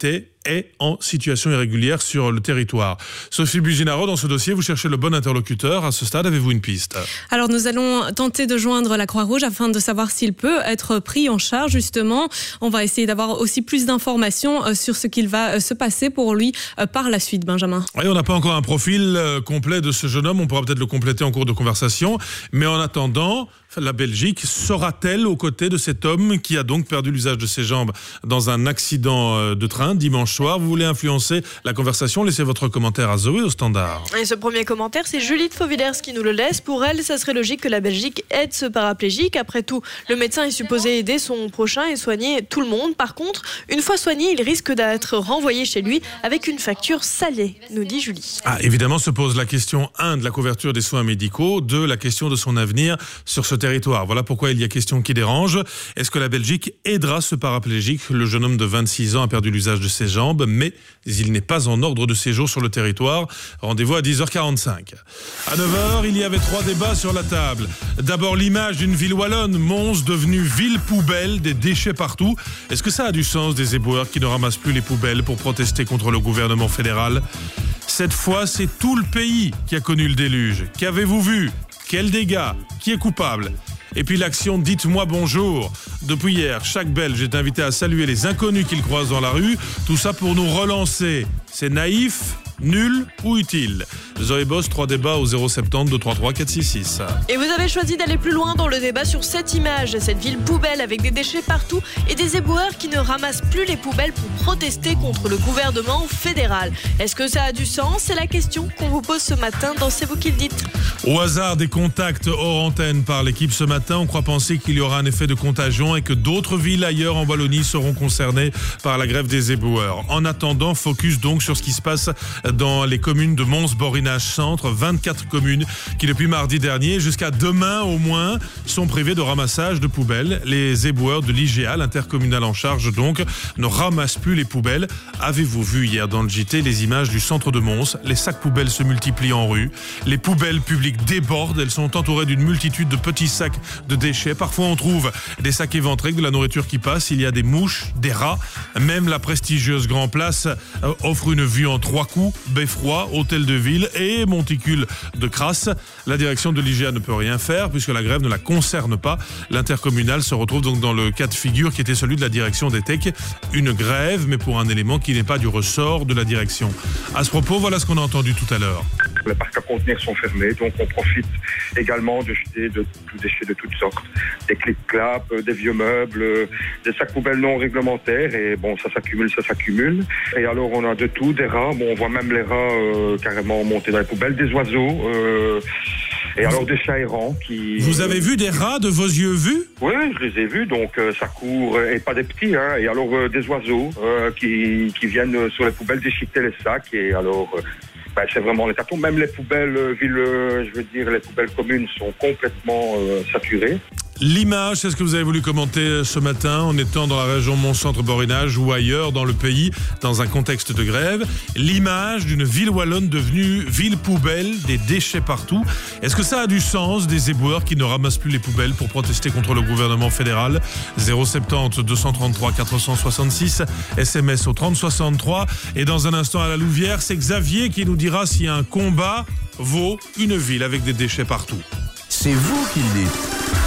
est en situation irrégulière sur le territoire. Sophie Buginaro, dans ce dossier, vous cherchez le bon interlocuteur. À ce stade, avez-vous une piste ? Alors nous allons tenter de joindre la Croix-Rouge afin de savoir s'il peut être pris en charge justement. On va essayer d'avoir aussi plus d'informations sur ce qu'il va se passer pour lui par la suite, Benjamin. Oui, on n'a pas encore un profil complet de ce jeune homme, on pourra peut-être le compléter en cours de conversation, mais en attendant, la Belgique sera-t-elle aux côtés de cet homme qui a donc perdu l'usage de ses jambes dans un accident de train dimanche soir? Vous voulez influencer la conversation? Laissez votre commentaire à Zoé au standard. Et ce premier commentaire, c'est Julie de Fauvillers qui nous le laisse. Pour elle, ça serait logique que la Belgique aide ce paraplégique. Après tout, le médecin est supposé aider son prochain et soigner tout le monde. Par contre, une fois soigné, il risque d'être renvoyé chez lui avec une facture salée, nous dit Julie. Ah, évidemment, se pose la question un de la couverture des soins médicaux, deux la question de son avenir sur ce territoire. Voilà pourquoi il y a question qui dérange. Est-ce que la Belgique aidera ce paraplégique? Le jeune homme de vingt-six ans a perdu l'usage de ses jambes, mais il n'est pas en ordre de séjour sur le territoire. Rendez-vous à dix heures quarante-cinq. À neuf heures, il y avait trois débats sur la table. D'abord, l'image d'une ville wallonne, Mons, devenue ville poubelle, des déchets partout. Est-ce que ça a du sens, des éboueurs qui ne ramassent plus les poubelles pour protester contre le gouvernement fédéral? Cette fois, c'est tout le pays qui a connu le déluge. Qu'avez-vous vu? Quels dégâts? Qui est coupable? Et puis l'action « Dites-moi bonjour ». Depuis hier, chaque Belge est invité à saluer les inconnus qu'il croise dans la rue. Tout ça pour nous relancer. C'est naïf, nul ou utile? Zoé Boss, trois débats au zéro sept zéro deux trois trois quatre six six. Et vous avez choisi d'aller plus loin dans le débat sur cette image, cette ville poubelle avec des déchets partout et des éboueurs qui ne ramassent plus les poubelles pour protester contre le gouvernement fédéral. Est-ce que ça a du sens? C'est la question qu'on vous pose ce matin dans C'est vous qui le dites. Au hasard des contacts hors antenne par l'équipe ce matin, on croit penser qu'il y aura un effet de contagion et que d'autres villes ailleurs en Wallonie seront concernées par la grève des éboueurs. En attendant, focus donc sur ce qui se passe dans les communes de Mons, Borinage Centre, vingt-quatre communes qui depuis mardi dernier jusqu'à demain au moins sont privées de ramassage de poubelles. Les éboueurs de l'I G A, l'intercommunal en charge donc, ne ramassent plus les poubelles. Avez-vous vu hier dans le J T les images du centre de Mons? Les sacs poubelles se multiplient en rue, les poubelles publiques débordent, elles sont entourées d'une multitude de petits sacs de déchets. Parfois on trouve des sacs éventrés, de la nourriture qui passe, il y a des mouches, des rats, même la prestigieuse Grand Place offre une vue en trois coups, beffroi, hôtel de ville et monticule de crasse. La direction de l'I G A ne peut rien faire puisque la grève ne la concerne pas. L'intercommunal se retrouve donc dans le cas de figure qui était celui de la direction des T E C. Une grève, mais pour un élément qui n'est pas du ressort de la direction. À ce propos, voilà ce qu'on a entendu tout à l'heure. Les parcs à contenir sont fermés, donc on profite également de jeter de tous déchets de toutes sortes. Des clics-claps, des vieux meubles, des sacs poubelles non réglementaires, et bon, ça s'accumule, ça s'accumule. Et alors on a de tout, des rats, bon, on voit même les rats euh, carrément monter dans les poubelles, des oiseaux, euh, et alors des chats errants qui... Vous avez vu des rats de vos yeux vus? Oui, je les ai vus, donc euh, ça court, et pas des petits, hein, et alors euh, des oiseaux euh, qui, qui viennent sur les poubelles déchiqueter les sacs, et alors... Euh, Ben, c'est vraiment les cartons. Même les poubelles euh, villes, euh, je veux dire, les poubelles communes sont complètement euh, saturées. L'image, c'est ce que vous avez voulu commenter ce matin en étant dans la région Mont-Centre-Borinage ou ailleurs dans le pays dans un contexte de grève. L'image d'une ville wallonne devenue ville poubelle, des déchets partout. Est-ce que ça a du sens, des éboueurs qui ne ramassent plus les poubelles pour protester contre le gouvernement fédéral? Zéro sept zéro deux cent trente-trois quatre cent soixante-six, S M S au trente soixante-trois. Et dans un instant à la Louvière, c'est Xavier qui nous dira si un combat vaut une ville avec des déchets partout. C'est vous qui le dites.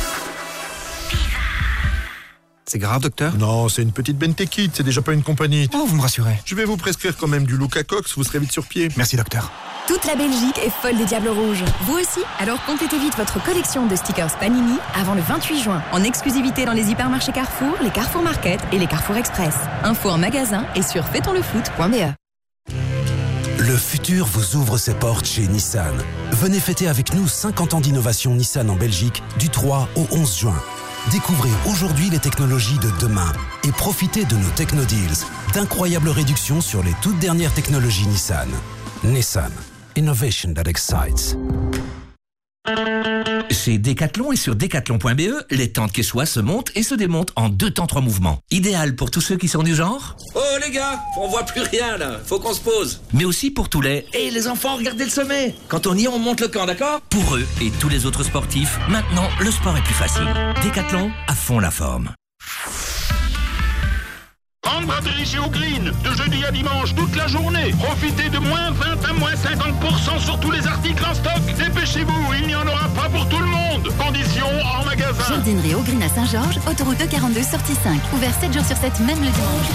C'est grave, docteur? Non, c'est une petite Bentekit, c'est déjà pas une compagnie. Oh, vous me rassurez. Je vais vous prescrire quand même du Lucacox, vous serez vite sur pied. Merci, docteur. Toute la Belgique est folle des Diables Rouges. Vous aussi? Alors complétez vite votre collection de stickers Panini avant le vingt-huit juin. En exclusivité dans les hypermarchés Carrefour, les Carrefour Market et les Carrefour Express. Info en magasin et sur faitonlefoot point b e. Le futur vous ouvre ses portes chez Nissan. Venez fêter avec nous cinquante ans d'innovation Nissan en Belgique du trois au onze juin. Découvrez aujourd'hui les technologies de demain et profitez de nos Techno-Deals, d'incroyables réductions sur les toutes dernières technologies Nissan. Nissan. Innovation that excites. Chez Decathlon et sur decathlon point b e, les tentes Kessois se montent et se démontent en deux temps trois mouvements. Idéal pour tous ceux qui sont du genre. Oh les gars, on voit plus rien là, faut qu'on se pose. Mais aussi pour tous les... Et les enfants, regardez le sommet. Quand on y est, on monte le camp, d'accord? Pour eux et tous les autres sportifs, maintenant le sport est plus facile. Decathlon, à fond la forme. Grande braderie chez O'Green, de jeudi à dimanche, toute la journée. Profitez de moins vingt à moins cinquante pour cent sur tous les articles en stock. Dépêchez-vous, il n'y en aura pas pour tout le monde. Conditions en magasin. Jardinerie O'Green à Saint-Georges, autoroute deux quarante-deux, sortie cinq. Ouvert sept jours sur sept, même le dimanche.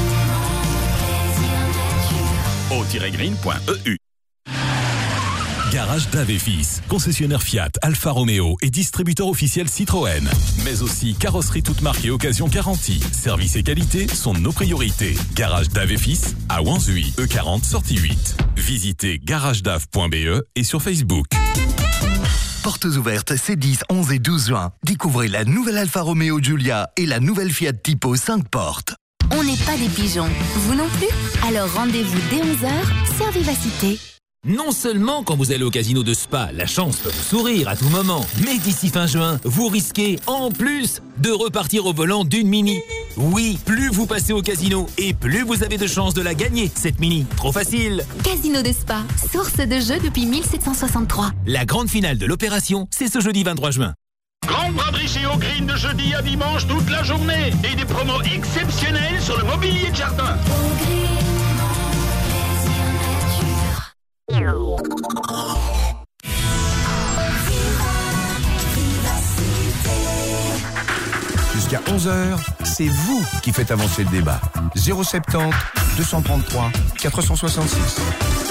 o tiret green point e u. Garage Dave et Fils, concessionnaire Fiat, Alfa Romeo et distributeur officiel Citroën. Mais aussi carrosserie toute marque et occasion garantie. Service et qualité sont nos priorités. Garage Dave et Fils à Wanzuy, E quarante, sortie huit. Visitez garage dave point b e et sur Facebook. Portes ouvertes ces dix, onze et douze juin. Découvrez la nouvelle Alfa Romeo Giulia et la nouvelle Fiat Tipo cinq portes. On n'est pas des pigeons, vous non plus? Alors rendez-vous dès onze heures sur Vivacité. Non seulement quand vous allez au casino de Spa, la chance peut vous sourire à tout moment, mais d'ici fin juin, vous risquez en plus de repartir au volant d'une Mini. Oui, plus vous passez au casino et plus vous avez de chances de la gagner, cette Mini. Trop facile. Casino de Spa, source de jeux depuis mille sept cent soixante-trois. La grande finale de l'opération, c'est ce jeudi vingt-trois juin. Grande braderie chez O'Green de jeudi à dimanche toute la journée. Et des promos exceptionnelles sur le mobilier de jardin. Jusqu'à onze heures, c'est vous qui faites avancer le débat. zéro soixante-dix, deux cent trente-trois, quatre cent soixante-six.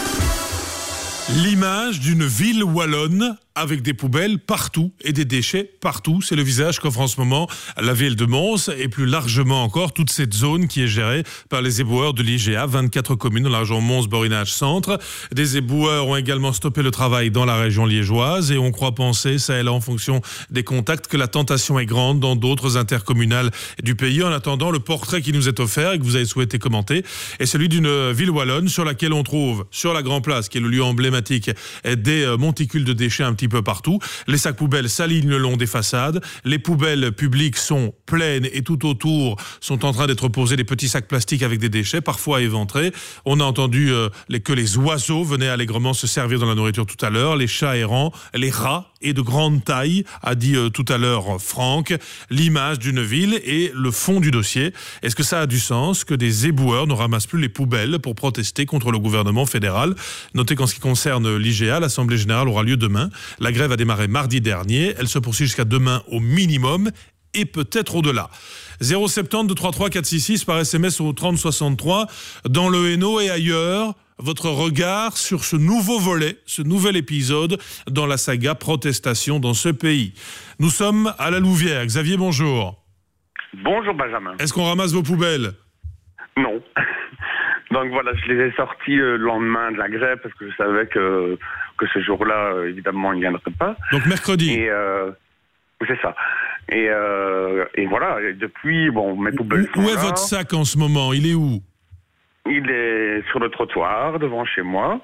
L'image d'une ville wallonne avec des poubelles partout et des déchets partout. C'est le visage qu'offre en ce moment la ville de Mons et plus largement encore toute cette zone qui est gérée par les éboueurs de l'I G A. vingt-quatre communes dans la région Mons-Borinage-Centre. Des éboueurs ont également stoppé le travail dans la région liégeoise et on croit penser, ça et là en fonction des contacts, que la tentation est grande dans d'autres intercommunales du pays. En attendant, le portrait qui nous est offert et que vous avez souhaité commenter est celui d'une ville wallonne sur laquelle on trouve, sur la Grand Place, qui est le lieu emblématique, des monticules de déchets un petit peu partout. Les sacs poubelles s'alignent le long des façades. Les poubelles publiques sont pleines et tout autour sont en train d'être posés des petits sacs plastiques avec des déchets, parfois éventrés. On a entendu euh, les, que les oiseaux venaient allègrement se servir dans la nourriture tout à l'heure, les chats errants, les rats et de grande taille, a dit euh, tout à l'heure Franck. L'image d'une ville et le fond du dossier. Est-ce que ça a du sens que des éboueurs ne ramassent plus les poubelles pour protester contre le gouvernement fédéral? Notez qu'en ce qui concerne l'I G A, l'Assemblée Générale aura lieu demain. La grève a démarré mardi dernier. Elle se poursuit jusqu'à demain au minimum et peut-être au-delà. zéro soixante-dix, deux cent trente-trois, quatre cent soixante-six par S M S au trente soixante-trois. Dans le Hainaut et ailleurs, votre regard sur ce nouveau volet, ce nouvel épisode dans la saga protestation dans ce pays. Nous sommes à la Louvière. Xavier, bonjour. Bonjour Benjamin. Est-ce qu'on ramasse vos poubelles? Non. Donc voilà, je les ai sortis le lendemain de la grève parce que je savais que, que ce jour-là, évidemment, il ne viendrait pas. Donc mercredi. Et euh, c'est ça. Et, euh, et voilà, et depuis, bon, mes poubelles Où, où est là. votre sac en ce moment? Il est où? Il est sur le trottoir, devant chez moi.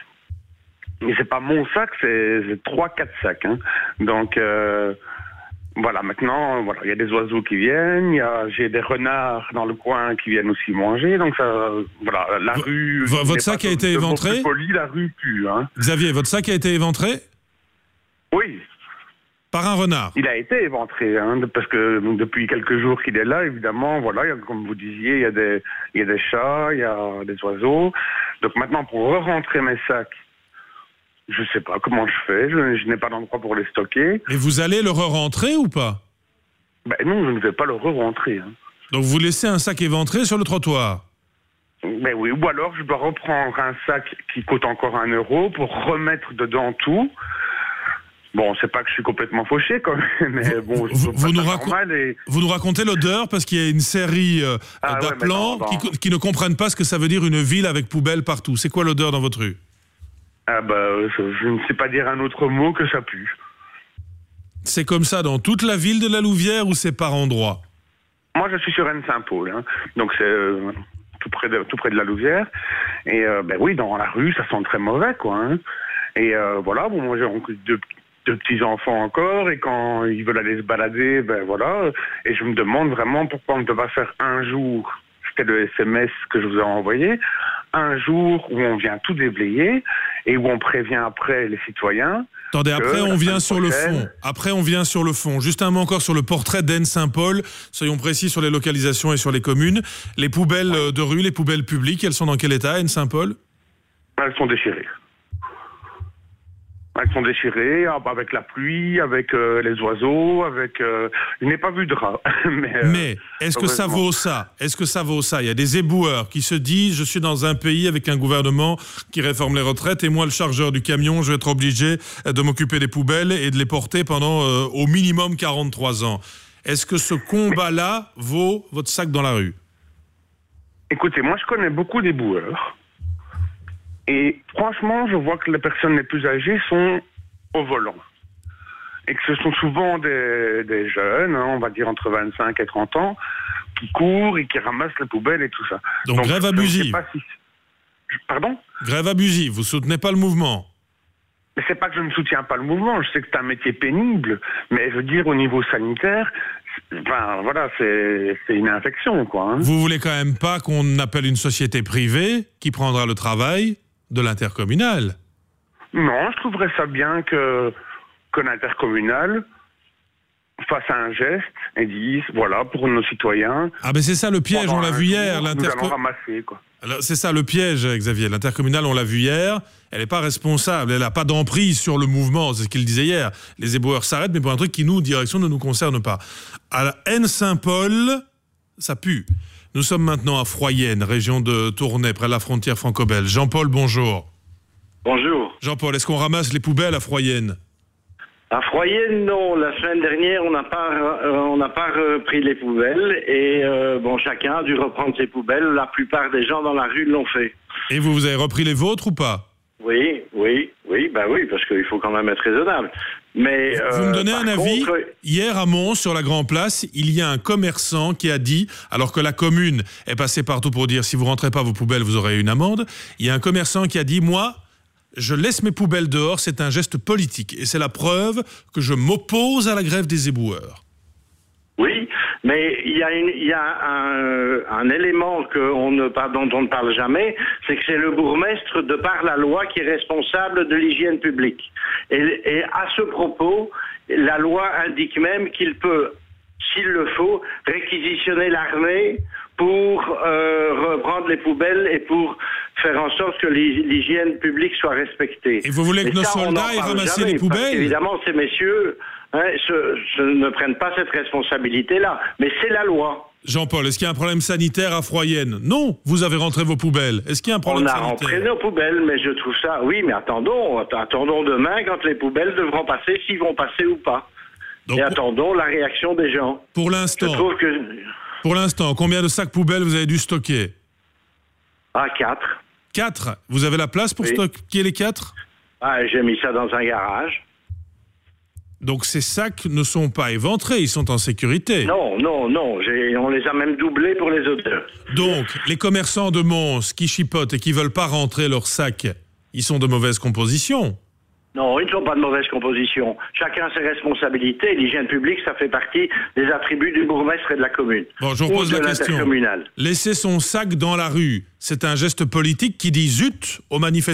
Mais c'est pas mon sac, c'est trois, quatre sacs. Hein. Donc... Euh, Voilà, maintenant, voilà, il y a des oiseaux qui viennent, il y a, j'ai des renards dans le coin qui viennent aussi manger, donc ça, voilà, la v rue... V votre sac a été éventré? Poli, la rue pue, hein. Xavier, votre sac a été éventré? Oui. Par un renard? Il a été éventré, hein, parce que depuis quelques jours qu'il est là, évidemment, voilà, il y a, comme vous disiez, il y a des, il y a des chats, il y a des oiseaux, donc maintenant, pour re-rentrer mes sacs, je sais pas comment je fais, je, je n'ai pas d'endroit pour les stocker. Et vous allez le re-rentrer ou pas? Ben non, je ne vais pas le re-rentrer. Hein. Donc vous laissez un sac éventré sur le trottoir? Ben oui, ou alors je dois reprendre un sac qui coûte encore un euro pour remettre dedans tout. Bon, c'est pas que je suis complètement fauché quand même, mais bon, vous, vous, nous, raco et... vous nous racontez l'odeur parce qu'il y a une série euh, ah d'appelants ouais, qui, qui ne comprennent pas ce que ça veut dire une ville avec poubelles partout. C'est quoi l'odeur dans votre rue? Ah bah, je ne sais pas dire un autre mot que ça pue. C'est comme ça dans toute la ville de la Louvière ou c'est par endroit? Moi, je suis sur Rennes-Saint-Paul, hein. Donc c'est euh, tout près de tout près de la Louvière. Et euh, ben oui, dans la rue, ça sent très mauvais, quoi. Hein. Et euh, voilà, bon, moi j'ai deux, deux petits enfants encore, et quand ils veulent aller se balader, ben voilà. Et je me demande vraiment pourquoi on ne peut pas faire un jour. C'était le S M S que je vous ai envoyé. Un jour où on vient tout déblayer et où on prévient après les citoyens. Attendez, après on vient sur prochaine... le fond. Après on vient sur le fond. Juste un mot encore sur le portrait d'Aisne-Saint-Paul. Soyons précis sur les localisations et sur les communes. Les poubelles de rue, les poubelles publiques, elles sont dans quel état, Aisne-Saint-Paul ? Elles sont déchirées. Elles sont déchirées avec la pluie, avec euh, les oiseaux, avec... Euh... Je n'ai pas vu de rats. mais, euh, mais est-ce que ça vaut ça ? Est-ce que ça vaut ça ? Il y a des éboueurs qui se disent « Je suis dans un pays avec un gouvernement qui réforme les retraites et moi, le chargeur du camion, je vais être obligé de m'occuper des poubelles et de les porter pendant euh, au minimum quarante-trois ans. » Est-ce que ce combat-là vaut votre sac dans la rue ? Écoutez, moi je connais beaucoup d'éboueurs. Et franchement, je vois que les personnes les plus âgées sont au volant. Et que ce sont souvent des, des jeunes, hein, on va dire entre vingt-cinq et trente ans, qui courent et qui ramassent les poubelles et tout ça. Donc, Donc grève abusive. Si... Pardon ? Grève abusive, vous soutenez pas le mouvement ? Mais c'est pas que je ne soutiens pas le mouvement, je sais que c'est un métier pénible, mais je veux dire au niveau sanitaire, ben voilà, c'est, c'est une infection, quoi. Hein. Vous voulez quand même pas qu'on appelle une société privée qui prendra le travail de l'intercommunal? Non, je trouverais ça bien que, que l'intercommunal fasse un geste et dise, voilà, pour nos citoyens... Ah ben c'est ça le piège, on l'a vu hier. Nous allons ramasser, quoi. Alors, c'est ça le piège, Xavier. L'intercommunale, on l'a vu hier, elle n'est pas responsable, elle n'a pas d'emprise sur le mouvement, c'est ce qu'il disait hier. Les éboueurs s'arrêtent, mais pour un truc qui, nous, direction, ne nous concerne pas. À Aisne-Saint-Paul, ça pue. Nous sommes maintenant à Froyenne, région de Tournai, près de la frontière franco-belge. Jean-Paul, bonjour. Bonjour. Jean-Paul, est-ce qu'on ramasse les poubelles à Froyenne ? À Froyenne, non. La semaine dernière, on n'a pas, euh, on n'a pas repris les poubelles et euh, bon, chacun a dû reprendre ses poubelles. La plupart des gens dans la rue l'ont fait. Et vous, vous avez repris les vôtres ou pas ? Oui, oui, oui, bah oui, parce qu'il faut quand même être raisonnable. Mais vous euh, me donnez un avis. contre... Hier à Mons, sur la Grand Place, il y a un commerçant qui a dit, alors que la commune est passée partout pour dire si vous rentrez pas vos poubelles, vous aurez une amende. Il y a un commerçant qui a dit, moi, je laisse mes poubelles dehors, c'est un geste politique. Et c'est la preuve que je m'oppose à la grève des éboueurs. Oui, mais il y a, une, il y a un, un élément que on ne, dont on ne parle jamais, c'est que c'est le bourgmestre, de par la loi, qui est responsable de l'hygiène publique. Et, et à ce propos, la loi indique même qu'il peut, s'il le faut, réquisitionner l'armée pour euh, reprendre les poubelles et pour faire en sorte que l'hygiène publique soit respectée. Et vous voulez que et nos ça, soldats aient ramassé les poubelles ? Évidemment, ces messieurs hein, se, se ne prennent pas cette responsabilité-là. Mais c'est la loi. Jean-Paul, est-ce qu'il y a un problème sanitaire à Froyenne ? Non, vous avez rentré vos poubelles. Est-ce qu'il y a un problème sanitaire ? On a rentré nos poubelles, mais je trouve ça... Oui, mais attendons, attendons demain quand les poubelles devront passer, s'ils vont passer ou pas. Donc, et attendons la réaction des gens. Pour l'instant, je trouve que... pour l'instant, combien de sacs poubelles vous avez dû stocker ? Ah, quatre. Quatre ? Vous avez la place pour oui. stocker les quatre ? Ah, j'ai mis ça dans un garage. Donc ces sacs ne sont pas éventrés, ils sont en sécurité. Non, non, non, j'ai, on les a même doublés pour les odeurs. Donc, les commerçants de Mons qui chipotent et qui veulent pas rentrer leurs sacs, ils sont de mauvaise composition. Non, ils ne sont pas de mauvaise composition. Chacun a ses responsabilités. L'hygiène publique, ça fait partie des attributs du bourgmestre et de la commune. Bon, je vous pose la question. Laisser son sac dans la rue, c'est un geste politique qui dit zut aux manifestants ?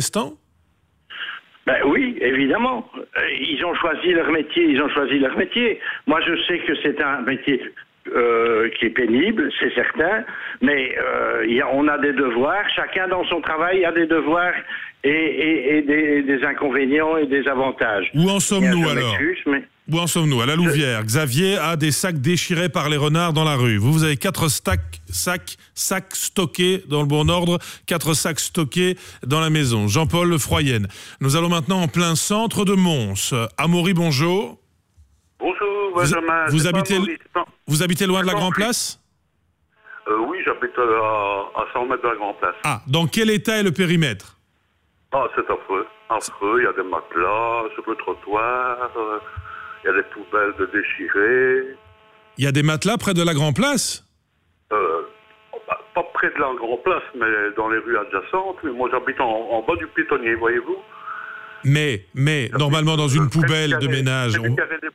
Ben oui, évidemment. Ils ont choisi leur métier, ils ont choisi leur métier. Moi, je sais que c'est un métier euh, qui est pénible, c'est certain, mais euh, y a, on a des devoirs. Chacun dans son travail a des devoirs et, et, et des, des inconvénients et des avantages. Où en sommes-nous alors m'excuse, mais... Où en sommes-nous ? À la Louvière, Xavier a des sacs déchirés par les renards dans la rue. Vous, vous avez quatre stacks, sacs, sacs stockés dans le bon ordre, quatre sacs stockés dans la maison. Jean-Paul, Froyenne. Nous allons maintenant en plein centre de Mons. Amaury, bonjour. Bonjour, Benjamin. Vous, vous, habitez, vous habitez loin de la Grand Place ? euh, Oui, j'habite à, à cent mètres de la Grand Place. Ah, dans quel état est le périmètre ? Ah, c'est affreux. Affreux, il y a des matelas sur le trottoir... Euh... Il y a des poubelles de déchirées. Il y a des matelas près de la Grand Place ? euh, Pas près de la Grand Place, mais dans les rues adjacentes. Moi, j'habite en, en bas du piétonnier, voyez-vous. Mais, mais normalement, dans une poubelle de ménage... On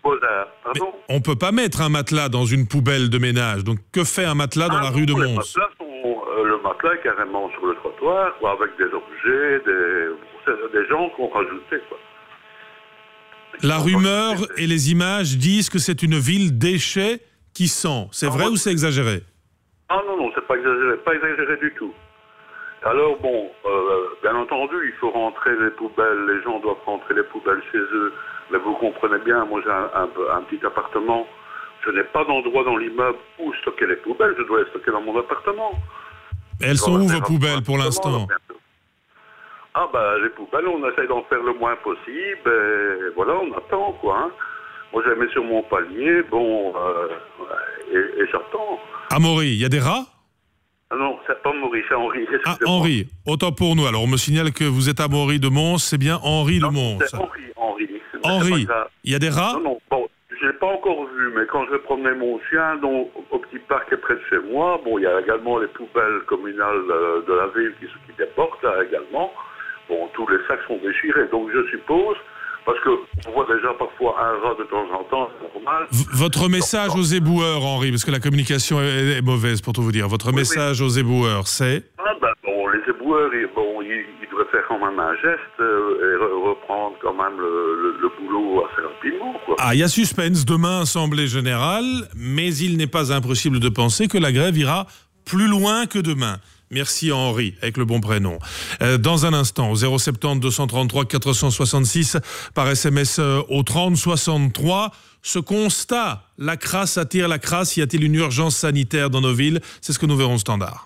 ne peut pas mettre un matelas dans une poubelle de ménage. Donc, que fait un matelas dans ah, la rue de les Mons ? matelas sont, euh, Le matelas est carrément sur le trottoir, quoi, avec des objets, des, des gens qui ont rajouté, quoi. La rumeur et les images disent que c'est une ville déchet qui sent. C'est vrai ou c'est exagéré? Ah non, non, c'est pas exagéré, pas exagéré du tout. Alors bon, euh, bien entendu, il faut rentrer les poubelles, les gens doivent rentrer les poubelles chez eux. Mais vous comprenez bien, moi j'ai un, un, un petit appartement, je n'ai pas d'endroit dans l'immeuble où stocker les poubelles, je dois les stocker dans mon appartement. Elles sont où vos poubelles pour l'instant? Ah bah les poubelles, on essaye d'en faire le moins possible, et voilà, on attend quoi. Hein. Moi je les mets sur mon palier, bon, euh, et, et j'attends. À Maury, il y a des rats? Ah non, c'est pas Maury, c'est Henri. Ah, Henri, autant pour nous. Alors on me signale que vous êtes à Maury de Mons, c'est bien Henri de Mons. C'est Henri, Henri. Henri, il y a des rats? Non, non, bon, je l'ai pas encore vu, mais quand je vais promener mon chien donc, au petit parc qui est près de chez moi, bon, il y a également les poubelles communales de, de la ville qui, qui déportent là également. Bon, tous les sacs sont déchirés, donc je suppose, parce qu'on voit déjà parfois un rat de temps en temps, c'est normal. V- votre message aux éboueurs, Henri, parce que la communication est, est mauvaise pour tout vous dire. Votre oui, message oui. aux éboueurs, c'est? Ah ben bon, les éboueurs, ils, bon, ils, ils devraient faire quand même un geste euh, et re- reprendre quand même le, le, le boulot assez rapidement, quoi. Ah, il y a suspense demain, assemblée générale, mais il n'est pas impossible de penser que la grève ira plus loin que demain. Merci Henri, avec le bon prénom. Euh, dans un instant, au zéro sept zéro deux trois trois quatre six six, par S M S euh, au trente soixante-trois, ce constat, la crasse attire la crasse, y a-t-il une urgence sanitaire dans nos villes? C'est ce que nous verrons au standard.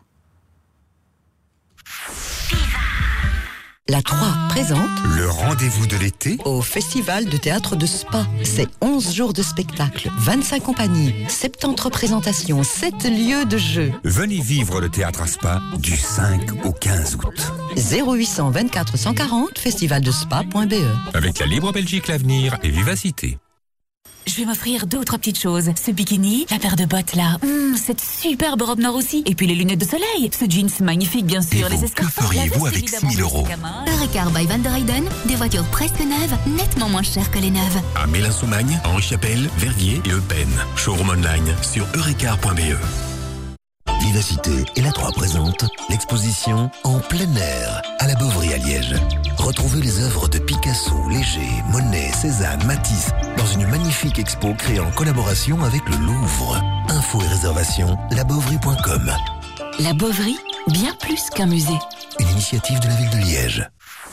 La trois présente le rendez-vous de l'été au Festival de théâtre de Spa. C'est onze jours de spectacle, vingt-cinq compagnies, soixante-dix représentations, sept lieux de jeu. Venez vivre le théâtre à Spa du cinq au quinze août. zéro huit cent vingt-quatre cent quarante, festivaldespa point b e. Avec la Libre Belgique L'Avenir et Vivacité. Je vais m'offrir deux ou trois petites choses. Ce bikini, la paire de bottes là, mmh, cette superbe robe noire aussi. Et puis les lunettes de soleil, ce jeans magnifique bien sûr. Et les vous, escarpins. Que feriez-vous avec six mille euros? Eurecar by Van der Heyden, des voitures presque neuves, nettement moins chères que les neuves. À Mélin-Soumagne, Henri-Chapelle, Verviers et Eupen. Showroom online sur eurecar point b e. Vivacité et la trois présente l'exposition En plein air à la Beauvry à Liège. Retrouvez les œuvres de Picasso, Léger, Monet, Cézanne, Matisse dans une magnifique expo créée en collaboration avec le Louvre. Infos et réservations, la beauvry point com. La Beauvry, bien plus qu'un musée. Une initiative de la ville de Liège.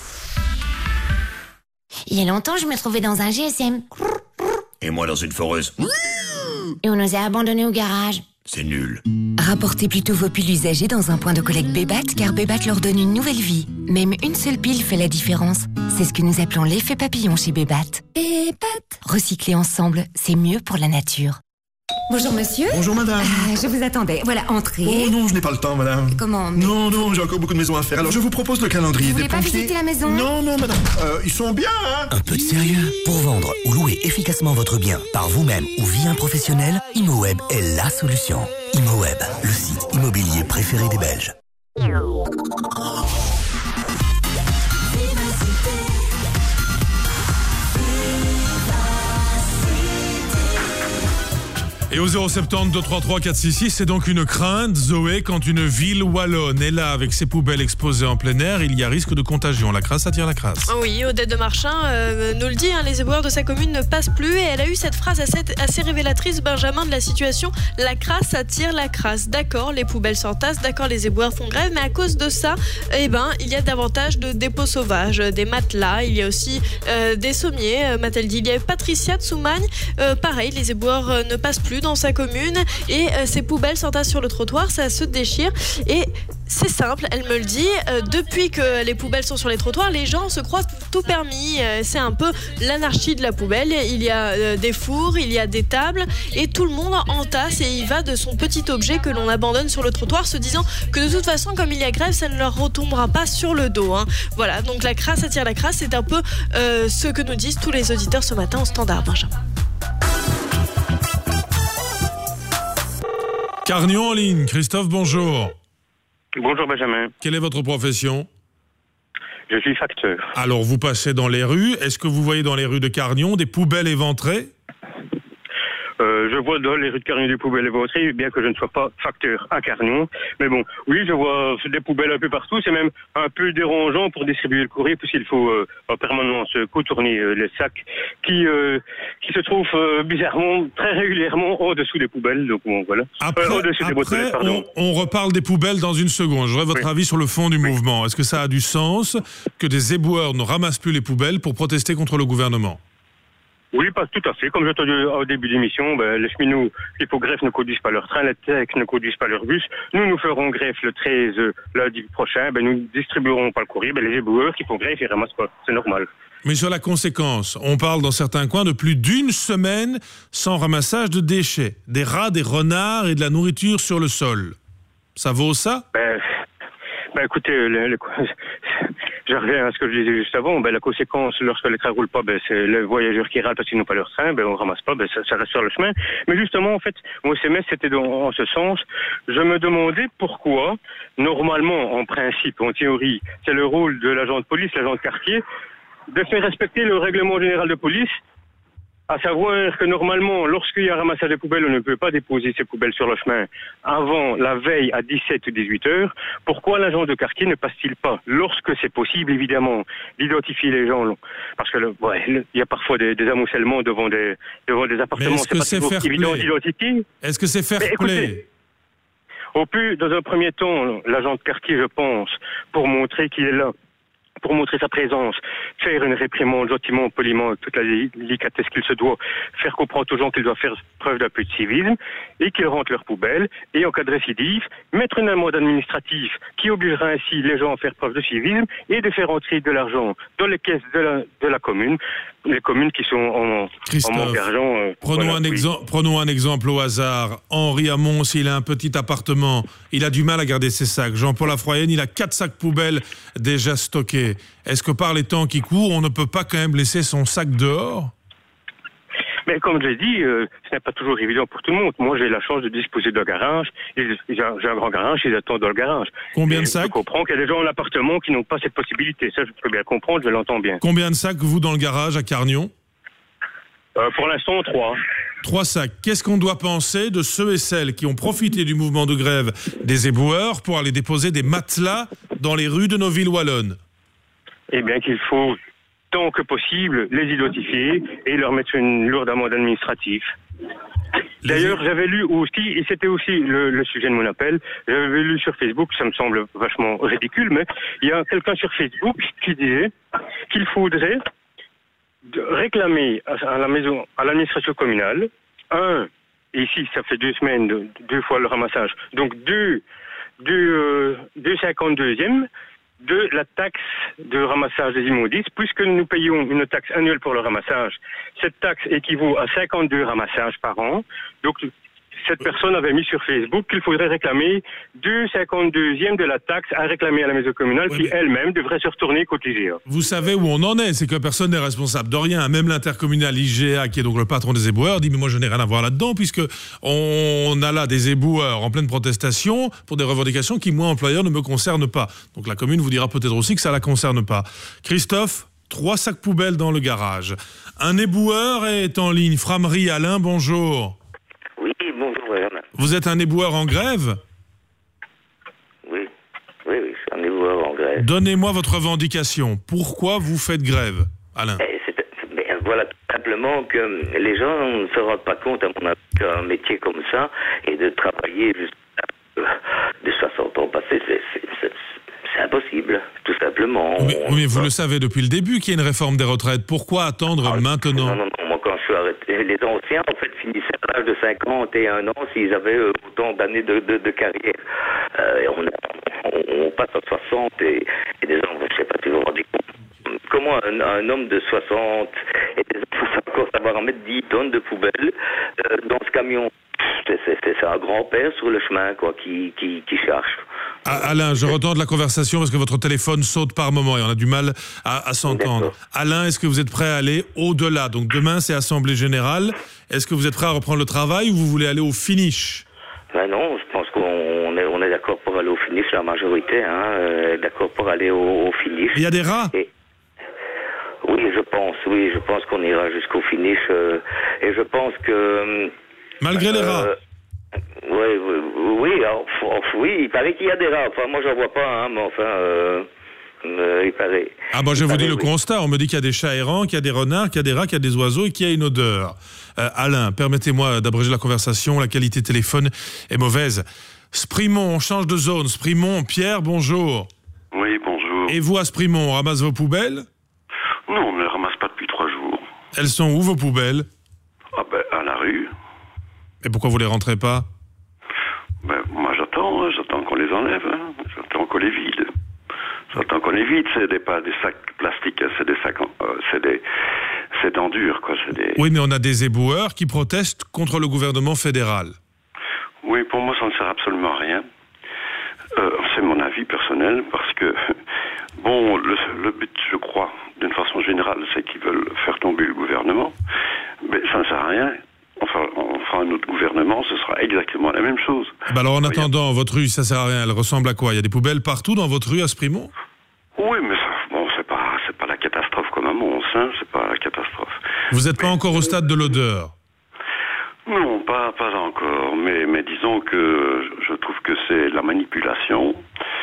Il y a longtemps, je me trouvais dans un G S M. Et moi dans une foreuse. Et on nous a abandonnés au garage. C'est nul. Rapportez plutôt vos piles usagées dans un point de collecte Bébat, car Bébat leur donne une nouvelle vie. Même une seule pile fait la différence. C'est ce que nous appelons l'effet papillon chez Bébat. Bébat. Recycler ensemble, c'est mieux pour la nature. Bonjour monsieur. Bonjour madame. Ah, je vous attendais. Voilà, entrez. Oh non, je n'ai pas le temps madame. Comment mais... Non, non, j'ai encore beaucoup de maisons à faire. Alors je vous propose le calendrier vous des voulez pas pompiers. visiter la maison? Non, non madame. Euh, ils sont bien, hein. Un peu de sérieux. Pour vendre ou louer efficacement votre bien par vous-même ou via un professionnel, ImoWeb est la solution. ImoWeb, le site immobilier préféré des Belges. Et au zéro sept zéro deux trois trois quatre six six, c'est donc une crainte, Zoé, quand une ville wallonne est là avec ses poubelles exposées en plein air, il y a risque de contagion. La crasse attire la crasse. Oui, Odette de Marchin euh, nous le dit, hein, les éboueurs de sa commune ne passent plus et elle a eu cette phrase assez, assez révélatrice, Benjamin, de la situation. La crasse attire la crasse. D'accord, les poubelles s'entassent, d'accord, les éboueurs font grève, mais à cause de ça, eh ben, il y a davantage de dépôts sauvages, des matelas, il y a aussi euh, des sommiers, euh, m'a-t-elle dit. Il y a Patricia de Soumagne, euh, pareil, les éboueurs euh, ne passent plus dans sa commune et euh, ces poubelles s'entassent sur le trottoir, ça se déchire et c'est simple, elle me le dit, euh, depuis que les poubelles sont sur les trottoirs, les gens se croient tout permis, euh, c'est un peu l'anarchie de la poubelle, il y a euh, des fours, il y a des tables et tout le monde entasse et il va de son petit objet que l'on abandonne sur le trottoir se disant que de toute façon comme il y a grève, ça ne leur retombera pas sur le dos, hein. Voilà, donc la crasse attire la crasse, c'est un peu euh, ce que nous disent tous les auditeurs ce matin au standard, Benjamin. Carnion en ligne, Christophe, bonjour. Bonjour Benjamin. Quelle est votre profession? Je suis facteur. Alors vous passez dans les rues, est-ce que vous voyez dans les rues de Carnion des poubelles éventrées? Euh, je vois dans les rues de Carnion des poubelles éventrées, bien que je ne sois pas facteur à Carnion. Mais bon, oui, je vois des poubelles un peu partout. C'est même un peu dérangeant pour distribuer le courrier, puisqu'il faut euh, en permanence contourner euh, les sacs qui euh, qui se trouvent euh, bizarrement, très régulièrement en dessous des poubelles. Donc bon, voilà. Après, euh, au-dessus des boîtes aux après lettres, pardon. on, on reparle des poubelles dans une seconde. J'aurais votre Oui. avis sur le fond du mouvement. Est-ce que ça a du sens que des éboueurs ne ramassent plus les poubelles pour protester contre le gouvernement ? Oui, pas tout à fait. Comme j'ai entendu au début de l'émission, ben, les cheminots, les greffes ne conduisent pas leur train, les techs ne conduisent pas leur bus. Nous, nous ferons greffe le treize euh, lundi prochain. Ben, nous distribuerons pas le courrier. Ben, les éboueurs qui font greffe, ils ramassent pas. C'est normal. Mais sur la conséquence, on parle dans certains coins de plus d'une semaine sans ramassage de déchets. Des rats, des renards et de la nourriture sur le sol. Ça vaut ça ? Ben, ben écoutez, le, le, je reviens à ce que je disais juste avant. Ben, la conséquence, lorsque les trains roulent pas, ben, c'est les voyageurs qui râlent parce qu'ils n'ont pas leur train. Ben, on ramasse pas, ben, ça, ça reste sur le chemin. Mais justement, en fait, mon S M S, c'était dans, en ce sens. Je me demandais pourquoi, normalement, en principe, en théorie, c'est le rôle de l'agent de police, l'agent de quartier, de faire respecter le règlement général de police, à savoir que normalement, lorsqu'il y a un ramassage des poubelles, on ne peut pas déposer ces poubelles sur le chemin avant la veille à dix-sept ou dix-huit heures. Pourquoi l'agent de quartier ne passe-t-il pas, lorsque c'est possible, évidemment, d'identifier les gens? Parce que, le, ouais, le, il y a parfois des, des amoncellements devant des, devant des appartements. est-ce que c'est c'est pas toujours évident d'identifier. Est-ce que c'est fair Mais play? écoutez, au plus, dans un premier temps, l'agent de quartier, je pense, pour montrer qu'il est là, pour montrer sa présence, faire une réprimande gentiment, poliment, avec toute la délicatesse qu'il se doit, faire comprendre aux gens qu'ils doivent faire preuve d'un peu de civisme et qu'ils rentrent leurs poubelles, et en cas de récidive, mettre une amende administrative qui obligera ainsi les gens à faire preuve de civisme et de faire entrer de l'argent dans les caisses de la, de la commune, les communes qui sont en, en manque d'argent. Euh, prenons, voilà, un oui. exem- prenons un exemple au hasard. Henri à Mons, il a un petit appartement, il a du mal à garder ses sacs. Jean-Paul Lafroyenne, il a quatre sacs poubelles déjà stockés. Est-ce que par les temps qui courent, on ne peut pas quand même laisser son sac dehors ? Mais comme je l'ai dit, euh, ce n'est pas toujours évident pour tout le monde. Moi, j'ai la chance de disposer d'un garage. Et j'ai un, j'ai un grand garage, ils attendent dans le garage. Combien et de sacs ? Je comprends qu'il y a des gens en appartement qui n'ont pas cette possibilité. Ça, je peux bien comprendre, je l'entends bien. Combien de sacs, vous, dans le garage à Carnion ? euh, Pour l'instant, trois. Trois sacs. Qu'est-ce qu'on doit penser de ceux et celles qui ont profité du mouvement de grève des éboueurs pour aller déposer des matelas dans les rues de nos villes wallonnes ? Eh bien, qu'il faut, tant que possible, les identifier et leur mettre une lourde amende administrative. D'ailleurs, j'avais lu aussi, et c'était aussi le, le sujet de mon appel, j'avais lu sur Facebook, ça me semble vachement ridicule, mais il y a quelqu'un sur Facebook qui disait qu'il faudrait de réclamer à la maison, à l'administration communale, un, et ici ça fait deux semaines, deux, deux fois le ramassage, donc deux, deux, euh, deux cinquante-deuxième, de la taxe de ramassage des immondices, puisque nous payons une taxe annuelle pour le ramassage. Cette taxe équivaut à cinquante-deux ramassages par an. Donc, cette personne avait mis sur Facebook qu'il faudrait réclamer deux cinquante-deuxième de la taxe à réclamer à la maison communale, oui, qui mais... elle-même devrait se retourner cotiser. Vous savez où on en est, c'est que personne n'est responsable de rien. Même l'intercommunal I G A, qui est donc le patron des éboueurs, dit mais moi je n'ai rien à voir là-dedans, puisque on a là des éboueurs en pleine protestation pour des revendications qui, moi, employeur, ne me concernent pas. Donc la commune vous dira peut-être aussi que ça la concerne pas. Christophe, trois sacs poubelles dans le garage. Un éboueur est en ligne. Framerie Alain, bonjour. Oui, bonjour. Vous êtes un éboueur en grève ? Oui, oui, oui, je suis un éboueur en grève. Donnez-moi votre revendication. Pourquoi vous faites grève, Alain ? Eh, c'est, mais voilà, tout simplement que les gens ne se rendent pas compte, à mon avis, qu'un métier comme ça, et de travailler jusqu'à euh, de soixante ans passés, c'est, c'est, c'est, c'est impossible, tout simplement. Oui, mais, mais vous le savez depuis le début qu'il y a une réforme des retraites. Pourquoi attendre ah, maintenant ? Non, non, non, moi quand je suis arrêté, les anciens en fait finissaient à l'âge de cinquante et un ans s'ils avaient euh, autant d'années de, de, de carrière. Euh, et on, on, on passe à soixante et, et des gens, je ne sais pas si vous vous rendez compte, comment un, un homme de soixante et des gens faut encore savoir en mettre dix tonnes de poubelles euh, dans ce camion. C'est, c'est, c'est un grand-père sur le chemin quoi, qui, qui, qui cherche. Ah, Alain, je retente la conversation parce que votre téléphone saute par moment et on a du mal à, à s'entendre. D'accord. Alain, est-ce que vous êtes prêt à aller au-delà ? Donc demain, c'est Assemblée Générale. Est-ce que vous êtes prêt à reprendre le travail ou vous voulez aller au finish ? Ben non, je pense qu'on est, on est d'accord pour aller au finish, la majorité, hein, euh, d'accord pour aller au, au finish. Il y a des rats ? Et... Oui, je pense, oui, je pense qu'on ira jusqu'au finish. Euh, et je pense que... Malgré euh, les rats. Oui, oui, oui, alors, oui, il paraît qu'il y a des rats. Enfin, moi, j'en vois pas, hein, mais enfin, euh, euh, il paraît. Ah bon, je vous dis le oui. constat. On me dit qu'il y a des chats errants, qu'il y a des renards, qu'il y a des rats, qu'il y a des oiseaux et qu'il y a une odeur. Euh, Alain, permettez-moi d'abréger la conversation. La qualité téléphone est mauvaise. Sprimont, on change de zone. Sprimont, Pierre, bonjour. Oui, bonjour. Et vous, à Sprimont, on ramasse vos poubelles? Non, on ne les ramasse pas depuis trois jours. Elles sont où, vos poubelles? Ah ben, à la rue. Et pourquoi vous les rentrez pas? Ben, moi, j'attends, hein, j'attends qu'on les enlève. Hein. J'attends qu'on les vide. J'attends qu'on les vide. C'est des, pas des sacs plastiques, c'est des sacs, euh, c'est des, c'est en dur, quoi. C'est des... Oui, mais on a des éboueurs qui protestent contre le gouvernement fédéral. Oui, pour moi, ça ne sert absolument à rien. Euh, c'est mon avis personnel, parce que, bon, le, le but, je crois, d'une façon générale, c'est qu'ils veulent faire tomber le gouvernement. Mais ça ne sert à rien. Enfin, on fera un autre gouvernement, ce sera exactement la même chose. Bah alors, en attendant, votre rue, ça sert à rien. Elle ressemble à quoi? Il y a des poubelles partout dans votre rue à Sprimont? Oui, mais ça, bon, c'est pas, c'est pas la catastrophe comme à Mons, hein, c'est pas la catastrophe. Vous n'êtes mais, pas encore au stade de l'odeur? Non, pas, pas encore. Mais, mais disons que je trouve que c'est la manipulation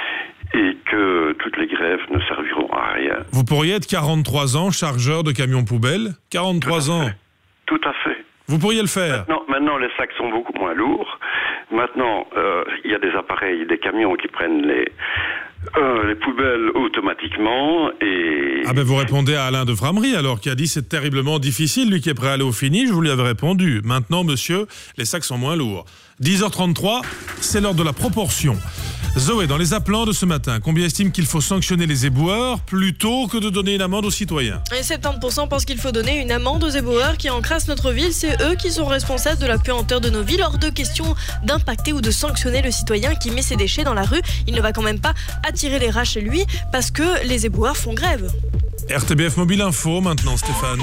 et que toutes les grèves ne serviront à rien. Vous pourriez être quarante-trois ans, chargeur de camions poubelles? quarante-trois ans. Tout à fait. Vous pourriez le faire? Maintenant, maintenant les sacs sont beaucoup moins lourds. Maintenant, euh, il y a des appareils, des camions qui prennent les, euh, les poubelles automatiquement et... Ah ben vous répondez à Alain de Framery alors, qui a dit c'est terriblement difficile, lui qui est prêt à aller au finish, je vous lui avais répondu. Maintenant, monsieur, les sacs sont moins lourds. dix heures trente-trois, c'est l'heure de la proportion. Zoé, dans les appelants de ce matin, combien estime qu'il faut sanctionner les éboueurs plutôt que de donner une amende aux citoyens? Et soixante-dix pour cent pensent qu'il faut donner une amende aux éboueurs qui encrassent notre ville. C'est eux qui sont responsables de la puanteur de nos villes. Hors de question d'impacter ou de sanctionner le citoyen qui met ses déchets dans la rue. Il ne va quand même pas attirer les rats chez lui parce que les éboueurs font grève. R T B F Mobile Info maintenant, Stéphane.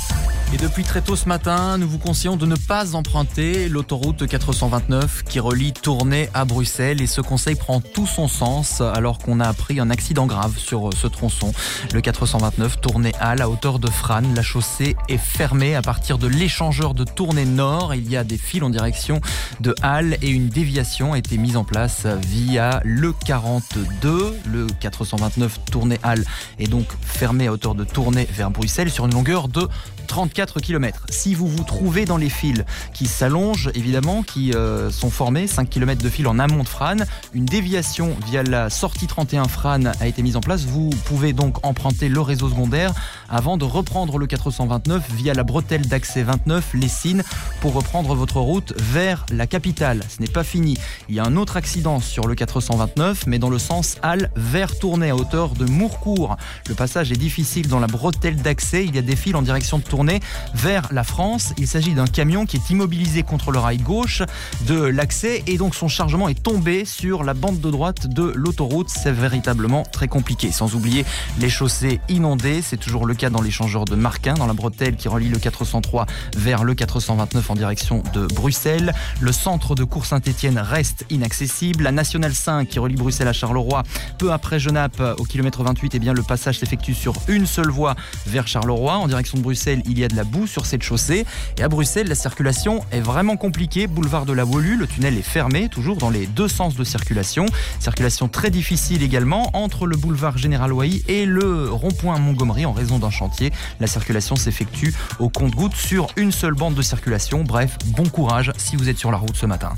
Et depuis très tôt ce matin, nous vous conseillons de ne pas emprunter l'autoroute quatre cent vingt-neuf qui relie Tournai à Bruxelles. Et ce conseil prend tout son sens alors qu'on a appris un accident grave sur ce tronçon. Le quatre cent vingt-neuf Tournai-Halle à hauteur de Frasnes. La chaussée est fermée à partir de l'échangeur de Tournai Nord. Il y a des fils en direction de Halle et une déviation a été mise en place via le quarante-deux. Le quatre cent vingt-neuf Tournai-Halle est donc fermé à hauteur de Tournai vers Bruxelles sur une longueur de trente-quatre kilomètres. Si vous vous trouvez dans les fils qui s'allongent, évidemment, qui euh, sont formés, cinq kilomètres de fil en amont de Frasnes, une déviation via la sortie trente et un Frasnes a été mise en place. Vous pouvez donc emprunter le réseau secondaire avant de reprendre le quatre cent vingt-neuf via la bretelle d'accès vingt-neuf, Lessines, pour reprendre votre route vers la capitale. Ce n'est pas fini. Il y a un autre accident sur le quatre cent vingt-neuf, mais dans le sens Halle vers Tournai à hauteur de Mourcourt. Le passage est difficile dans la bretelle d'accès. Il y a des fils en direction de Tournai vers la France. Il s'agit d'un camion qui est immobilisé contre le rail gauche de l'accès et donc son chargement est tombé sur la bande de droite de l'autoroute. C'est véritablement très compliqué. Sans oublier les chaussées inondées. C'est toujours le cas dans l'échangeur de Marquin, dans la bretelle qui relie le quatre cent trois vers le quatre cent vingt-neuf en direction de Bruxelles. Le centre de Cours-Saint-Étienne reste inaccessible. La nationale cinq qui relie Bruxelles à Charleroi, peu après Genappe au kilomètre vingt-huit, eh bien le passage s'effectue sur une seule voie vers Charleroi. En direction de Bruxelles, il y a de la boue sur cette chaussée. Et à Bruxelles, la circulation est vraiment compliquée. Boulevard de la Wolu, le tunnel est fermé, toujours dans les deux sens de circulation. Circulation très difficile également entre le boulevard Général Ouahy et le rond-point Montgomery en raison d'un chantier. La circulation s'effectue au compte-gouttes sur une seule bande de circulation. Bref, bon courage si vous êtes sur la route ce matin.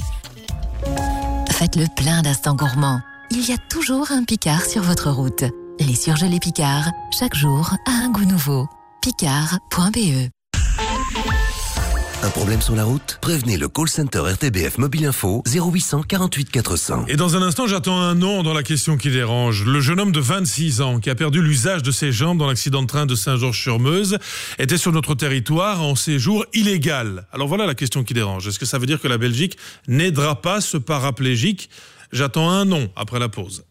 Faites le plein d'instants gourmands. Il y a toujours un Picard sur votre route. Les surgelés Picard, chaque jour a un goût nouveau. Picard point B E. Un problème sur la route? Prévenez le call center R T B F Mobile Info zéro huit cent quarante-huit quatre cents. Et dans un instant, j'attends un nom dans la question qui dérange. Le jeune homme de vingt-six ans qui a perdu l'usage de ses jambes dans l'accident de train de Saint-Georges-sur-Meuse était sur notre territoire en séjour illégal. Alors voilà la question qui dérange. Est-ce que ça veut dire que la Belgique n'aidera pas ce paraplégique? J'attends un nom après la pause.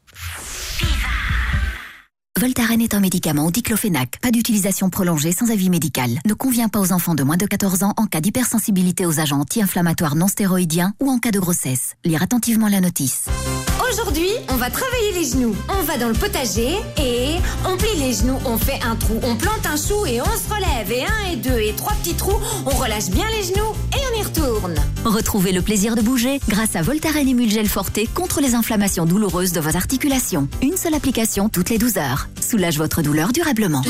Voltaren est un médicament au diclofénac. Pas d'utilisation prolongée sans avis médical. Ne convient pas aux enfants de moins de quatorze ans en cas d'hypersensibilité aux agents anti-inflammatoires non stéroïdiens ou en cas de grossesse. Lire attentivement la notice. Aujourd'hui, on va travailler les genoux. On va dans le potager et on plie les genoux, on fait un trou, on plante un chou et on se relève. Et un et deux et trois petits trous, on relâche bien les genoux et on y retourne. Retrouvez le plaisir de bouger grâce à Voltaren Emulgel Forte contre les inflammations douloureuses de vos articulations. Une seule application toutes les douze heures. Soulage votre douleur durablement.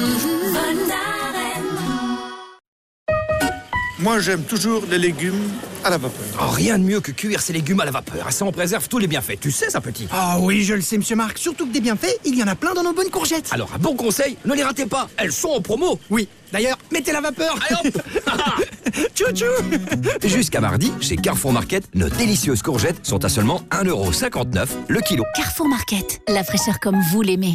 Moi, j'aime toujours les légumes à la vapeur. Oh, rien de mieux que cuire ses légumes à la vapeur. Ça en préserve tous les bienfaits. Tu sais ça, petit? Ah oui, je le sais, monsieur Marc. Surtout que des bienfaits, il y en a plein dans nos bonnes courgettes. Alors, un bon conseil, ne les ratez pas. Elles sont en promo. Oui. D'ailleurs, mettez la vapeur. Allez hop. Tchou-tchou. Jusqu'à mardi, chez Carrefour Market, nos délicieuses courgettes sont à seulement un euro cinquante-neuf le kilo. Carrefour Market, la fraîcheur comme vous l'aimez.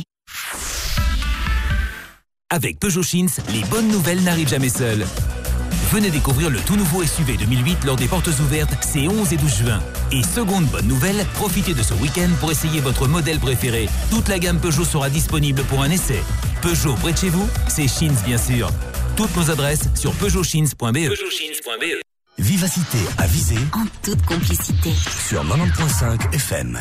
Avec Peugeot Chins, les bonnes nouvelles n'arrivent jamais seules. Venez découvrir le tout nouveau S U V deux mille huit lors des portes ouvertes ces onze et douze juin. Et seconde bonne nouvelle, profitez de ce week-end pour essayer votre modèle préféré. Toute la gamme Peugeot sera disponible pour un essai. Peugeot près de chez vous, c'est Chins bien sûr. Toutes nos adresses sur peugeot chins point b e. peugeot chins point b e. Vivacité à viser en toute complicité sur quatre-vingt-dix point cinq F M.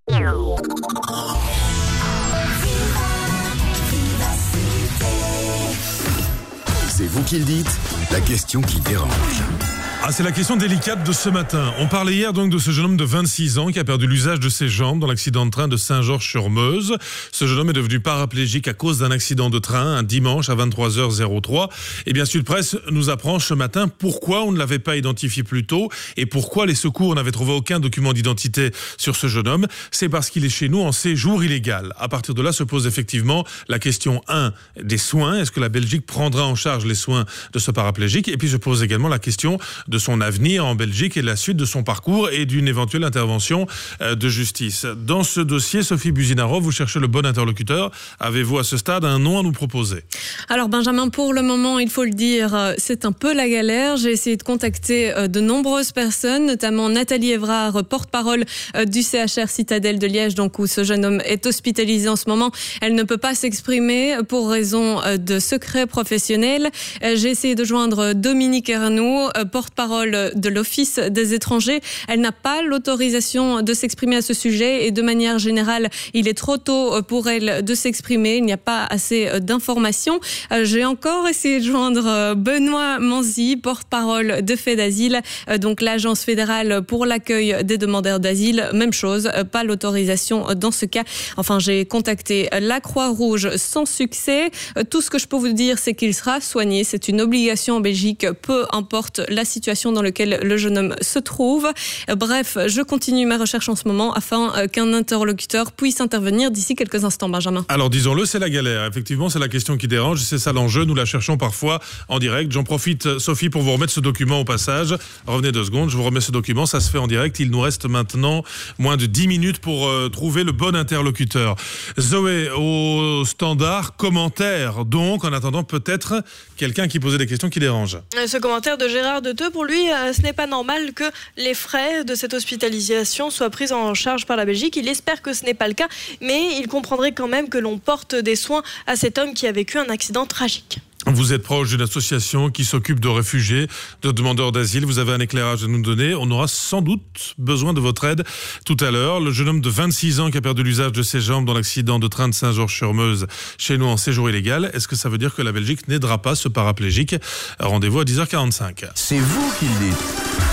C'est vous qui le dites, la question qui dérange. Ah, c'est la question délicate de ce matin. On parlait hier donc de ce jeune homme de vingt-six ans qui a perdu l'usage de ses jambes dans l'accident de train de Saint-Georges-sur-Meuse. Ce jeune homme est devenu paraplégique à cause d'un accident de train un dimanche à vingt-trois heures trois. Et bien Sud Presse nous apprend ce matin pourquoi on ne l'avait pas identifié plus tôt et pourquoi les secours n'avaient trouvé aucun document d'identité sur ce jeune homme. C'est parce qu'il est chez nous en séjour illégal. À partir de là se pose effectivement la question un des soins. Est-ce que la Belgique prendra en charge les soins de ce paraplégique? Et puis se pose également la question de son avenir en Belgique et de la suite de son parcours et d'une éventuelle intervention de justice. Dans ce dossier, Sophie Buzinaro, vous cherchez le bon interlocuteur. Avez-vous à ce stade un nom à nous proposer? Alors Benjamin, pour le moment, il faut le dire, c'est un peu la galère. J'ai essayé de contacter de nombreuses personnes, notamment Nathalie Évrard, porte-parole du C H R Citadelle de Liège, donc où ce jeune homme est hospitalisé en ce moment. Elle ne peut pas s'exprimer pour raison de secret professionnel. J'ai essayé de joindre Dominique Ernoult, porte-parole de l'Office des étrangers. Elle n'a pas l'autorisation de s'exprimer à ce sujet et de manière générale, il est trop tôt pour elle de s'exprimer. Il n'y a pas assez d'informations. J'ai encore essayé de joindre Benoît Manzi, porte-parole de FEDASIL, donc l'agence fédérale pour l'accueil des demandeurs d'asile. Même chose, pas l'autorisation dans ce cas. Enfin, j'ai contacté la Croix-Rouge sans succès. Tout ce que je peux vous dire, c'est qu'il sera soigné. C'est une obligation en Belgique, peu importe la situation dans laquelle le jeune homme se trouve. Bref, je continue ma recherche en ce moment afin qu'un interlocuteur puisse intervenir d'ici quelques instants, Benjamin. Alors disons-le, c'est la galère. Effectivement, c'est la question qui dérange. C'est ça l'enjeu. Nous la cherchons parfois en direct. J'en profite, Sophie, pour vous remettre ce document au passage. Revenez deux secondes, je vous remets ce document. Ça se fait en direct. Il nous reste maintenant moins de dix minutes pour euh, trouver le bon interlocuteur. Zoé, au standard, commentaire. Donc, en attendant, peut-être quelqu'un qui posait des questions qui dérangent. Ce commentaire de Gérard Deteux, pour lui, ce n'est pas normal que les frais de cette hospitalisation soient pris en charge par la Belgique. Il espère que ce n'est pas le cas, mais il comprendrait quand même que l'on porte des soins à cet homme qui a vécu un accident tragique. Vous êtes proche d'une association qui s'occupe de réfugiés, de demandeurs d'asile. Vous avez un éclairage à nous donner. On aura sans doute besoin de votre aide tout à l'heure. Le jeune homme de vingt-six ans qui a perdu l'usage de ses jambes dans l'accident de train de Saint-Georges-sur-Meuse chez nous en séjour illégal. Est-ce que ça veut dire que la Belgique n'aidera pas ce paraplégique? Rendez-vous à dix heures quarante-cinq. C'est vous qui le dites.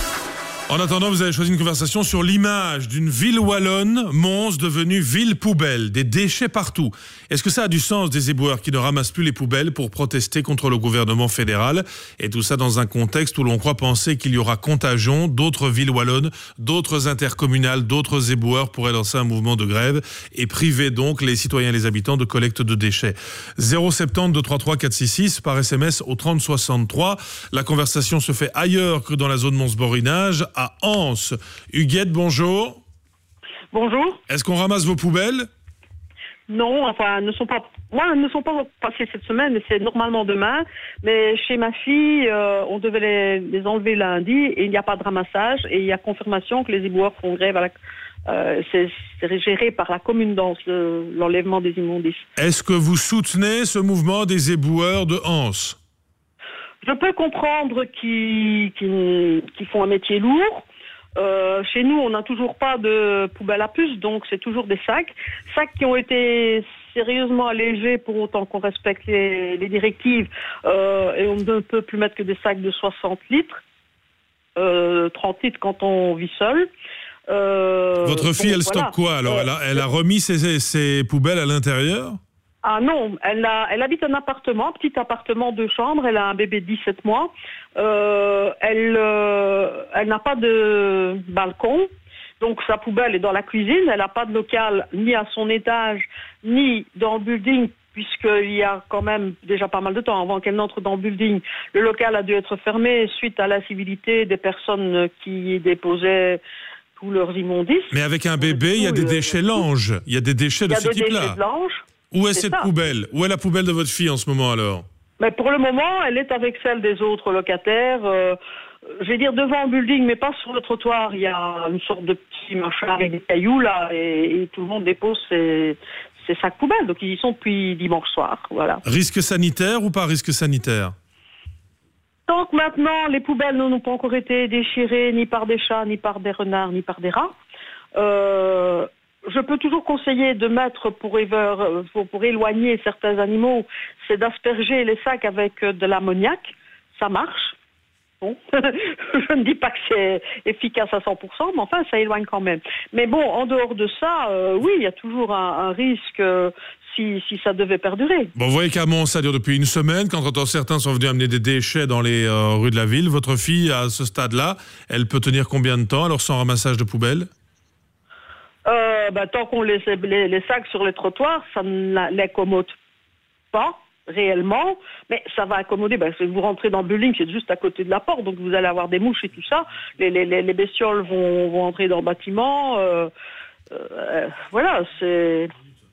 En attendant, vous avez choisi une conversation sur l'image d'une ville wallonne, Mons, devenue ville poubelle, des déchets partout. Est-ce que ça a du sens, des éboueurs qui ne ramassent plus les poubelles pour protester contre le gouvernement fédéral? Et tout ça dans un contexte où l'on croit penser qu'il y aura contagion, d'autres villes wallonnes, d'autres intercommunales, d'autres éboueurs pourraient lancer un mouvement de grève et priver donc les citoyens et les habitants de collecte de déchets. zéro sept zéro deux trois trois quatre six six par S M S au trente soixante-trois. La conversation se fait ailleurs que dans la zone Mons-Borinage, à Anse. Huguette, bonjour. Bonjour. Est-ce qu'on ramasse vos poubelles? Non, enfin, ne sont pas, moi, elles ne sont pas passées cette semaine, mais c'est normalement demain. Mais chez ma fille, euh, on devait les, les enlever lundi et il n'y a pas de ramassage et il y a confirmation que les éboueurs font grève à la, euh, c'est, c'est géré par la commune d'Anse, le, l'enlèvement des immondices. Est-ce que vous soutenez ce mouvement des éboueurs de Anse? Je peux comprendre qu'ils, qu'ils, qu'ils font un métier lourd. Euh, chez nous, on n'a toujours pas de poubelle à puce, donc c'est toujours des sacs. Sacs qui ont été sérieusement allégés pour autant qu'on respecte les, les directives. Euh, et on ne peut plus mettre que des sacs de soixante litres, euh, trente litres quand on vit seul. Euh, Votre fille, bon, elle voilà. stocke quoi alors elle a, elle a remis ses, ses poubelles à l'intérieur? Ah non, elle, a, elle habite un appartement, petit appartement, deux chambres, elle a un bébé de dix-sept mois, euh, elle, euh, elle n'a pas de balcon, donc sa poubelle est dans la cuisine, elle n'a pas de local ni à son étage, ni dans le building, puisqu'il y a quand même déjà pas mal de temps avant qu'elle n'entre dans le building. Le local a dû être fermé suite à l'incivilité des personnes qui y déposaient tous leurs immondices. Mais avec un bébé, il y a des déchets langes, il y a des déchets de ce Il y a des type-là. déchets de lange. Où est C'est cette ça. poubelle? Où est la poubelle de votre fille en ce moment alors? Mais pour le moment, elle est avec celle des autres locataires. Euh, je vais dire devant le building, mais pas sur le trottoir. Il y a une sorte de petit machin avec des cailloux là, et, et tout le monde dépose ses, ses sacs poubelles. Donc ils y sont depuis dimanche soir. Voilà. Risque sanitaire ou pas risque sanitaire? Tant que maintenant les poubelles n'ont pas encore été déchirées ni par des chats, ni par des renards, ni par des rats, euh, je peux toujours conseiller de mettre pour, éver, pour, pour éloigner certains animaux, c'est d'asperger les sacs avec de l'ammoniac. Ça marche. Bon, je ne dis pas que c'est efficace à cent pour cent, mais enfin, ça éloigne quand même. Mais bon, en dehors de ça, euh, oui, il y a toujours un, un risque euh, si, si ça devait perdurer. Bon, vous voyez qu'à Mons, ça dure depuis une semaine. Quand, quand certains sont venus amener des déchets dans les euh, rues de la ville, votre fille, à ce stade-là, elle peut tenir combien de temps alors sans ramassage de poubelles? Euh, bah, tant qu'on laisse les, les sacs sur les trottoirs, ça ne la- l'incommode pas réellement, mais ça va accommoder. Bah, si vous rentrez dans le building, c'est juste à côté de la porte, donc vous allez avoir des mouches et tout ça. Les, les, les les bestioles vont, vont entrer dans le bâtiment. Euh, euh, voilà, c'est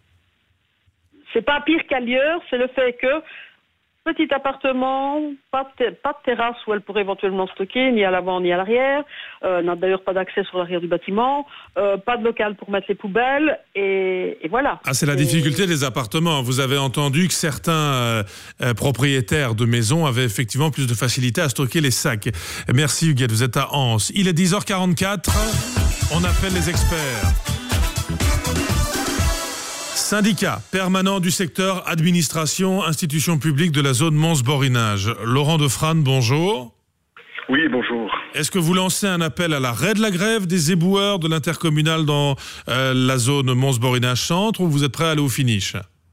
c'est pas pire qu'ailleurs. C'est le fait que petit appartement, pas de, ter- pas de terrasse où elle pourrait éventuellement stocker, ni à l'avant ni à l'arrière. Euh, n'a d'ailleurs pas d'accès sur l'arrière du bâtiment. Euh, pas de local pour mettre les poubelles. Et, et voilà. Ah, c'est la Et- difficulté des appartements. Vous avez entendu que certains euh, euh, propriétaires de maisons avaient effectivement plus de facilité à stocker les sacs. Merci Huguette, vous êtes à Anse. Il est dix heures quarante-quatre, on appelle les experts. Syndicat permanent du secteur administration, institutions publiques de la zone Mons-Borinage. Laurent Defrane, bonjour. Oui, bonjour. Est-ce que vous lancez un appel à l'arrêt de la grève des éboueurs de l'intercommunal dans euh, la zone Mons-Borinage-Centre ou vous êtes prêt à aller au finish?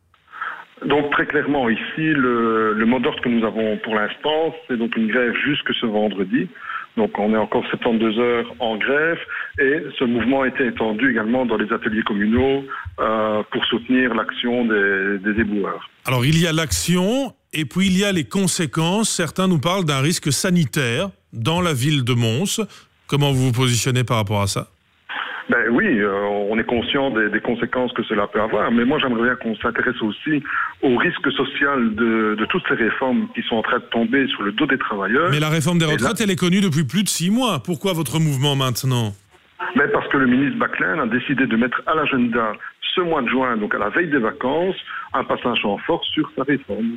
Donc très clairement ici, le, le mot d'ordre que nous avons pour l'instant, c'est donc une grève jusque ce vendredi. Donc on est encore soixante-douze heures en grève et ce mouvement a été étendu également dans les ateliers communaux euh, pour soutenir l'action des, des éboueurs. Alors il y a l'action et puis il y a les conséquences. Certains nous parlent d'un risque sanitaire dans la ville de Mons. Comment vous vous positionnez par rapport à ça? Ben oui, euh, on est conscient des, des conséquences que cela peut avoir, mais moi j'aimerais bien qu'on s'intéresse aussi au risque social de, de toutes ces réformes qui sont en train de tomber sur le dos des travailleurs. Mais la réforme des Et là- retraites, elle est connue depuis plus de six mois. Pourquoi votre mouvement maintenant? Mais parce que le ministre Baclin a décidé de mettre à l'agenda ce mois de juin, donc à la veille des vacances, un passage en force sur sa réforme.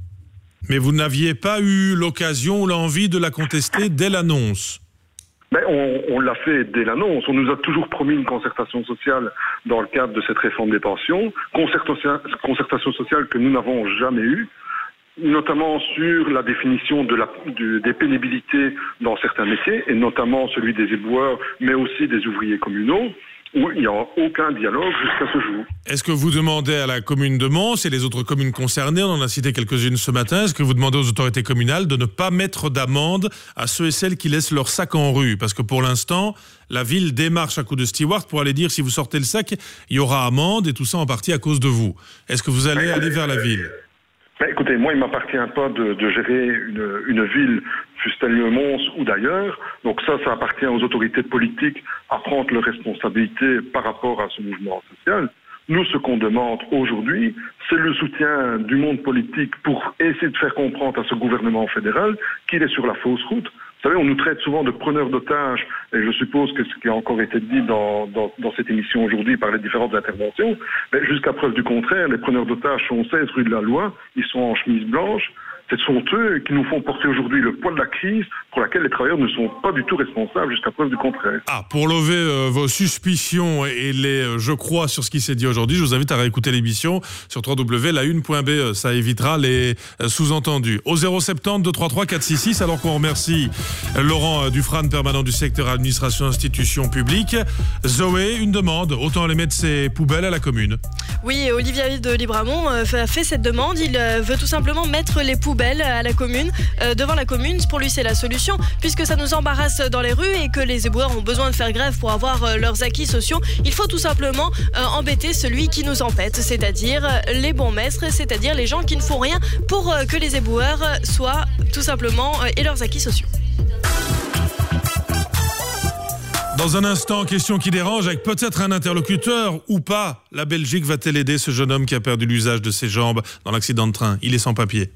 Mais vous n'aviez pas eu l'occasion ou l'envie de la contester dès l'annonce? Ben, on, on l'a fait dès l'annonce. On nous a toujours promis une concertation sociale dans le cadre de cette réforme des pensions, concertation, concertation sociale que nous n'avons jamais eue, notamment sur la définition de la, du- des pénibilités dans certains métiers, et notamment celui des éboueurs, mais aussi des ouvriers communaux, où il n'y a aucun dialogue jusqu'à ce jour. Est-ce que vous demandez à la commune de Mons et les autres communes concernées, on en a cité quelques-unes ce matin, est-ce que vous demandez aux autorités communales de ne pas mettre d'amende à ceux et celles qui laissent leur sac en rue? Parce que pour l'instant, la ville démarche à coups de steward pour aller dire si vous sortez le sac, il y aura amende et tout ça en partie à cause de vous. Est-ce que vous allez aller vers la ville? Ben, écoutez, moi, il ne m'appartient pas de, de gérer une, une ville, fût-elle Mons ou d'ailleurs. Donc ça, ça appartient aux autorités politiques à prendre leurs responsabilités par rapport à ce mouvement social. Nous, ce qu'on demande aujourd'hui, c'est le soutien du monde politique pour essayer de faire comprendre à ce gouvernement fédéral qu'il est sur la fausse route. Vous savez, on nous traite souvent de preneurs d'otages, et je suppose que ce qui a encore été dit dans, dans, dans cette émission aujourd'hui par les différentes interventions, mais jusqu'à preuve du contraire, les preneurs d'otages sont seize rue de la Loi, ils sont en chemise blanche, ce sont eux qui nous font porter aujourd'hui le poids de la crise, pour laquelle les travailleurs ne sont pas du tout responsables jusqu'à preuve du contraire. Ah, pour lever euh, vos suspicions et les euh, je crois sur ce qui s'est dit aujourd'hui, je vous invite à réécouter l'émission sur w w w point la une point b e. Ça évitera les euh, sous-entendus. Au zéro sept zéro deux trois trois quatre six six, alors qu'on remercie Laurent euh, Dufresne, permanent du secteur administration institutions publiques. Zoé, une demande, autant aller mettre ses poubelles à la commune. Oui, Olivier de Libramont euh, a fait cette demande. Il euh, veut tout simplement mettre les poubelles à la commune, euh, devant la commune. Pour lui, c'est la solution, puisque ça nous embarrasse dans les rues et que les éboueurs ont besoin de faire grève pour avoir euh, leurs acquis sociaux. Il faut tout simplement euh, embêter celui qui nous embête, c'est-à-dire euh, les bons maîtres, c'est-à-dire les gens qui ne font rien pour euh, que les éboueurs euh, soient tout simplement euh, et leurs acquis sociaux. Dans un instant, question qui dérange, avec peut-être un interlocuteur ou pas. La Belgique va-t-elle aider ce jeune homme qui a perdu l'usage de ses jambes dans l'accident de train? Il est sans papier.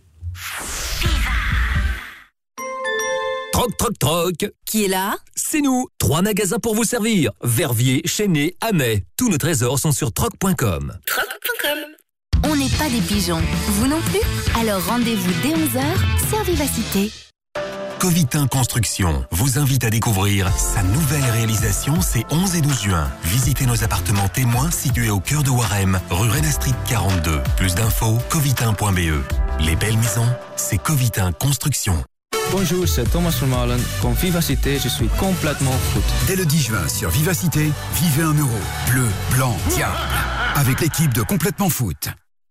Troc, troc, troc. Qui est là? C'est nous. Trois magasins pour vous servir. Verviers, Chesnay, Amet. Tous nos trésors sont sur troc point com. troc point com. On n'est pas des pigeons. Vous non plus? Alors rendez-vous dès onze heures sur Vivacité. Covitin Construction vous invite à découvrir sa nouvelle réalisation ces onze et douze juin. Visitez nos appartements témoins situés au cœur de Warem, rue Rena Street quarante-deux. Plus d'infos, covitin point b e. Les belles maisons, c'est Covitin Construction. Bonjour, c'est Thomas Vermaelen. Comme Vivacité, je suis complètement foot. Dès le dix juin sur Vivacité, vivez un euro. Bleu, blanc, diable. Avec l'équipe de Complètement Foot.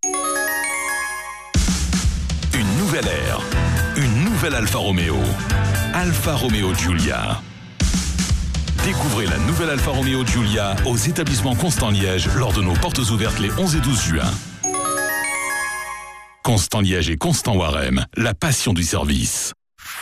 Une nouvelle ère. Une nouvelle Alfa Romeo. Alfa Romeo Giulia. Découvrez la nouvelle Alfa Romeo Giulia aux établissements Constant Liège lors de nos portes ouvertes les onze et douze juin. Constant Liège et Constant Warem, la passion du service.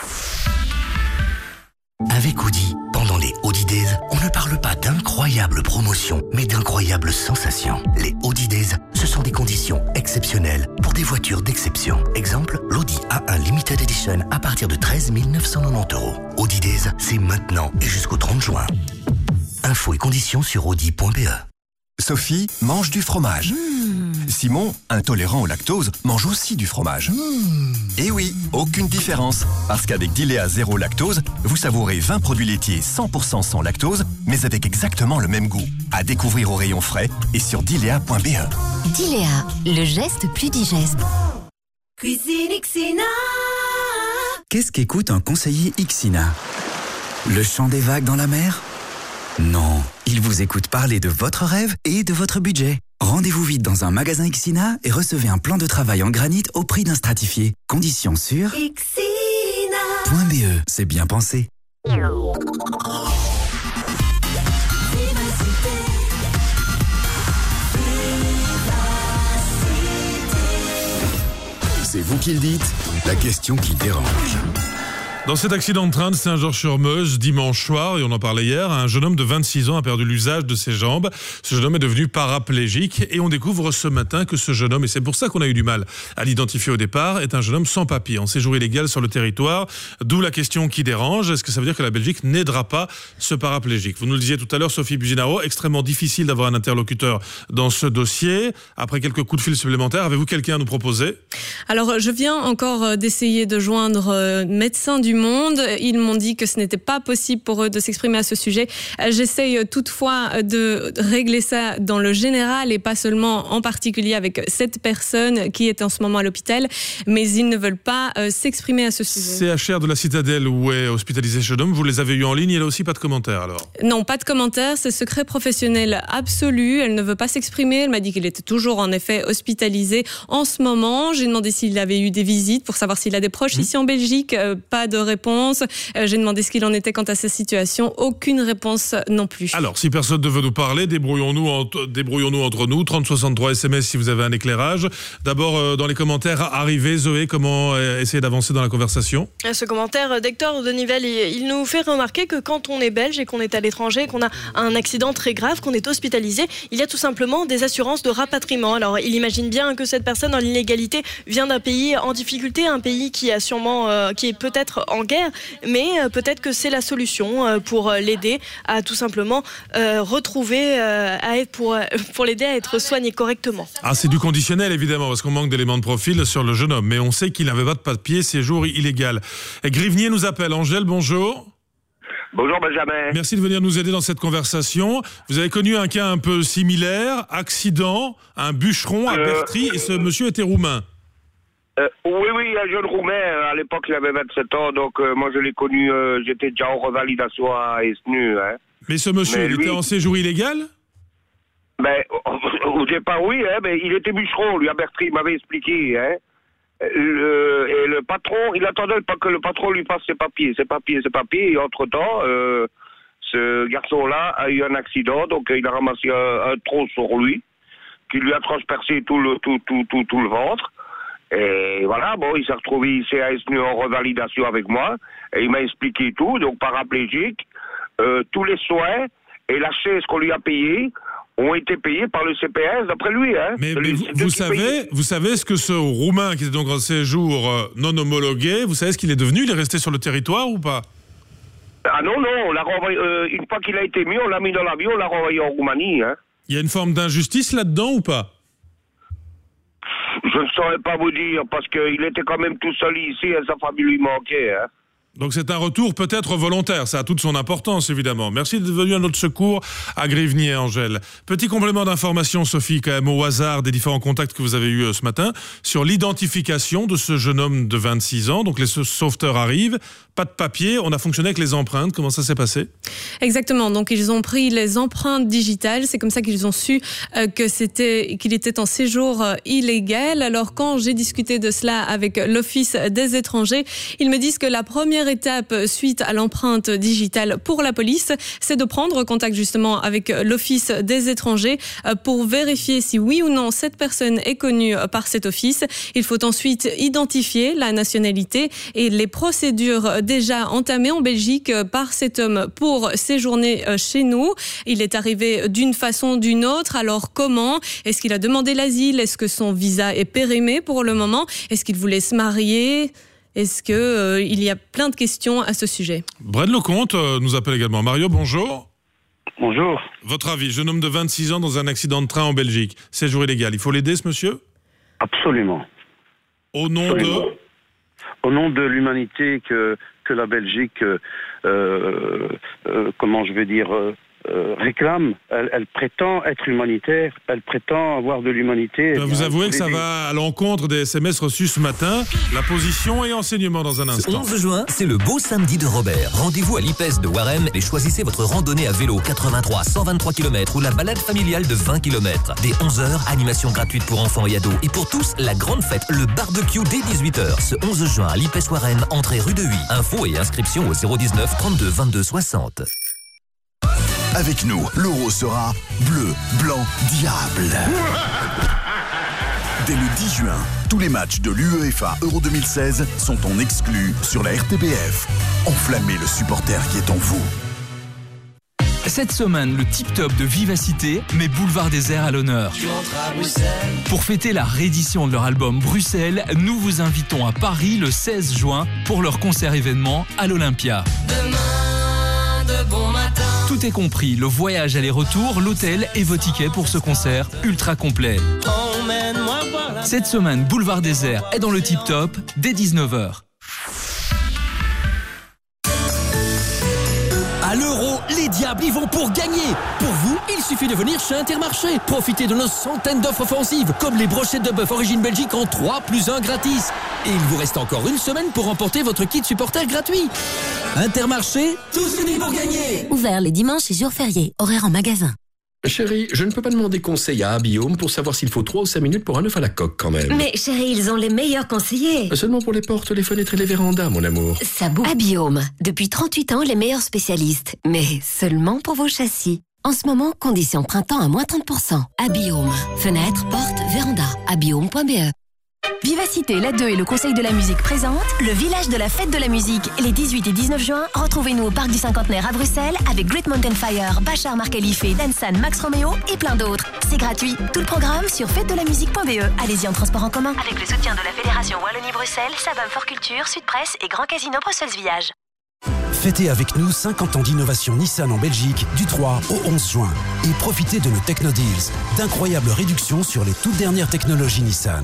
Avec Audi, pendant les Audi Days, on ne parle pas d'incroyables promotions, mais d'incroyables sensations. Les Audi Days, ce sont des conditions exceptionnelles pour des voitures d'exception. Exemple, l'Audi A un Limited Edition à partir de treize mille neuf cent quatre-vingt-dix euros. Audi Days, c'est maintenant et jusqu'au trente juin. Infos et conditions sur audi point b e. Sophie mange du fromage. Mmh. Simon, intolérant au lactose, mange aussi du fromage. Mmh. Et oui, aucune différence. Parce qu'avec Dilea Zéro Lactose, vous savourez vingt produits laitiers cent pour cent sans lactose, mais avec exactement le même goût. À découvrir au rayon frais et sur dilea point b e. Dilea, le geste plus digeste. Cuisine Ixina. Qu'est-ce qu'écoute un conseiller Ixina? Le chant des vagues dans la mer? Non, il vous écoute parler de votre rêve et de votre budget. Rendez-vous vite dans un magasin Ixina et recevez un plan de travail en granit au prix d'un stratifié. Conditions sur Ixina. .be, c'est bien pensé. C'est vous qui le dites, la question qui dérange. Dans cet accident de train de Saint-Georges-sur-Meuse, dimanche soir, et on en parlait hier, un jeune homme de vingt-six ans a perdu l'usage de ses jambes. Ce jeune homme est devenu paraplégique et on découvre ce matin que ce jeune homme, et c'est pour ça qu'on a eu du mal à l'identifier au départ, est un jeune homme sans papier, en séjour illégal sur le territoire. D'où la question qui dérange. Est-ce que ça veut dire que la Belgique n'aidera pas ce paraplégique? Vous nous le disiez tout à l'heure, Sophie Buzinaro, extrêmement difficile d'avoir un interlocuteur dans ce dossier. Après quelques coups de fil supplémentaires, avez-vous quelqu'un à nous proposer? Alors, je viens encore d'essayer de joindre euh, Médecins du Monde. Ils m'ont dit que ce n'était pas possible pour eux de s'exprimer à ce sujet. J'essaye toutefois de régler ça dans le général et pas seulement en particulier avec cette personne qui est en ce moment à l'hôpital, mais ils ne veulent pas euh, s'exprimer à ce sujet. C H R de la Citadelle où est hospitalisé ce jeune homme, vous les avez eu en ligne, il a aussi pas de commentaires alors? Non, pas de commentaires, c'est secret professionnel absolu, elle ne veut pas s'exprimer, elle m'a dit qu'il était toujours en effet hospitalisé en ce moment. J'ai demandé s'il avait eu des visites pour savoir s'il a des proches mmh. ici en Belgique, euh, pas de réponse. Euh, j'ai demandé ce qu'il en était quant à sa situation. Aucune réponse non plus. Alors, si personne ne veut nous parler, débrouillons-nous, entre, débrouillons-nous entre nous. trente soixante-trois S M S si vous avez un éclairage. D'abord, euh, dans les commentaires arrivés, Zoé, comment euh, essayer d'avancer dans la conversation? Ce commentaire d'Hector de Nivelles, il, il nous fait remarquer que quand on est belge et qu'on est à l'étranger, qu'on a un accident très grave, qu'on est hospitalisé, il y a tout simplement des assurances de rapatriement. Alors, il imagine bien que cette personne en illégalité vient d'un pays en difficulté, un pays qui a sûrement, euh, qui est peut-être en en guerre, mais euh, peut-être que c'est la solution euh, pour euh, l'aider à tout simplement euh, retrouver, euh, à être, pour, pour l'aider à être soigné correctement. Ah, c'est du conditionnel évidemment, parce qu'on manque d'éléments de profil sur le jeune homme, mais on sait qu'il n'avait pas de papier, séjour illégal. Et Grivnier nous appelle. Angèle, bonjour. Bonjour Benjamin. Merci de venir nous aider dans cette conversation. Vous avez connu un cas un peu similaire, accident, un bûcheron à euh... Bertry, et ce monsieur était roumain. Euh, oui, oui, un jeune roumain. À l'époque, il avait vingt-sept ans, donc euh, moi je l'ai connu, euh, j'étais déjà en revalidation à Esnu. Hein. Mais ce monsieur, mais il lui... était en séjour illégal? Ben, au départ, oui, hein, mais il était bûcheron, lui, à Bertry, il m'avait expliqué, hein. Le, et le patron, il attendait pas que le patron lui fasse ses papiers, ses papiers, ses papiers, et entre-temps, euh, ce garçon-là a eu un accident, donc il a ramassé un, un tronc sur lui, qui lui a transpercé tout le, tout, tout, tout, tout le ventre, et voilà, bon, il s'est retrouvé ici à Esnu en revalidation avec moi, et il m'a expliqué tout, donc paraplégique, euh, tous les soins, et la chaise qu'on lui a payée, ont été payés par le C P S, d'après lui. Hein. Mais, mais vous, vous, savez, vous savez ce que ce Roumain qui était donc en séjour euh, non homologué, vous savez ce qu'il est devenu? Il est resté sur le territoire ou pas? Ah non, non, on l'a renvoyé, euh, une fois qu'il a été mis, on l'a mis dans l'avion, on l'a renvoyé en Roumanie. Hein. Il y a une forme d'injustice là-dedans ou pas? Je ne saurais pas vous dire, parce qu'il était quand même tout seul ici et sa famille lui manquait. Hein. Donc c'est un retour peut-être volontaire, ça a toute son importance évidemment. Merci d'être venu à notre secours à Grivnier, Angèle. Petit complément d'information, Sophie, quand même au hasard des différents contacts que vous avez eus ce matin, sur l'identification de ce jeune homme de vingt-six ans. Donc les sauveteurs arrivent, pas de papier, on a fonctionné avec les empreintes, comment ça s'est passé? Exactement, donc ils ont pris les empreintes digitales, c'est comme ça qu'ils ont su euh, que c'était, qu'il était en séjour euh, illégal. Alors quand j'ai discuté de cela avec l'Office des étrangers, ils me disent que la première étape suite à l'empreinte digitale pour la police, c'est de prendre contact justement avec l'Office des étrangers pour vérifier si oui ou non cette personne est connue par cet office. Il faut ensuite identifier la nationalité et les procédures déjà entamées en Belgique par cet homme pour séjourner chez nous. Il est arrivé d'une façon ou d'une autre. Alors comment? Est-ce qu'il a demandé l'asile? Est-ce que son visa est périmé pour le moment? Est-ce qu'il voulait se marier? Est-ce qu'il euh, y a plein de questions à ce sujet? Brad Lecomte euh, nous appelle également. Mario, bonjour. Bonjour. Votre avis, jeune homme de vingt-six ans dans un accident de train en Belgique, séjour illégal, il faut l'aider ce monsieur? Absolument. Au nom Absolument. de Au nom de l'humanité que, que la Belgique, euh, euh, comment je vais dire, euh, euh, réclame, elle, elle prétend être humanitaire, elle prétend avoir de l'humanité. Ben, vous avouez que ça va à l'encontre des S M S reçus ce matin. La position et enseignement dans un instant. onze juin, c'est le beau samedi de Robert. Rendez-vous à l'I P E S de Waremme et choisissez votre randonnée à vélo quatre-vingt-trois cent vingt-trois kilomètres ou la balade familiale de vingt kilomètres. Dès onze heures, animation gratuite pour enfants et ados. Et pour tous, la grande fête, le barbecue dès dix-huit heures. Ce onze juin à l'I P E S Waremme, entrée rue de Huy. Infos et inscriptions au zéro dix-neuf trente-deux vingt-deux soixante. Avec nous, l'euro sera bleu, blanc, diable. Dès le dix juin, tous les matchs de l'UEFA Euro deux mille seize sont en exclu sur la R T B F. Enflammez le supporter qui est en vous. Cette semaine, le tip-top de Vivacité met Boulevard Désert à l'honneur. Pour fêter la réédition de leur album Bruxelles, nous vous invitons à Paris le seize juin pour leur concert événement à l'Olympia. Demain, de bon matin. Tout est compris, le voyage aller-retour, l'hôtel et vos tickets pour ce concert ultra complet. Cette semaine, Boulevard Désert est dans le tip-top dès dix-neuf heures. À l'euro, les diables y vont pour gagner. Pour vous, il suffit de venir chez Intermarché. Profitez de nos centaines d'offres offensives, comme les brochettes de bœuf origine Belgique en trois plus un gratis. Et il vous reste encore une semaine pour remporter votre kit supporter gratuit. Intermarché, tous unis pour gagner. Ouvert les dimanches et jours fériés, horaire en magasin. Chérie, je ne peux pas demander conseil à Abiome pour savoir s'il faut trois ou cinq minutes pour un œuf à la coque quand même. Mais chérie, ils ont les meilleurs conseillers. Seulement pour les portes, les fenêtres et les vérandas, mon amour. Ça boue. Abiome, depuis trente-huit ans, les meilleurs spécialistes. Mais seulement pour vos châssis. En ce moment, conditions printemps à moins trente pour cent. Abiome, fenêtres, portes, vérandas. abiome point b e. Vivacité, la deux et le Conseil de la musique présentent le village de la fête de la musique. Les dix-huit et dix-neuf juin, retrouvez-nous au Parc du Cinquantenaire à Bruxelles avec Great Mountain Fire, Bachar Marc-Khalife, Dansan, Max Romeo et plein d'autres. C'est gratuit. Tout le programme sur fête de la musique point b e. Allez-y en transport en commun. Avec le soutien de la Fédération Wallonie-Bruxelles, Sabam for Culture, Sud Presse et Grand Casino Bruxelles Village. Fêtez avec nous cinquante ans d'innovation Nissan en Belgique du trois au onze juin. Et profitez de nos Techno Deals, d'incroyables réductions sur les toutes dernières technologies Nissan.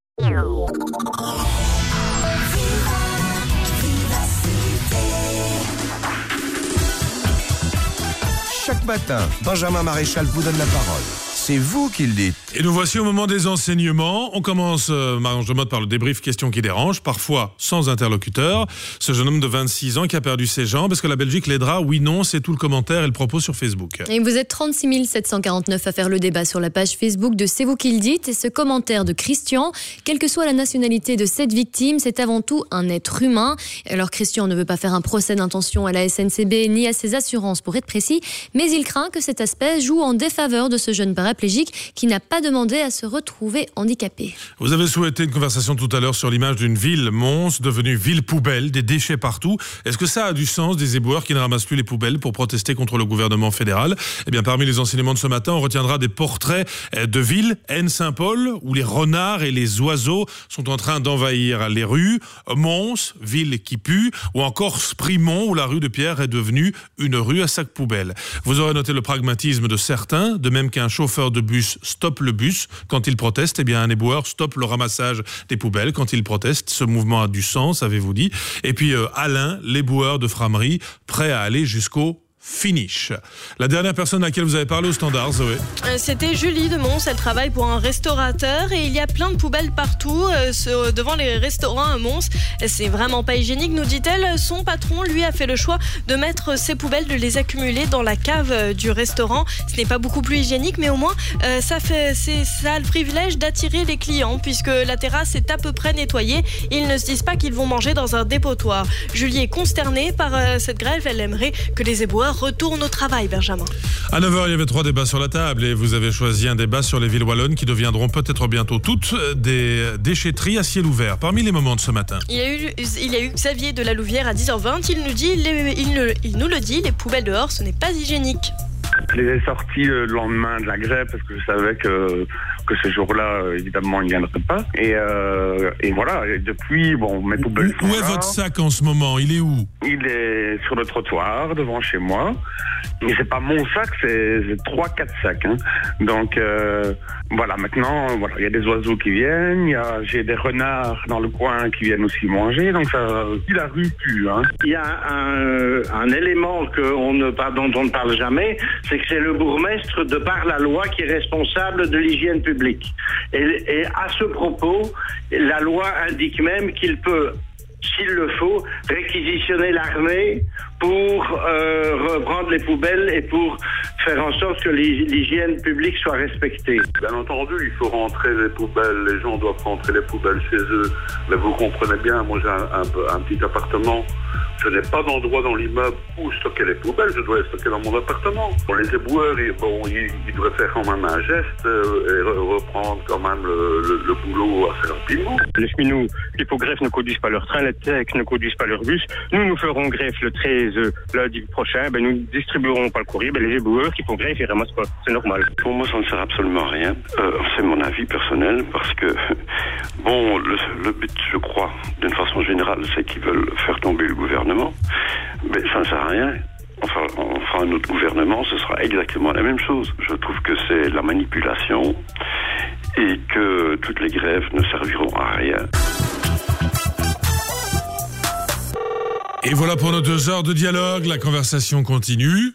Chaque matin, Benjamin Maréchal vous donne la parole. C'est vous qui le dites. Et nous voici au moment des enseignements. On commence, euh, Marie-Ange de Motte, par le débrief question qui dérange, parfois sans interlocuteur. Ce jeune homme de vingt-six ans qui a perdu ses jambes, est-ce que la Belgique l'aidera? Oui, non, c'est tout le commentaire et le propos sur Facebook. Et vous êtes trente-six mille sept cent quarante-neuf à faire le débat sur la page Facebook de C'est vous qui le dites. Et ce commentaire de Christian, quelle que soit la nationalité de cette victime, c'est avant tout un être humain. Alors Christian ne veut pas faire un procès d'intention à la S N C B ni à ses assurances pour être précis, mais il craint que cet aspect joue en défaveur de ce jeune paraplégique qui n'a pas demandé à se retrouver handicapé. Vous avez souhaité une conversation tout à l'heure sur l'image d'une ville monstre devenue ville poubelle, des déchets partout. Est-ce que ça a du sens, des éboueurs qui ne ramassent plus les poubelles pour protester contre le gouvernement fédéral? Eh bien, parmi les enseignements de ce matin, on retiendra des portraits de villes, Haine-Saint-Paul, où les renards et les oiseaux sont en train d'envahir les rues, Mons, ville qui pue, ou encore Sprimont, où la rue de Pierre est devenue une rue à sac poubelle. Vous aurez noté le pragmatisme de certains, de même qu'un chauffeur de bus stoppe le bus quand il proteste, eh bien un éboueur stoppe le ramassage des poubelles quand il proteste. Ce mouvement a du sens, avez-vous dit. Et puis euh, Alain, l'éboueur de Framery, prêt à aller jusqu'au finish. La dernière personne à laquelle vous avez parlé au Standard, Zoé. C'était Julie de Mons, elle travaille pour un restaurateur et il y a plein de poubelles partout euh, ce, devant les restaurants à Mons. C'est vraiment pas hygiénique, nous dit-elle. Son patron, lui, a fait le choix de mettre ses poubelles, de les accumuler dans la cave du restaurant. Ce n'est pas beaucoup plus hygiénique, mais au moins euh, ça, fait, c'est, ça a le privilège d'attirer les clients puisque la terrasse est à peu près nettoyée. Ils ne se disent pas qu'ils vont manger dans un dépotoir. Julie est consternée par euh, cette grève. Elle aimerait que les éboueurs retourne au travail, Benjamin. À neuf heures, il y avait trois débats sur la table et vous avez choisi un débat sur les villes wallonnes qui deviendront peut-être bientôt toutes des déchetteries à ciel ouvert. Parmi les moments de ce matin, il y a eu, il y a eu Xavier de la Louvière à dix heures vingt. Il nous, dit, les, il, ne, il nous le dit, les poubelles dehors, ce n'est pas hygiénique. Je les ai sortis le lendemain de la grève parce que je savais que, que ce jour-là, évidemment, il ne viendrait pas. Et, euh, et voilà, et depuis, bon, mes poubelles où, sont où est là. votre sac en ce moment? Il est où? Il est sur le trottoir, devant chez moi. Mais c'est pas mon sac, c'est, c'est trois, quatre sacs. Hein. Donc, euh, voilà, maintenant, voilà, il y a des oiseaux qui viennent, il y a, j'ai des renards dans le coin qui viennent aussi manger, donc ça, la rue pue. Hein. Il y a un, un élément que on ne, dont on ne parle jamais, c'est que c'est le bourgmestre, de par la loi, qui est responsable de l'hygiène publique. Et, et à ce propos, la loi indique même qu'il peut, s'il le faut, réquisitionner l'armée pour euh, reprendre les poubelles et pour faire en sorte que l'hygiène publique soit respectée. Bien entendu, il faut rentrer les poubelles, les gens doivent rentrer les poubelles chez eux. Mais vous comprenez bien, moi j'ai un, un, un petit appartement. Je n'ai pas d'endroit dans l'immeuble où stocker les poubelles, je dois les stocker dans mon appartement. Bon, les éboueurs, ils, bon, ils, ils devraient faire quand même un geste euh, et re reprendre quand même le, le, le boulot assez rapidement. Les cheminots, l'hippogreffe ne conduisent pas leur train, les techs ne conduisent pas leur bus. Nous, nous ferons greffe le treize lundi prochain, ben, nous ne distribuerons pas le courrier, ben, les éboueurs qui font greffe, ils ramassent pas. C'est normal. Pour moi, ça ne sert absolument à rien. Euh, c'est mon avis personnel parce que, bon, le, le but, je crois, d'une façon générale, c'est qu'ils veulent faire tomber le gouvernement. Mais ça ne sert à rien. Enfin, enfin, notre gouvernement, ce sera exactement la même chose. Je trouve que c'est la manipulation et que toutes les grèves ne serviront à rien. Et voilà pour nos deux heures de dialogue. La conversation continue.